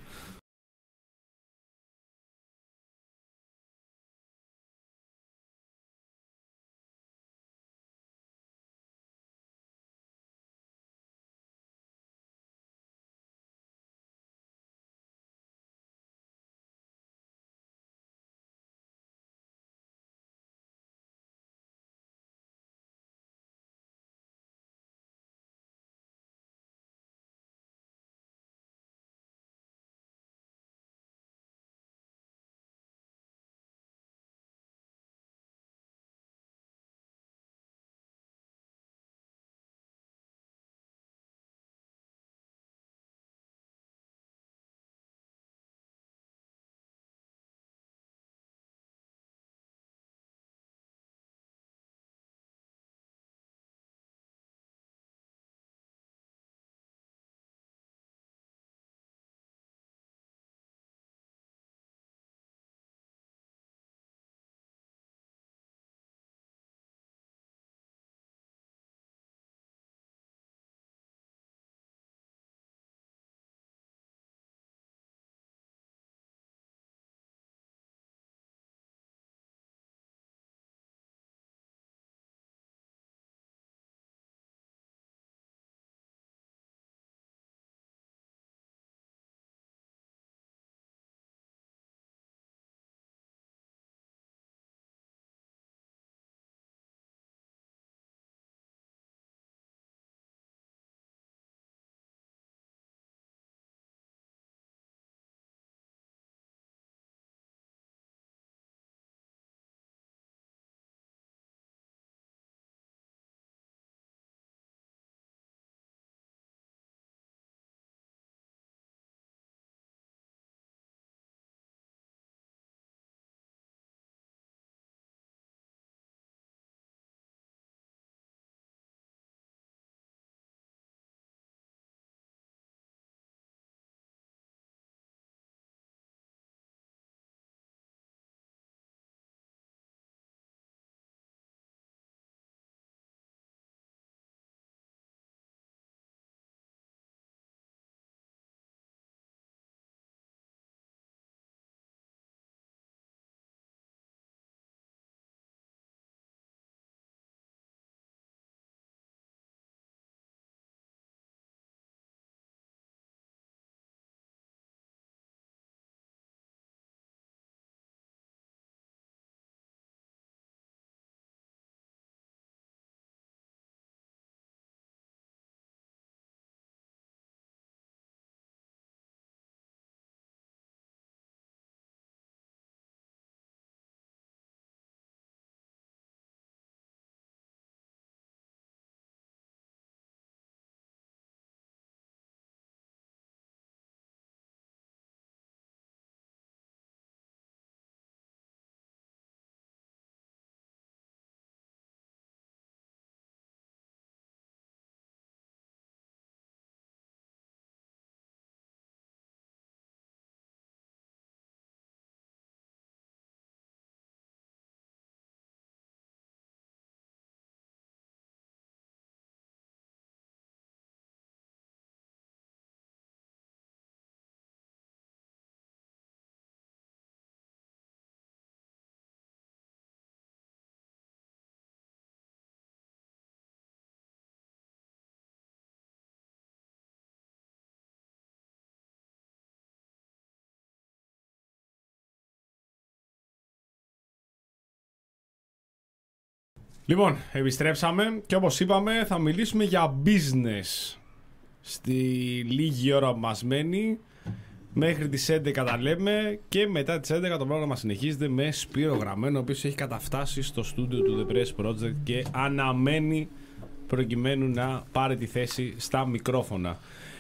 Λοιπόν, επιστρέψαμε και όπως είπαμε θα μιλήσουμε για business στη λίγη ώρα που μας μένει. Μέχρι τις έντεκα τα λέμε και μετά τις έντεκα το πρόγραμμα συνεχίζεται με Σπύρο Γραμμένο, ο οποίος έχει καταφτάσει στο στούντιο του The Press Project και αναμένει προκειμένου να πάρει τη θέση στα μικρόφωνα.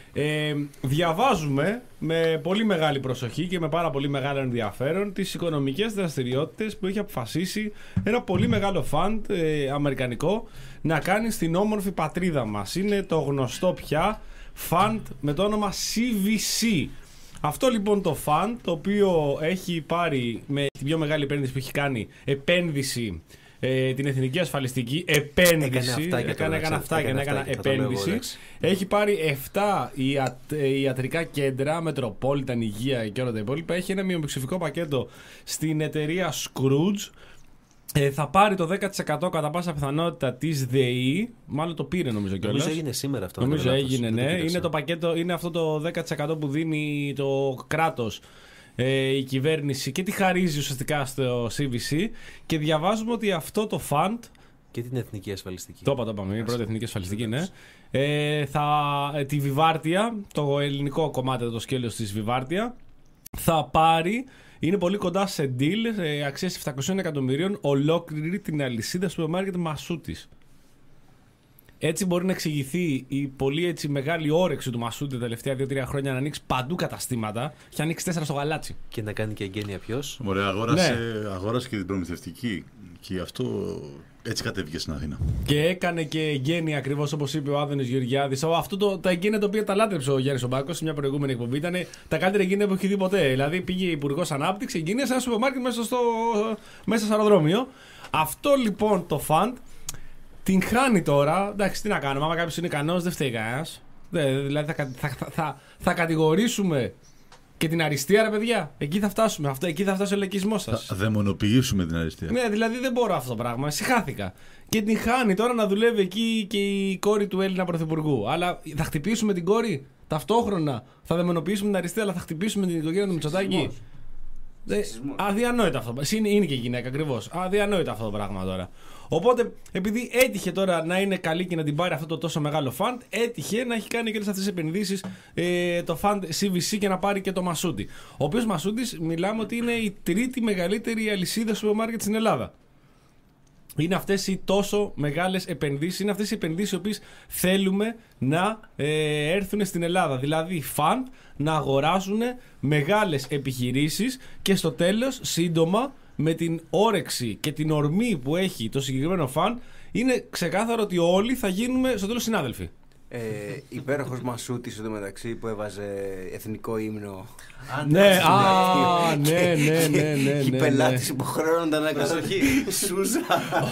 Ε, διαβάζουμε με πολύ μεγάλη προσοχή και με πάρα πολύ μεγάλο ενδιαφέρον τις οικονομικές δραστηριότητες που έχει αποφασίσει ένα πολύ μεγάλο φαντ ε, αμερικανικό να κάνει στην όμορφη πατρίδα μας. Είναι το γνωστό πια φαντ με το όνομα σι βι σι. Αυτό λοιπόν το φαντ, το οποίο έχει πάρει με την πιο μεγάλη επένδυση που έχει κάνει, επένδυση ε, την εθνική ασφαλιστική, επένδυση, έκανε αυτά και να έκανε επένδυση, έχει πάρει επτά ιατ, ιατρικά κέντρα, Metropolitan, Υγεία και όλα τα υπόλοιπα, έχει ένα μειοψηφικό πακέτο στην εταιρεία Scrooge. Ε, θα πάρει το δέκα τοις εκατό κατά πάσα πιθανότητα της ΔΕΗ. Μάλλον το πήρε νομίζω κιόλας. Νομίζω έγινε σήμερα αυτό. Νομίζω έγινε, ναι. Είναι το πακέτο, είναι αυτό το δέκα τοις εκατό που δίνει το κράτος, ε, η κυβέρνηση και τη χαρίζει ουσιαστικά στο σι βι σι. Και διαβάζουμε ότι αυτό το fund. Και την εθνική ασφαλιστική. Το είπα, το είπαμε. Είναι η πρώτη εθνική ασφαλιστική, ναι. Ε, θα, ε, τη Βιβάρτια, το ελληνικό κομμάτι, το σκέλος της Βιβάρτια, θα πάρει. Είναι πολύ κοντά σε deal ε, αξίας επτακόσια εκατομμυρίων ολόκληρη την αλυσίδα σούπερ μάρκετ Μασούτης. Έτσι μπορεί να εξηγηθεί η πολύ έτσι, μεγάλη όρεξη του Μασούτη τα τελευταία δύο τρία χρόνια να ανοίξει παντού καταστήματα. Έχει ανοίξει τέσσερα στο γαλάτσι. Και να κάνει και εγγένεια ποιος. Ωραία, αγόρασε, ναι. αγόρασε και την προμηθευτική. Και αυτό έτσι κατέβηκε στην Αθήνα. Και έκανε και εγγένεια ακριβώς όπως είπε ο Άδωνης Γεωργιάδης. Αυτό το, τα εγγένεια τα οποία τα λάτρεψε ο Γιάννης Ομπάκος σε μια προηγούμενη εκπομπή ήταν τα καλύτερα εγγένεια που έχει δει ποτέ. Δηλαδή πήγε Υπουργός Ανάπτυξη, εγγένεια σε ένα σούπερ μάρκετ μέσα στο, μέσα στο αεροδρόμιο. Αυτό λοιπόν το φαντ την χάνει τώρα. Εντάξει, τι να κάνουμε, άμα κάποιος είναι ικανός δεν φταίει κανένας. Δηλαδή θα, θα, θα, θα, θα κατηγορήσουμε και την αριστεία, ρε παιδιά. Εκεί θα φτάσουμε. Αυτό, εκεί θα φτάσει ο λαϊκισμός σας. Θα δαιμονοποιήσουμε την αριστεία. Ναι, δηλαδή δεν μπορώ αυτό το πράγμα. Συχάθηκα. Και την χάνει τώρα να δουλεύει εκεί και η κόρη του Έλληνα πρωθυπουργού. Αλλά θα χτυπήσουμε την κόρη ταυτόχρονα. Θα δαιμονοποιήσουμε την αριστεία, αλλά θα χτυπήσουμε την οικογένεια του Μητσοτάκη. Ε, αδιανόητο αυτό. Είναι, είναι και γυναίκα ακριβώς. Αδιανόητο αυτό το πράγμα τώρα. Οπότε, επειδή έτυχε τώρα να είναι καλή και να την πάρει αυτό το τόσο μεγάλο φαντ, έτυχε να έχει κάνει και αυτές τις επενδύσεις ε, το φαντ σι βι σι και να πάρει και το Μασούτη. Ο οποίος Μασούτης μιλάμε ότι είναι η τρίτη μεγαλύτερη αλυσίδα σούπερ μάρκετ στην Ελλάδα. Είναι αυτές οι τόσο μεγάλες επενδύσεις, είναι αυτές οι επενδύσεις οι οποίες θέλουμε να ε, έρθουν στην Ελλάδα. Δηλαδή, φαντ να αγοράζουν μεγάλες επιχειρήσεις και στο τέλος, σύντομα, με την όρεξη και την ορμή που έχει το συγκεκριμένο φαν, είναι ξεκάθαρο ότι όλοι θα γίνουμε στο τέλος συνάδελφοι. Ε, υπέροχος Μασούτης εδώ μεταξύ που έβαζε εθνικό ύμνο. Ναι, α, ναι, ναι, ναι, ναι. Οι πελάτες υποχρεώνονταν να κάνουν σούζα.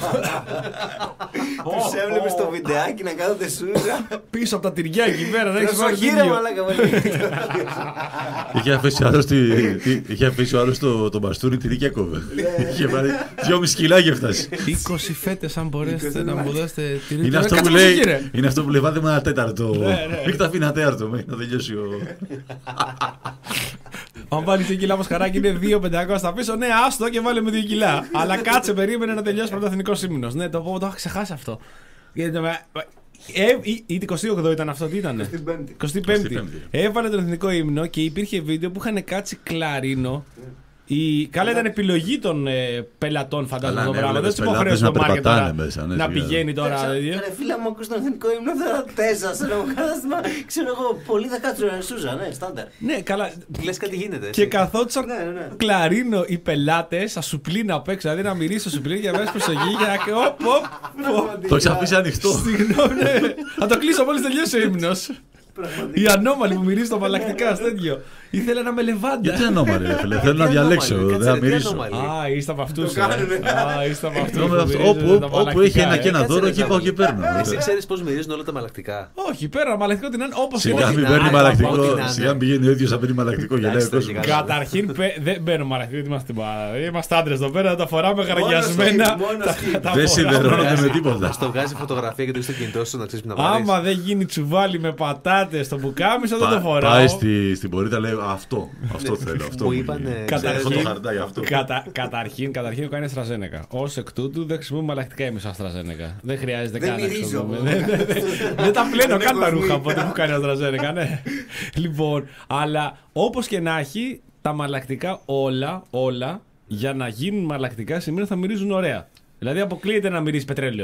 Τους έβλεπες στο βιντεάκι να κάνονται σούζα. Πίσω από τα τυριά εκεί πέρα, δεν έχεις βάλει βίντεο. Είχε αφήσει ο άλλος το μπαστούνι τυρί και κόβε. Είχε πάρει δυόμισι κιλά και φτάσει. είκοσι φέτες αν μπορέσετε να μου δώσετε τυρί. Είναι αυτό που λέει βάλτε με ένα τέταρτο. Μέχρι τα αφήνει ένα τέταρτο μέχρι να τελειώσει ο... Αν βάλει δύο κιλά μοσχαράκι είναι δύο χιλιάδες πεντακόσια στα πίσω. Ναι, άστο και βάλε με δύο κιλά. Αλλά κάτσε, περίμενε να τελειώσει πρωτοεθνικό ύμνος. Ναι, το πω, το είχα ξεχάσει αυτό. Η εικοστή όγδοη ήταν αυτό, τι ήταν. εικοστή πέμπτη. Έβαλε τον εθνικό ύμνο και υπήρχε βίντεο που είχαν κάτσει κλαρίνο. Η... Καλά, ήταν επιλογή των ε, πελατών, φαντάζομαι το πράγμα. Δεν του υποχρέωσε το μάρκετ τώρα να πηγαίνει τώρα. Ρε φίλα μου, ακούς τον εθνικό ύμνο, θα τέσσερα σε ένα κατάστημα. Ξέρω εγώ, πολλοί θα κάτσουν να σούζα, ναι, στάνταρ. Ναι, καλά. Λες κάτι γίνεται. Και καθόντουσαν κλαρίνο οι πελάτες, θα σου πλύνει απ' έξω. Δηλαδή να μυρίσει το σου πλύνει για μέσα προσοχή για να. Το έχεις αφήσει ανοιχτό. Συγγνώμη, θα το κλείσω μόλις τελειώσει ο ύμνος. Η ανώμαλη που μυρίζει τα μαλακτικά, τέτοιο. Ήθελα να με λεβάντα. Γιατί ανώμαλη, ρε φίλε, θέλω να διαλέξω, δεν θα μυρίσω. Α, είστε από αυτούς. Α, είστε από αυτούς. Όπου έχει ένα και ένα δώρο, εκεί πάω και παίρνω. Εσύ ξέρεις πώς μυρίζουν όλα τα μαλακτικά. Όχι, παίρνω μαλακτικό την είναι όπως είναι. Σιγά μην παίρνει μαλακτικό, σιγά μην πηγαίνει ο ίδιος να παίρνει μαλακτικό για λέει κόσμο. Καταρχήν δεν παίρνω μαλακτικό, είμαστε άντρες εδώ πέρα, τα φοράμε γαραγιασμένα. Δεν συνδερώνονται με τίποτα. Στο βγάζει φωτογραφία και το είσαι στο κινητό σου να ξέρεις να πάρεις. Άμα δεν γίνει τσουβάλι με πατάτες στο πουκάμισο, δεν το φοράω. Πάει στην πορεία, λέει αυτό. Αυτό θέλω. Αυτό μου είπαν. Καταρχήν, καταρχήν ο κάνει Αστραζένεκα. Ως εκ τούτου δεν χρησιμοποιούμε μαλακτικά εμείς Αστραζένεκα. Δεν χρειάζεται καν να χρησιμοποιούμε. Δεν τα πλένω καν τα ρούχα από ό,τι μου κάνει Αστραζένεκα, ναι. Λοιπόν, αλλά όπως και να έχει, τα μαλακτικά όλα, όλα για να γίνουν μαλακτικά σημαίνει θα μυρίζουν ωραία. Δηλαδή αποκλείεται να μυρίζει πετρέλαιο.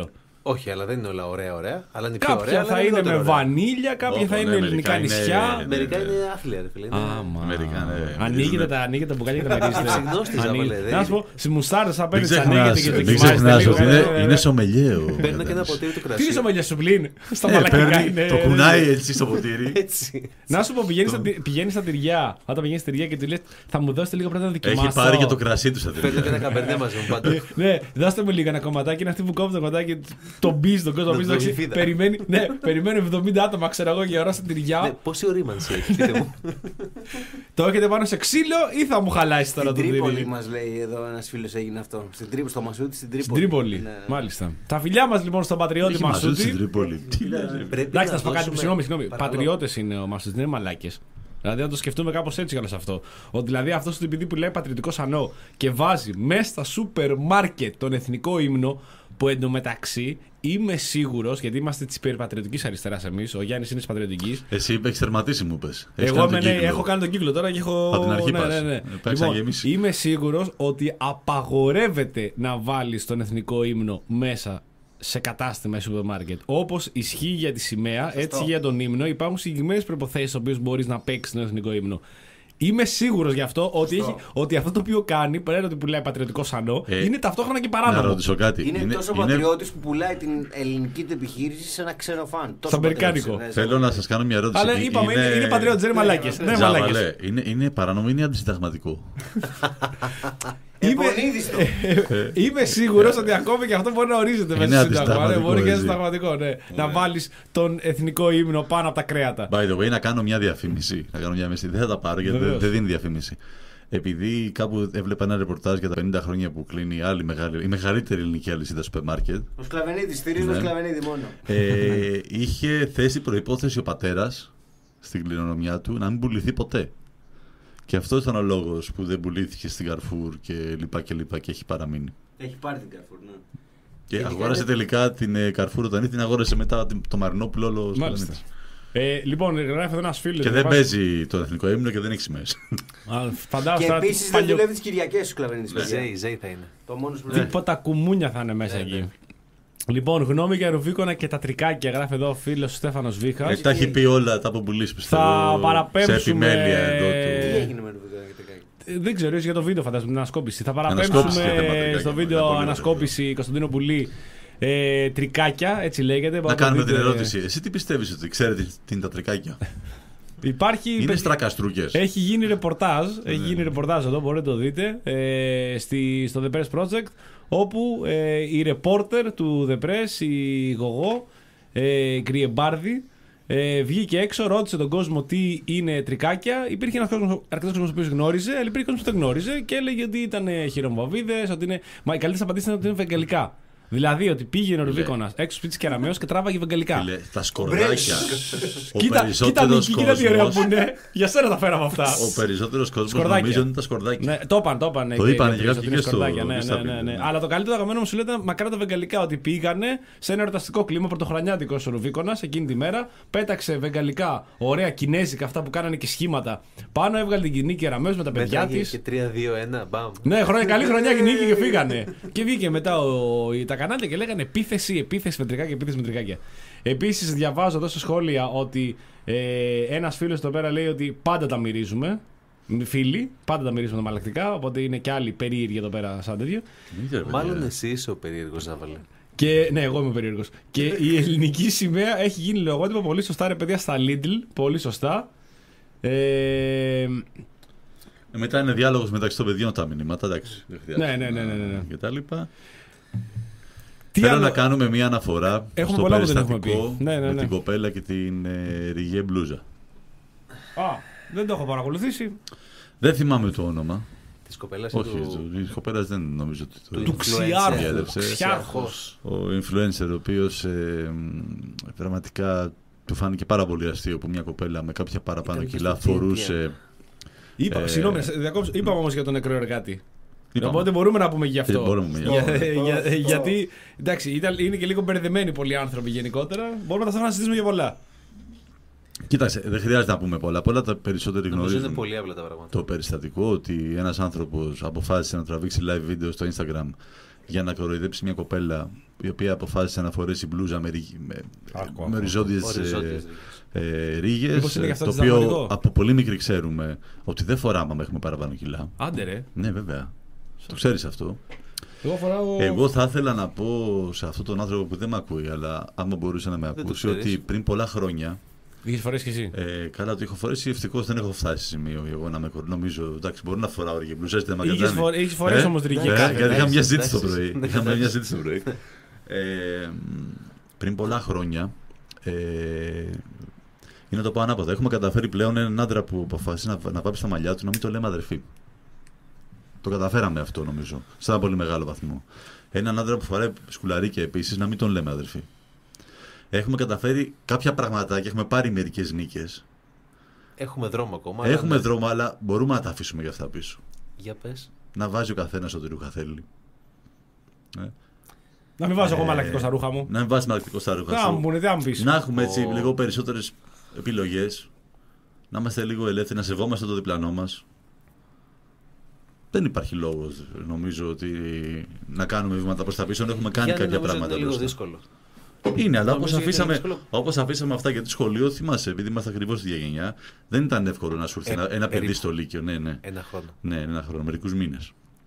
Όχι, αλλά δεν είναι όλα ωραία, ωραία. Αλλά είναι πιο ωραία, Κάποια αλλά θα είναι είναι με λιγότερο ωραία. βανίλια, κάποια Όπο, θα ναι, είναι μερικά ελληνικά είναι- νησιά. Μερικά είναι άθλια, ρε φίλε. είναι- Άμα. Αμερικά, ναι. Ανοίγετε τα, ανοίγετε τα μπουκάλια και τα μυρίζετε. Ξυγνώστης, Ανοίγετε. άβαλε, Να δεν σου πω, στις μουστάρδες θα Μην παίρνεις, τις ανοίγετε ξεχνάς, και μην δοκιμάζετε ξεχνάς λίγο. ότι Ναι, ναι, είναι, ναι. είναι σομελιέ ο Παίρνω και ένα Γιάννης. ποτήρι του Τι κρασιού. είναι σομελιά σου πλήν, στα Ε, μαλακικά παίρνει, είναι. το κουνάει έτσι στο ποτήρι. Έτσι. Να σου πω, πηγαίνεις στα, πηγαίνεις στα τυριά. Όταν πηγαίνεις στα τυριά και του λες, θα μου δώσετε λίγο πρώτα να δοκιμάσω. Έχει πάρει και το κρασί του στα Παίρνω και ένα τελικά. καμπερνέ μαζί μου πάντα. Ναι, δώστε μου λίγο ένα κομματάκι. Είναι αυτή που κόβει το κομματάκι, τον μπει, τον κόσμο. Το- μπει, το εντάξει, γλυφίδα. Περιμένει, ναι, περιμένει εβδομήντα άτομα, ξέρω εγώ, για ώρα στα Ναι, τυριά. πόση ορίμανση έχει, πείτε μου. Το έχετε πάνω σε ξύλο ή θα μου χαλάσει τώρα Στην το Τρίπολη τυρί. μας λέει εδώ ένας φίλος έγινε αυτό. Στην Τρίπολη, στο Μασούτι, στην Τρίπολη. Στην Τρίπολη, Ναι, ναι. μάλιστα. Τα φιλιά μα λοιπόν στον πατριώτη Έχει μαζί στην Μασούτη. Τρίπολη. Τι λες, ρε. Πρέπει Εντάξει, θα σου πω κάτι. δώσουμε- Συγγνώμη, συγγνώμη. Παρακαλώ. Πατριώτε είναι ο Μασούτη, δεν είναι μαλάκε. Δηλαδή, να το σκεφτούμε κάπω έτσι κιόλα αυτό. Ότι δηλαδή αυτό το παιδί που λέει πατριωτικό σανό και βάζει μέσα στα σούπερ μάρκετ τον εθνικό ύμνο, που εντωμεταξύ είμαι σίγουρο, γιατί είμαστε τη υπερπατριωτική αριστερά εμεί, ο Γιάννη είναι τη πατριωτική. Εσύ έχεις τερματίσει μου πες. Έχεις Εγώ κάνει τον είμαι, ναι, κύκλο. έχω κάνει τον κύκλο τώρα και έχω. Από την αρχή ναι, πας. ναι, ναι. Ε, πάει Λοιπόν, ξαναγεμίσει. είμαι σίγουρο ότι απαγορεύεται να βάλει τον εθνικό ύμνο μέσα σε κατάστημα ή σούπερ μάρκετ. Όπω ισχύει για τη σημαία, έτσι για τον ύμνο υπάρχουν συγκεκριμένε προποθέσει στι οποίε μπορεί να παίξει τον εθνικό ύμνο. Είμαι σίγουρο γι' αυτό ότι, έχει, ότι αυτό το οποίο κάνει, πέρα ότι πουλάει πατριωτικό σανό, Ε, είναι ταυτόχρονα και Να παράνομο. ρωτήσω κάτι. Είναι, τόσο πατριώτης που πουλάει την ελληνική του επιχείρηση σε ένα ξένο φαν. Τόσο αμερικάνικο. πατριώτης, ναι, Θέλω να σας κάνω μια ερώτηση. Αλλά Ε, είπαμε, είναι, είναι πατριώτη, δεν είναι μαλάκε. Ναι, Ζάβαλε, μαλάκες. είναι, είναι παράνομο ή είναι αντισυνταγματικό. Είμαι, Επονίδιστο. είμαι σίγουρο ότι ακόμη και αυτό μπορεί να ορίζεται μέσα Είναι στο Σύνταγμα. Ναι, αντισταγματικό, μπορεί και έτσι. συνταγματικό. Ναι. Να βάλει τον εθνικό ύμνο πάνω από τα κρέατα. By the way, να κάνω μια διαφήμιση. Να κάνω μια μεσή. Δεν θα τα πάρω γιατί δεν, Βεβαίως. δεν δίνει διαφήμιση. Επειδή κάπου έβλεπα ένα ρεπορτάζ για τα πενήντα χρόνια που κλείνει η άλλη μεγάλη, η μεγαλύτερη ελληνική αλυσίδα σούπερ μάρκετ. Ο Σκλαβενίδης, στηρίζουμε Ναι. Σκλαβενίδη μόνο. Ε, είχε θέσει προϋπόθεση ο πατέρας στην κληρονομιά του να μην πουληθεί ποτέ. Και αυτό ήταν ο λόγος που δεν πουλήθηκε στην Carrefour και λοιπά και λοιπά και έχει παραμείνει. Έχει πάρει την Carrefour, ναι. Και Έχει αγόρασε κάνει- τελικά την ε, Carrefour όταν ήρθε, την αγόρασε μετά την- το Μαρινόπουλο όλο ο Μάλιστα. Σπανίτης. Ε, λοιπόν, γράφει εδώ ένα φίλο. Και δεν παίζει το εθνικό ύμνο και δεν έχει σημαίες. Και Φαντάζομαι επίσης δεν δουλεύει τις Κυριακές ο Σκλαβενίδης. παιδιά. Ζέι, Ζέι θα είναι. Το μόνος που δουλεύει. Τίποτα κουμούνια θα είναι μέσα εκεί. Λοιπόν, γνώμη για Ρουβίκονα και τα τρικάκια. Γράφει εδώ ο φίλο Στέφανο Βίχα. Ε, τα έχει πει όλα τα από πουλήσει πιστεύω. Θα παραπέμψουμε- Σε επιμέλεια εδώ Τι του. έγινε με το βίντεο και τεκάκι. Δεν ξέρω, ίσως για το βίντεο φαντάζομαι την ανασκόπηση. Θα Ανασκόπηση παραπέμψουμε για τα τρικάκια, στο ναι, βίντεο πολύ ωραίο. ανασκόπηση Κωνσταντίνο Πουλή ε, τρικάκια, έτσι λέγεται. Να Μπορείτε κάνουμε δείτε- την ερώτηση. Εσύ τι πιστεύεις ότι ξέρετε τι είναι τα τρικάκια. Υπάρχει. Είναι στρακαστρούκες. Έχει γίνει ρεπορτάζ, έχει γίνει ρεπορτάζ εδώ, μπορείτε να το δείτε, ε, στη, στο The Press Project, όπου ε, η reporter του The Press, η Γογό, ε, Κρυεμπάρδη, ε, βγήκε έξω, ρώτησε τον κόσμο τι είναι τρικάκια. Υπήρχε ένας κόσμος, αρκετός κόσμος που γνώριζε, αλλά υπήρχε κόσμος που δεν γνώριζε και έλεγε ότι ήταν χειρομοβίδες, ότι είναι. Μα οι καλύτερες απαντήσεις ήταν ότι είναι βεγγαλικά. Δηλαδή ότι πήγαινε ο Ρουβίκονας έξω σπίτι της Κεραμέως και τράβαγε βεγγαλικά. Φίλε, τα σκορδάκια. Ο Κοίτα, κοίτα, περισσότερος Μίκη, κοίτα τι ωραία που κόσμος. είναι. Για σένα τα φέραμε αυτά. Ο περισσότερος κόσμος Σκορδάκια. νομίζω ότι είναι τα σκορδάκια. Ναι, το είπαν, το είπαν. Το είπαν και οι κάποιοι και στο- σκορδάκια, ναι, και στα ναι, ναι, ναι. βίντεο, ναι. Αλλά το καλύτερο αγαπημένο μου σου λέει ήταν μακριά τα βεγγαλικά. Ότι πήγανε σε ένα εορταστικό κλίμα πρωτοχρονιάτικο ο Ρουβίκονας εκείνη τη μέρα. Πέταξε βεγγαλικά, ωραία κινέζικα αυτά που κάνανε και σχήματα. Πάνω έβγαλε την κοινή Κεραμέως με τα παιδιά Μέτραγε τη. και τρία δύο ένα, μπαμ. Ναι, χρόνια, καλή χρονιά και νίκη και φύγανε. Και βγήκε μετά ο, τα κανάλια και λέγανε επίθεση, επίθεση με τρικάκια, επίθεση με τρικάκια. Επίσης διαβάζω εδώ σε σχόλια ότι ε, ένας φίλος εδώ πέρα λέει ότι πάντα τα μυρίζουμε. Φίλοι, πάντα τα μυρίζουμε τα μαλακτικά. Οπότε είναι και άλλοι περίεργοι εδώ πέρα σαν τέτοιο. Μην ξέρω, Μάλλον παιδιά. εσύ είσαι ο περίεργος, Ζάβαλε. Και ναι, εγώ είμαι περίεργος. Και η ελληνική σημαία έχει γίνει λογότυπο πολύ σωστά, ρε παιδιά, στα Lidl. Πολύ σωστά. Ε, Ε, Μετά είναι διάλογος μεταξύ των παιδιών τα μηνύματα. Εντάξει. δεν χρειάζεται Ναι, ναι, ναι, ναι, ναι. να- Και τα λοιπά. τι Θέλω άλλο- να κάνουμε μία αναφορά Έχουμε στο πολλά που δεν έχουμε περιστατικό πει. Ναι, ναι, με ναι. την κοπέλα και την ε, ριγέ μπλούζα. Α, δεν το έχω παρακολουθήσει. Δεν θυμάμαι το όνομα. Της κοπέλας Όχι, του... τη κοπέλα δεν νομίζω ότι το. του Του influencer. Ξιάρχου. Διέδευσε. Ξιάρχος. Ο influencer, ο οποίος ε, μ, πραγματικά του φάνηκε πάρα πολύ αστείο που μια κοπέλα με κάποια παραπάνω Ήταν και κιλά στο φορούσε. Είπα, Ε, συγγνώμη, σε διακόψω. Είπαμε όμως για τον νεκρό εργάτη. Είπαμε. Οπότε μπορούμε να πούμε γι' αυτό. Ε, μπορούμε γι' Για- αυτό. για- γιατί, εντάξει, ήταν, είναι και λίγο μπερδεμένοι πολλοί άνθρωποι γενικότερα. Μπορούμε να τα συζητήσουμε για πολλά. Κοίταξε, δεν χρειάζεται να πούμε πολλά. Πολλά τα περισσότεροι Νομίζω είναι γνωρίζουν πολύ απλά τα πράγματα. το περιστατικό ότι ένας άνθρωπος αποφάσισε να τραβήξει live βίντεο στο Instagram για να κοροϊδέψει μια κοπέλα η οποία αποφάσισε να φορέσει μπλούζα με, με, με οριζόντιες ε, ρίγες. Το οποίο από πολύ μικρή ξέρουμε ότι δεν φοράμε άμα έχουμε παραπάνω κιλά. Άντε ρε. Ναι, βέβαια. Το ξέρεις αυτό. Εγώ, φοράω... Εγώ θα ήθελα να πω σε αυτόν τον άνθρωπο που δεν με ακούει, αλλά άμα μπορούσε να με ακούσει, ότι πριν πολλά χρόνια. Είχες φορέσει κι εσύ. Ε, καλά, το έχω φορέσει. Ευτυχώς δεν έχω φτάσει σε σημείο εγώ να με νομίζω. Εντάξει, μπορώ να φοράω και μπλουζές, δεν με αγκατζάνει. Είχες φορέσει όμως τριγικά. Γιατί είχαμε μια ζήτηση το πρωί. Είχαμε μια ζήτηση το πρωί. Πριν πολλά χρόνια. Ε, είναι το πάω ανάποδα. Έχουμε καταφέρει πλέον έναν άντρα που αποφάσισε να, να βάψει τα μαλλιά του να μην το λέμε αδερφή. Το καταφέραμε αυτό νομίζω. Σε ένα πολύ μεγάλο βαθμό. Έναν άντρα που φοράει σκουλαρίκια επίσης να μην τον λέμε αδερφή. Έχουμε καταφέρει κάποια πραγματάκια, έχουμε πάρει μερικές νίκες. Έχουμε δρόμο ακόμα. Έχουμε αλλά... δρόμο, αλλά μπορούμε να τα αφήσουμε για αυτά πίσω. Για πες. Να βάζει ο καθένας ό,τι ρούχα θέλει. Ε. Να μην βάζω εγώ μαλακτικό στα ρούχα μου. Να μην βάζει μαλακτικό στα ρούχα σου. Μου, δεν πεις. Να έχουμε έτσι oh. λίγο περισσότερες επιλογές. Να είμαστε λίγο ελεύθεροι, να σεβόμαστε το διπλανό μας. Δεν υπάρχει λόγος, νομίζω, ότι να κάνουμε βήματα προς τα πίσω. Έχουμε κάνει Γιάννη, κάποια πράγματα. Είναι λίγο δύσκολο. Είναι, αλλά όπως αφήσαμε, όπως αφήσαμε αυτά για το σχολείο, θυμάσαι, επειδή είμαστε ακριβώς στη γενιά, δεν ήταν εύκολο να σου έρθει ε, ένα, ένα παιδί στο Λύκειο. Ναι, ναι. Ένα χρόνο. Ναι, ένα χρόνο, μερικούς μήνες.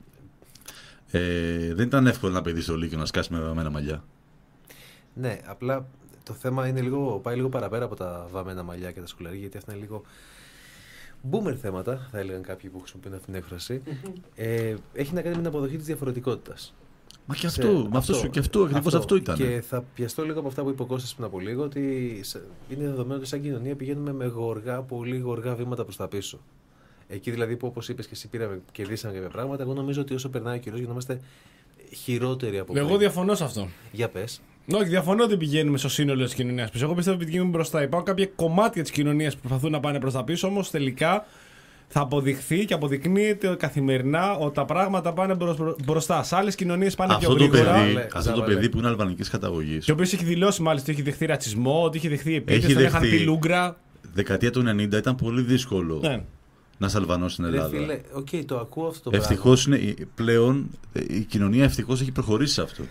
Ε, δεν ήταν εύκολο ένα παιδί στο Λύκειο να σκάσει με βαμμένα μαλλιά. Ναι, απλά το θέμα είναι λίγο, πάει λίγο παραπέρα από τα βαμμένα μαλλιά και τα σκουλαρία, γιατί αυτά είναι λίγο boomer θέματα, θα έλεγαν κάποιοι που χρησιμοποιούν αυτή την έκφραση. ε, έχει να κάνει με την αποδοχή της διαφορετικότητας. Μα και αυτό, σε, αυτό, αυτό, και αυτό, ακριβώς αυτό, αυτό ήταν. Και θα πιαστώ λίγο από αυτά που είπε ο Κώστας πριν από λίγο, ότι είναι δεδομένο ότι σαν κοινωνία πηγαίνουμε με γοργά, πολύ γοργά βήματα προς τα πίσω. Εκεί δηλαδή που, όπως είπες και εσύ, πήραμε, κερδίσαμε κάποια πράγματα, εγώ νομίζω ότι όσο περνάει ο καιρός γινόμαστε χειρότεροι από πριν. Εγώ διαφωνώ σε αυτό. Για πες. Όχι, διαφωνώ ότι πηγαίνουμε στο σύνολο της κοινωνίας πίσω. Εγώ πιστεύω ότι πηγαίνουμε μπροστά. Υπάρχουν κάποια κομμάτια της κοινωνίας που προσπαθούν να πάνε προς τα πίσω, όμως τελικά θα αποδειχθεί και αποδεικνύεται καθημερινά ότι τα πράγματα πάνε μπροστά. Σε άλλες κοινωνίες πάνε αυτό πιο γρήγορα. Το παιδί, αυτό το παιδί που είναι αλβανικής καταγωγής. Και ο οποίος έχει δηλώσει μάλιστα ότι έχει δεχθεί ρατσισμό, ότι έχει δεχθεί επίθεση, ότι είχαν πει λούγκρα. Δεκαετία του ενενήντα ήταν πολύ δύσκολο. Ναι. Να είσαι Αλβανός στην Ελλάδα. Ρε φίλε, okay, το ακούω αυτό το ευτυχώς είναι, πλέον η κοινωνία ευτυχώς έχει προχωρήσει σε αυτό.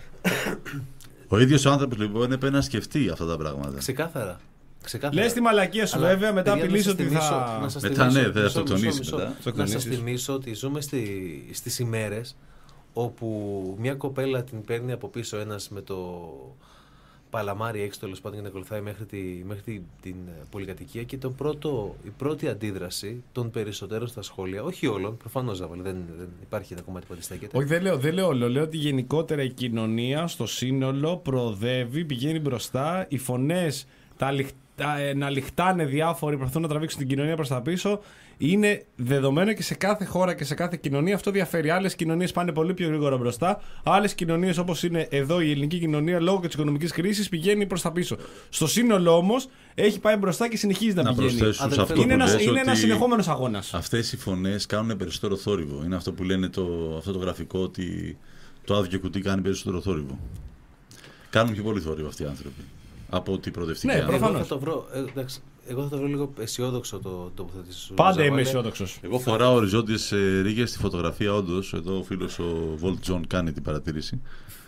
Ο ίδιος ο άνθρωπος λοιπόν έπρεπε να σκεφτεί αυτά τα πράγματα. Ξεκάθαρα. Ξεκάθαρα. Λες τη μαλακία σου, αλλά, βέβαια, μετά απειλείς ότι θα. Μετά ναι, δεν θα το τονίσει. Να σας θυμίσω ότι ζούμε στη, στις ημέρες όπου μια κοπέλα την παίρνει από πίσω ένας με το παλαμάρι έξω, τέλος πάντων, για να ακολουθάει μέχρι, τη, μέχρι τη, την πολυκατοικία, και το πρώτο, η πρώτη αντίδραση των περισσότερων στα σχόλια, όχι όλων, προφανώς δεν, δεν υπάρχει ένα κομμάτι που αντιστέκεται. Όχι, δεν λέω, δεν λέω όλο. Λέω ότι γενικότερα η κοινωνία στο σύνολο προοδεύει, πηγαίνει μπροστά, οι φωνές τα να λιχτάνε διάφοροι, προσπαθούν να τραβήξουν την κοινωνία προς τα πίσω. Είναι δεδομένο και σε κάθε χώρα και σε κάθε κοινωνία αυτό διαφέρει. Άλλες κοινωνίες πάνε πολύ πιο γρήγορα μπροστά. Άλλες κοινωνίες, όπως είναι εδώ η ελληνική κοινωνία, λόγω και της οικονομικής κρίσης, πηγαίνει προς τα πίσω. Στο σύνολο όμως έχει πάει μπροστά και συνεχίζει να, να πηγαίνει. Αυτό είναι ένας, είναι ένας συνεχόμενος αγώνας. Αυτές οι φωνές κάνουν περισσότερο θόρυβο. Είναι αυτό που λένε το, αυτό το γραφικό, ότι το άδειο κουτί κάνει περισσότερο θόρυβο. Κάνουν πιο πολύ θόρυβο αυτοί οι άνθρωποι από ότι προοδευτικά. Ναι, προφανώς. Εγώ θα το βρω, ε, εντάξει, εγώ θα το βρω λίγο αισιόδοξο το τοποθέτηση σου. Πάντα είμαι αισιόδοξος. Εγώ φοράω οριζόντιες ε, ρίγες στη φωτογραφία, όντως. Εδώ ο φίλος ο Volt John κάνει την παρατήρηση.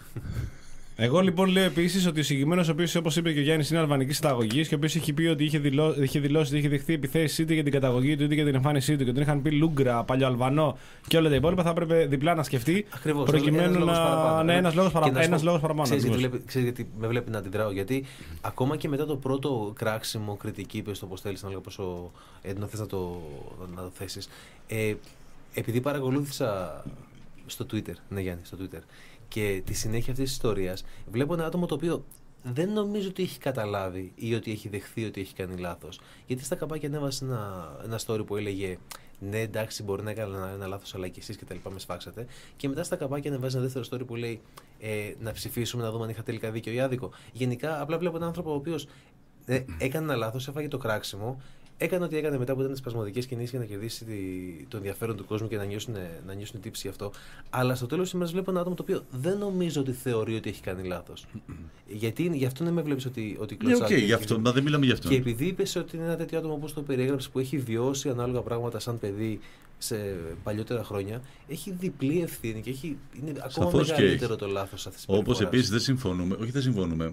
Εγώ λοιπόν λέω επίσης ότι ο συγκεκριμένος, ο οποίος, όπως είπε και ο Γιάννης, είναι αλβανικής καταγωγής και ο οποίος έχει πει ότι είχε, δηλώ, είχε δηλώσει ότι είχε δεχθεί επιθέσεις είτε για την καταγωγή του είτε για την εμφάνισή του και τον είχαν πει Λούγκρα, παλιοαλβανό και όλα τα υπόλοιπα, θα έπρεπε διπλά να σκεφτεί. Ακριβώς, προκειμένου να. Ναι, ένας λόγος παραπάνω. Ξέρεις γιατί με βλέπει να αντιδράω? Γιατί ακόμα και μετά το πρώτο κράξιμο, κριτική, πες το πώς θέλεις, να λέω πόσο έντονο θες να το, να το θέσεις. Ε, επειδή παρακολούθησα στο Twitter, ναι Γιάννη, στο Twitter, και τη συνέχεια αυτής της ιστορίας, βλέπω ένα άτομο το οποίο δεν νομίζω ότι έχει καταλάβει ή ότι έχει δεχθεί ότι έχει κάνει λάθος. Γιατί στα καπάκια ανέβασε ένα, ένα story που έλεγε ναι, εντάξει, μπορεί να έκανα ένα, ένα λάθος, αλλά και εσείς και τα λοιπά, με σφάξατε. Και μετά στα καπάκια ανέβασε ένα δεύτερο story που λέει ε, να ψηφίσουμε, να δούμε αν είχα τελικά δίκιο ή άδικο. Γενικά, απλά βλέπω έναν άνθρωπο ο οποίος ε, έκανε ένα λάθος, έφαγε το κράξιμο, Έκανε ό,τι έκανε μετά που ήταν σπασμωδικές κινήσεις για να κερδίσει τη, το ενδιαφέρον του κόσμου και να νιώσουν, να νιώσουν τύψη γι' αυτό. Αλλά στο τέλος της ημέρας βλέπω ένα άτομο το οποίο δεν νομίζω ότι θεωρεί ότι έχει κάνει λάθος. Γιατί γι' αυτό δεν με βλέπεις ότι, ότι κλωτσάει. Ναι, οκ, γι' αυτό, μα δεν μιλάμε γι' αυτό. Και επειδή είπες ότι είναι ένα τέτοιο άτομο όπως το περιέγραψες που έχει βιώσει ανάλογα πράγματα σαν παιδί σε παλιότερα χρόνια, έχει διπλή ευθύνη και έχει, είναι ακόμα Σαφώς μεγαλύτερο το λάθος αυτής της περιφοράς. Όπως επίσης δεν συμφωνούμε, όχι δεν συμφωνούμε,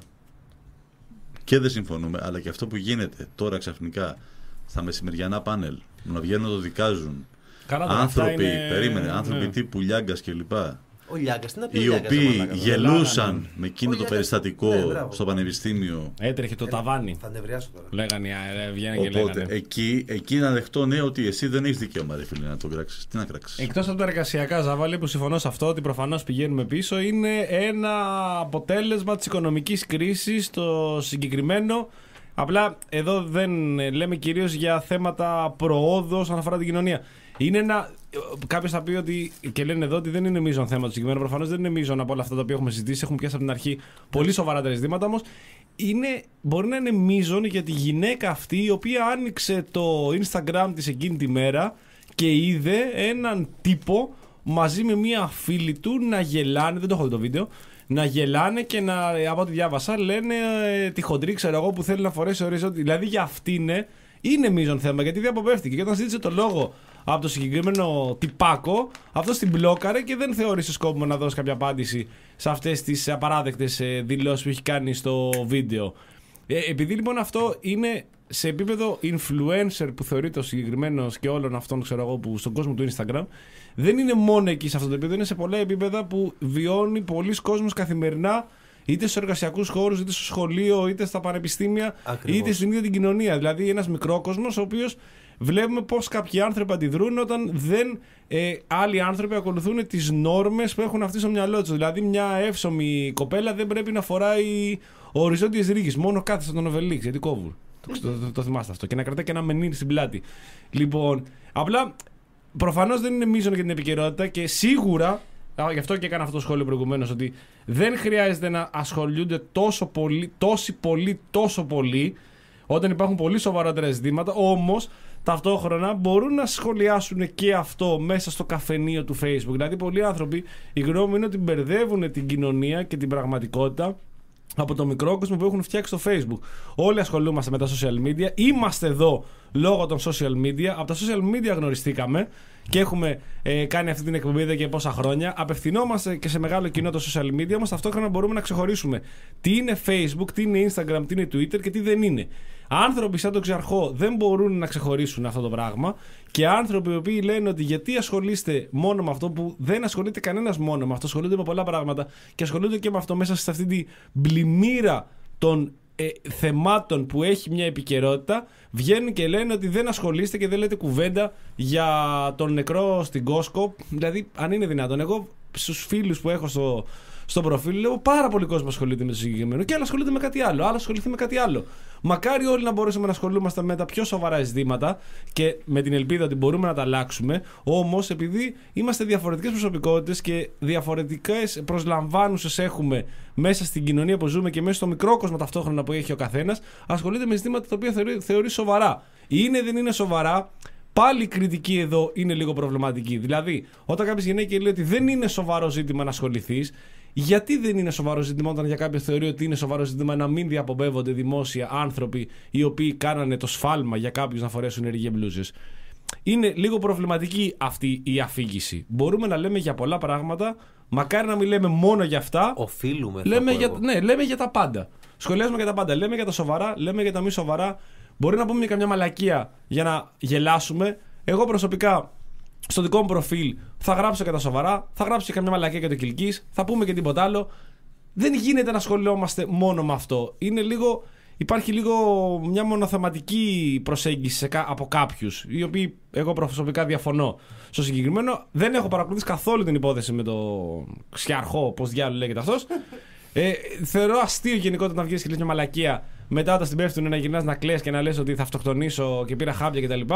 και δεν συμφωνούμε, αλλά και αυτό που γίνεται τώρα ξαφνικά στα μεσημεριανά πάνελ, να βγαίνουν να το δικάζουν. Καλά, άνθρωποι, είναι... περίμενε, άνθρωποι ναι. τύπου Λιάγκας κλπ. Ο Λιάγκας, τι να πει ο Οι Λιάγκας, οποίοι μαλάκα, γελούσαν ναι. με εκείνο Ο το Λιάγκας, περιστατικό ναι, μπράβο. στο πανεπιστήμιο. Έτρεχε το ταβάνι. Θα νευριάσω τώρα. Λέγανε, ε, βγαίνανε και Οπότε λέγανε. εκεί, εκεί να δεχτώ ναι ότι εσύ δεν έχεις δικαίωμα, ρε φίλε, να το κράξεις. Τι να κράξεις. Εκτός από τα εργασιακά, Ζαβάλη, που συμφωνώ σε αυτό ότι προφανώς πηγαίνουμε πίσω, είναι ένα αποτέλεσμα της οικονομικής κρίσης το συγκεκριμένο. Απλά εδώ δεν λέμε κυρίως για θέματα προόδου όσον αφορά την κοινωνία. Είναι ένα. Κάποιος θα πει ότι. Και λένε εδώ ότι δεν είναι μείζον θέμα το συγκεκριμένο. Προφανώς δεν είναι μείζον από όλα αυτά τα οποία έχουμε συζητήσει. Έχουμε πιάσει από την αρχή πολύ σοβαρά ζητήματα. Όμως είναι, μπορεί να είναι μείζον για τη γυναίκα αυτή η οποία άνοιξε το Instagram της εκείνη τη μέρα και είδε έναν τύπο μαζί με μία φίλη του να γελάνε. Δεν το έχω δει το βίντεο. Να γελάνε και να, από ό,τι διάβασα, λένε ε, τη χοντρή, ξέρω εγώ, που θέλει να φορέσει οριζόντια. Δηλαδή για αυτήν είναι, είναι μείζον θέμα γιατί δεν αποπεύτηκε. Και όταν ζήτησε το λόγο από το συγκεκριμένο τυπάκο, αυτό την μπλόκαρε και δεν θεώρησε σκόπιμο να δώσει κάποια απάντηση σε αυτές τις απαράδεκτες δηλώσεις που έχει κάνει στο βίντεο. Ε, επειδή λοιπόν αυτό είναι σε επίπεδο influencer που θεωρείται ο συγκεκριμένος και όλων αυτών, ξέρω εγώ, που στον κόσμο του Instagram, δεν είναι μόνο εκεί σε αυτό το επίπεδο, είναι σε πολλά επίπεδα που βιώνει πολλοί κόσμος καθημερινά, είτε στους εργασιακούς χώρους, είτε στο σχολείο, είτε στα πανεπιστήμια, Ακριβώς. είτε στην ίδια την κοινωνία. Δηλαδή ένας μικρόκοσμος ο οποίος βλέπουμε πώς κάποιοι άνθρωποι αντιδρούν όταν δεν, ε, άλλοι άνθρωποι ακολουθούν τις νόρμες που έχουν αυτοί στο μυαλό τους. Δηλαδή μια εύσωμη κοπέλα δεν πρέπει να φοράει οριζόντιες ρίγες, μόνο κάθεσε τον Οβελίξ, γιατί κόβουν. Το, το, το, το θυμάστε αυτό. Και να κρατάει και ένα μενίρι στην πλάτη. Λοιπόν, απλά προφανώς δεν είναι μείζον για την επικαιρότητα και σίγουρα, γι' αυτό και έκανα αυτό το σχόλιο προηγουμένως, ότι δεν χρειάζεται να ασχολούνται τόσο πολύ, τόσοι πολύ, τόσο πολύ, όταν υπάρχουν πολύ σοβαρότερα ζητήματα, όμως ταυτόχρονα μπορούν να σχολιάσουν και αυτό μέσα στο καφενείο του Facebook. Δηλαδή, πολλοί άνθρωποι, η γνώμη είναι ότι μπερδεύουν την κοινωνία και την πραγματικότητα από το μικρό κόσμο που έχουν φτιάξει στο Facebook. Όλοι ασχολούμαστε με τα social media. Είμαστε εδώ λόγω των social media. Από τα social media γνωριστήκαμε και έχουμε ε, κάνει αυτή την εκπομπή εδώ και πόσα χρόνια. Απευθυνόμαστε και σε μεγάλο κοινό το social media, όμως ταυτόχρονα μπορούμε να ξεχωρίσουμε τι είναι Facebook, τι είναι Instagram, τι είναι Twitter και τι δεν είναι. Άνθρωποι σαν τον Ξαρχό δεν μπορούν να ξεχωρίσουν αυτό το πράγμα και άνθρωποι οι οποίοι λένε ότι γιατί ασχολείστε μόνο με αυτό που δεν ασχολείται κανένας μόνο με αυτό, ασχολούνται με πολλά πράγματα και ασχολούνται και με αυτό μέσα σε αυτή την πλημμύρα των ε, θεμάτων που έχει μια επικαιρότητα, βγαίνουν και λένε ότι δεν ασχολείστε και δεν λέτε κουβέντα για τον νεκρό στην Κόσκο. Δηλαδή, αν είναι δυνατόν, εγώ στους φίλους που έχω στο, στο προφίλ λέω πάρα πολύ κόσμο ασχολείται με το συγκεκριμένο και άλλο ασχολείται με κάτι άλλο, άλλο ασχοληθεί με κάτι άλλο. Μακάρι όλοι να μπορούσαμε να ασχολούμαστε με τα πιο σοβαρά ζητήματα και με την ελπίδα ότι μπορούμε να τα αλλάξουμε. Όμως, επειδή είμαστε διαφορετικές προσωπικότητες και διαφορετικές προσλαμβάνουσες έχουμε μέσα στην κοινωνία που ζούμε και μέσα στο μικρό κόσμο ταυτόχρονα που έχει ο καθένας, ασχολείται με ζητήματα τα οποία θεωρεί, θεωρεί σοβαρά. Είναι δεν είναι σοβαρά. Πάλι η κριτική εδώ είναι λίγο προβληματική. Δηλαδή, όταν κάποιος γυναίκα λέει ότι δεν είναι σοβαρό ζήτημα να ασχοληθείς, γιατί δεν είναι σοβαρό ζήτημα όταν για κάποιο θεωρεί ότι είναι σοβαρό ζήτημα να μην διαπομπεύονται δημόσια άνθρωποι οι οποίοι κάνανε το σφάλμα για κάποιους να φορέσουν ρίγες μπλούζες. Είναι λίγο προβληματική αυτή η αφήγηση. Μπορούμε να λέμε για πολλά πράγματα, μακάρι να μην λέμε μόνο για αυτά. Οφείλουμε. Λέμε για, ναι, λέμε για τα πάντα. Σχολιάζουμε για τα πάντα. Λέμε για τα σοβαρά, λέμε για τα μη σοβαρά. Μπορεί να πούμε και καμιά μαλακία για να γελάσουμε. Εγώ προσωπικά στο δικό μου προφίλ θα γράψω και τα σοβαρά, θα γράψω και καμιά μαλακία για το Κιλκής, θα πούμε και τίποτα άλλο. Δεν γίνεται να σχολιόμαστε μόνο με αυτό. Είναι λίγο, υπάρχει λίγο μια μονοθεματική προσέγγιση σε, από κάποιους, οι οποίοι εγώ προσωπικά διαφωνώ. Στο συγκεκριμένο δεν έχω παρακολουθήσει καθόλου την υπόθεση με το Ξιαρχό, πώς διάλογο λέγεται αυτός. Ε, θεωρώ αστείο γενικότερα να βγεις και λες μια μαλακία μετά όταν στην πέφτουν να γυρνάς να κλαις και να λες ότι θα αυτοκτονήσω και πήρα χάπια κτλ.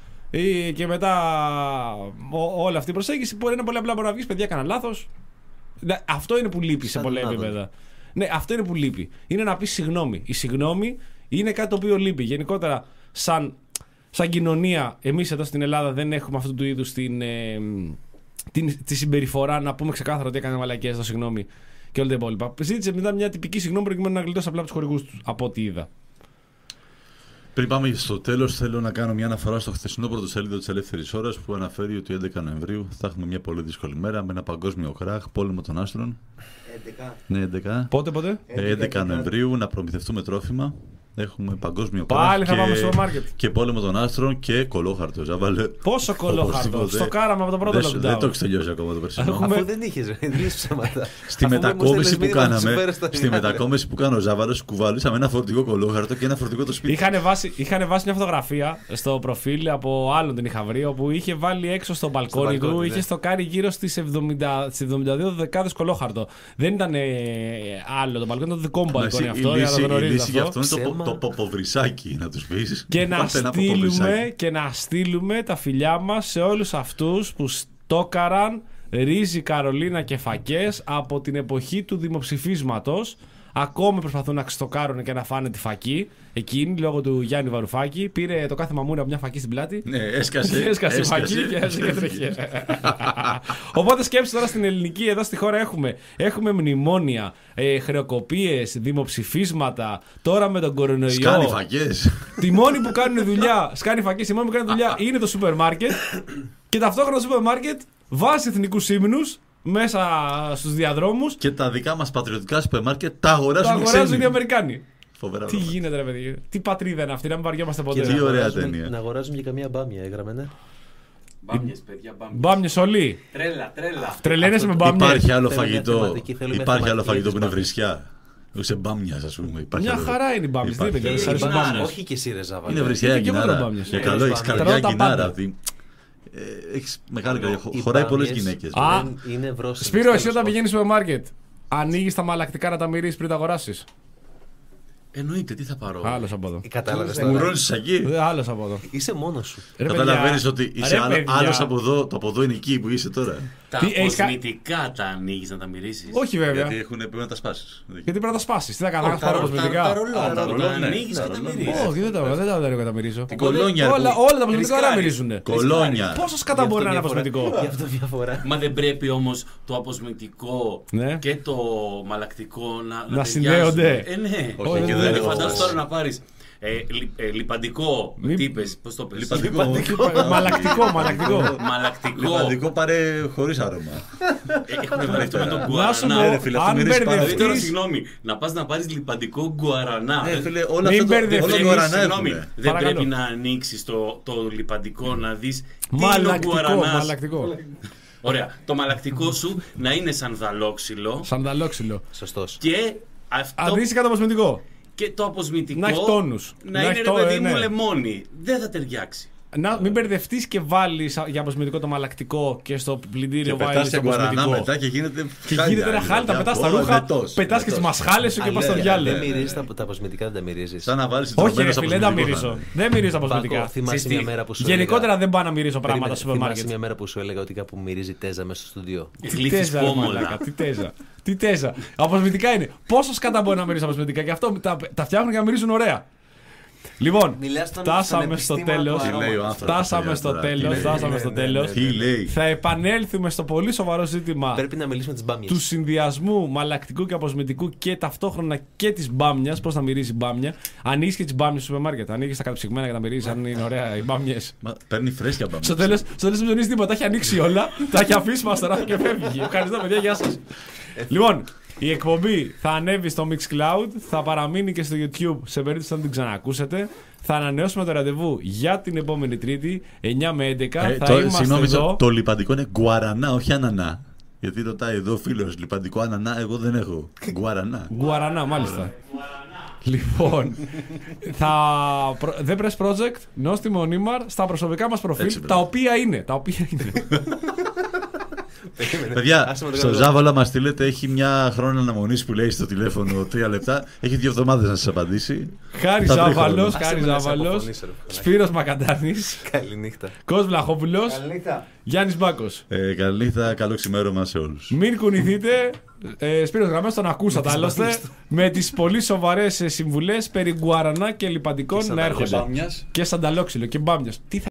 Ή και μετά ό, όλη αυτή η προσέγγιση μπορεί να πολύ απλά μπορεί να βγεις, παιδιά, έκανα λάθος. Αυτό είναι που λείπει σε πολλά επίπεδα. Ναι, αυτό είναι που λείπει. Είναι να πεις συγγνώμη. Η συγγνώμη είναι κάτι το οποίο λείπει. Γενικότερα, σαν, σαν κοινωνία, εμείς εδώ στην Ελλάδα δεν έχουμε αυτού του είδους την, ε, την, τη συμπεριφορά να πούμε ξεκάθαρα ότι έκανε μαλακίες, δω συγγνώμη και όλα τα υπόλοιπα. Ζήτησε μετά μια τυπική συγγνώμη προκειμένου να γλιτώσει απλά από τους χορηγούς του, από ό,τι είδα. Πριν πάμε στο τέλος, θέλω να κάνω μια αναφορά στο χθεσινό πρωτοσέλιδο της Ελεύθερης Ώρας που αναφέρει ότι έντεκα Νοεμβρίου θα έχουμε μια πολύ δύσκολη μέρα με ένα παγκόσμιο κράχ, πόλεμο των άστρων. έντεκα. Ναι, έντεκα. Πότε, πότε? έντεκα Νοεμβρίου να προμηθευτούμε τρόφιμα. Έχουμε παγκόσμιο Πάλι κράχ θα πάμε και, στο σούπερ μάρκετ. και πόλεμο των άστρων και κολόχαρτο. Ζάβαλε. Πόσο κολόχαρτο? Στο κάραμε από το πρώτο δεν, lockdown. δεν το έχει τελειώσει ακόμα το περσινό. Έχουμε... Αφού δεν είχες, δεν είχες ψέματα. Στη μετακόμιση που κάναμε, στη μετακόμιση που κάνω ο Ζάβαλος, κουβαλήσαμε ένα φορτηγό κολόχαρτο και ένα φορτηγό το σπίτι. Είχαν βάσει, είχαν βάσει μια φωτογραφία στο προφίλ από άλλον την είχα βρει, όπου είχε βάλει έξω στο μπαλκόνι του, είχε στο κάρι γύρω στις εβδομήντα, εβδομήντα δύο δεκάδες κολόχαρτο. Δεν ήταν ε, άλλο το μπαλκόνι, ήταν το δικό μου μπαλκόνι αυτό. Η λύση για αυτό είναι το ποποβρισάκι. Να τους πεις. Και να, στείλουμε, και να στείλουμε τα φιλιά μας σε όλους αυτούς που στόκαραν ρύζι, καρολίνα και φακές από την εποχή του δημοψηφίσματος. Ακόμη προσπαθούν να ξεστοκάρουν και να φάνε τη φακή. Εκείνη, λόγω του Γιάννη Βαρουφάκη, πήρε το κάθε μαμούνι από μια φακή στην πλάτη. Ναι, έσκασε. Και έσκασε η φακή και έσαι και τρέχε. Οπότε σκέψτε τώρα στην ελληνική, εδώ στη χώρα έχουμε, έχουμε μνημόνια, ε, χρεοκοπίες, δημοψηφίσματα. Τώρα με τον κορονοϊό. Σκάνει φακές. Τη μόνη που κάνουν δουλειά, σκάνει φακές, η μόνη που κάνει δουλειά είναι το σούπερ μάρκετ. Και ταυτόχρονα το σούπερ μάρκετ βάζει εθνικούς ύμνους μέσα στους διαδρόμους. Και τα δικά μας πατριωτικά σούπερ μάρκετ τα αγοράζουν, τα αγοράζουν οι Αμερικάνοι. Φοβερά. Τι γίνεται, ρε παιδί, τι πατρίδα είναι αυτή, να μην βαριόμαστε ποτέ. Τι ωραία ταινία. Να αγοράζουν και καμία μπάμια, έγραμμε, ναι. Μπάμιες, παιδιά, μπάμιες. Μπάμιες όλοι. Τρέλα, τρέλα. Τρελαίνεσαι με μπάμιες. Υπάρχει άλλο Θέλω μια φαγητό, θεματική, θέλω μια υπάρχει άλλο θεματική φαγητό που είναι μπάμιες. βρισιά. Ούσε μπάμιας, ας πούμε. Υπάρχει Μια άλλο- χαρά είναι η μπάμιες, δεν Υπάρχει. είναι Ε, αρέσουν η- μπάμιες. Όχι και εσύ, ρε Ζάβα. Είναι βρισιά Είναι και γινάρα. μόνο μπάμιες. Και Ε, καλό, έχεις τρώω καρδιά τα γινάρα. πάντα. αυτή. Ε, Έχεις μεγάλη καρδιά. Οι Χωράει πολλές μπάμιες γυναίκες. Α, δεν είναι βρόσιμες, Σπύρο, εσύ τέλος όταν πάντων. πηγαίνεις στο σούπερ μάρκετ, ανοίγεις τα μαλακτικά να τα μυρίσεις πριν τα αγοράσεις? Εννοείται, τι θα πάρω. Άλλος από εδώ. Ε, Κατάλαβες Μου τώρα. ρώνεις εκεί. Ε, Άλλος από εδώ. Είσαι μόνος σου. Ρε, Καταλαβαίνεις παιδιά. ότι είσαι Ρε, άλλο- παιδιά. άλλος από εδώ. Το από εδώ είναι εκεί που είσαι τώρα. Τα Τι, έχεις κα- κοσμητικά τα ανοίγεις να τα μυρίσεις. Όχι βέβαια. Γιατί έχουν πρέπει να τα σπάσεις. Γιατί πρέπει να τα σπάσεις. Τι θα κάνω, θα τα πάρω ρο- κοσμητικά. τα ρολό, Α, τα τα ρολό, ναι. ανοίγεις Τα και τα ρολό, ναι. μυρίζεις. Όχι, δεν τα δεν τα δεν τα μυρίζω. Την κολόνια. Όλα, που- όλα τα κοσμητικά Ρισκάρεις. όλα μυρίζουνε. Κολόνια. Πόσο σκατά μπορεί να είναι αποσμητικό? Γι' αυτό διαφορά. Μα δεν πρέπει όμως το αποσμητικό Ναι. και το μαλακτικό να, Να ταιριάζουν. συνδέονται. Ε, ναι. Όχι, και δεν Δηλαδή, έχω φαντάσου φτάσει. τώρα να πάρεις ε, λι- ε, λιπαντικό. Μη- Τι είπες, πώς το πες. Λιπαντικό. Μαλακτικό, μαλακτικό. Μαλακτικό. Λιπαντικό πάρε χωρίς άρωμα. Ε, Έχουν βρει αυτό με τον Να σου γκουαρανά. ρε φίλε, πω, αυτό αν μυρίζει πάρα Δηλαδή τώρα, μπερδευτείς. συγγνώμη, να πας να πάρεις λιπαντικό γκουαρανά. Ναι, Ε, φίλε, όλα Μην αυτά το- μπερδευτείς. όλα Ε, το γορανά συγγνώμη, έχουμε. δεν Παρακαλώ. πρέπει να ανοίξεις το, το λιπαντικό να δεις τι είναι ο Μαλακτικό, γκουαρανάς. μαλακτικό. Ωραία, το μαλακτικό σου να είναι σανδαλόξυλο Σανταλόξυλο. Σωστός. και αυτό Αντίστοιχα κάτι αποσμητικό. και το αποσμητικό Να έχει τόνους. να, Να είναι έχει ρε τό- παιδί ε, μου ναι. λεμόνι. Δεν θα ταιριάξει. Να μην μπερδευτεί και βάλει για αποσμητικό το μαλακτικό και στο Και πλυντήριο πετάς βάλει το την γουαρανά αποσμητικό. μετά και γίνεται Και χάλια, γίνεται ένα είναι, χάλι, τα παιδιά. πετά στα Ω, ρούχα, μετός, πετά και τι μετός. μασχάλε σου και πα στο Αλήθεια, διάλογο. Δεν μυρίζεις τα, τα αποσμητικά, δεν τα μυρίζεις. Σαν να βάλεις Όχι, ρε συντρωμένος φίλε, δεν τα αποσμητικό μυρίζω. θα είναι. Δεν μυρίζω τα Πάκο, αποσμητικά. θυμάσαι Συστή. μια μέρα που σου Γενικότερα έλεγα... δεν πάω να μυρίσω πράγματα Περίμενε, στο σούπερ θυμάσαι μάρκετ. μια μέρα που σου έλεγα ότι κάπου μυρίζει τέζα μέσα στο στούντιο. Τι Γλύφεις τέζα, ρε πόμολα. μαλάκα, τι τέζα. Τι τέζα. Αποσμητικά είναι. Πόσο σκατά μπορεί να μυρίσει αποσμητικά και αυτό τα, τα φτιάχνουν για να μυρίζουν ωραία. Λοιπόν, Μιλάς στον- φτάσαμε στον στο επιστήμονα τέλος. του Τι λέει ο άνθρωπος, Φτάσαμε παιδιά, στο τώρα, τι τέλος. λέει. Φτάσαμε στο ναι, ναι, τέλος. Τι λέει. Θα επανέλθουμε στο πολύ σοβαρό ζήτημα Πρέπει να μιλήσουμε τις μπάμιες. του συνδυασμού μαλακτικού και αποσμητικού και ταυτόχρονα και τη μπάμια. Πώς θα μυρίζει μπάμια. Ανοίγει και τι μπάμιες στο σούπερ μάρκετ. Ανοίγει τα καταψυγμένα και τα μυρίζει. Αν είναι ωραία οι μπάμιες. Μα παίρνει φρέσκια μπάμια. Στο τέλος στο τέλος δεν ψωνίζει τίποτα. Τα έχει ανοίξει όλα. Τα έχει αφήσει μαστορά και φεύγει. Ευχαριστώ, παιδιά. Γεια σας. Λοιπόν, η εκπομπή θα ανέβει στο Mixcloud. Θα παραμείνει και στο YouTube σε περίπτωση να την ξανακούσετε. Θα ανανεώσουμε το ραντεβού για την επόμενη Τρίτη, εννιά με έντεκα. Ε, θα το- είμαστε Συγγνώμη, εδώ. το λιπαντικό είναι γκουαρανά, όχι ανανά. Γιατί ρωτάει εδώ ο φίλος, λιπαντικό ανανά, εγώ δεν έχω. Γκουαρανά. Γκουαρανά, μάλιστα. Λοιπόν, θα. προ- The Press Project, νόστιμο Νίμαρ, στα προσωπικά μας προφίλ, Έτσι, τα μπράβο. οποία είναι. Τα οποία είναι. Παιδιά, Άσε με το στο καλό. Ζάβολα μας στείλετε, έχει μια χρόνο αναμονής που λέει στο τηλέφωνο τρία λεπτά. Έχει δύο εβδομάδες να σας απαντήσει. Χάρη Θα βρει Ζάβαλος, χρόνο. Χάρη Άσε με να σε Ζάβαλος, αποφωνήσω, ρε φιλάκι. Σπύρος Μακαντάνης, Καληνύχτα. Κος Βλαχόπουλος, Καληνύχτα. Γιάννης Μπάκος. Ε, καλή νύχτα, καλό ξημέρωμα σε όλους. Μην κουνηθείτε. Ε, Σπύρος Γραμμές, τον ακούσατε άλλωστε. Με τις πολύ σοβαρές ε, συμβουλές περί γκουαρανά και λιπαντικών να έρχονται. Μπάμιας. Και σανταλόξυλο και μπάμιας. Τι θα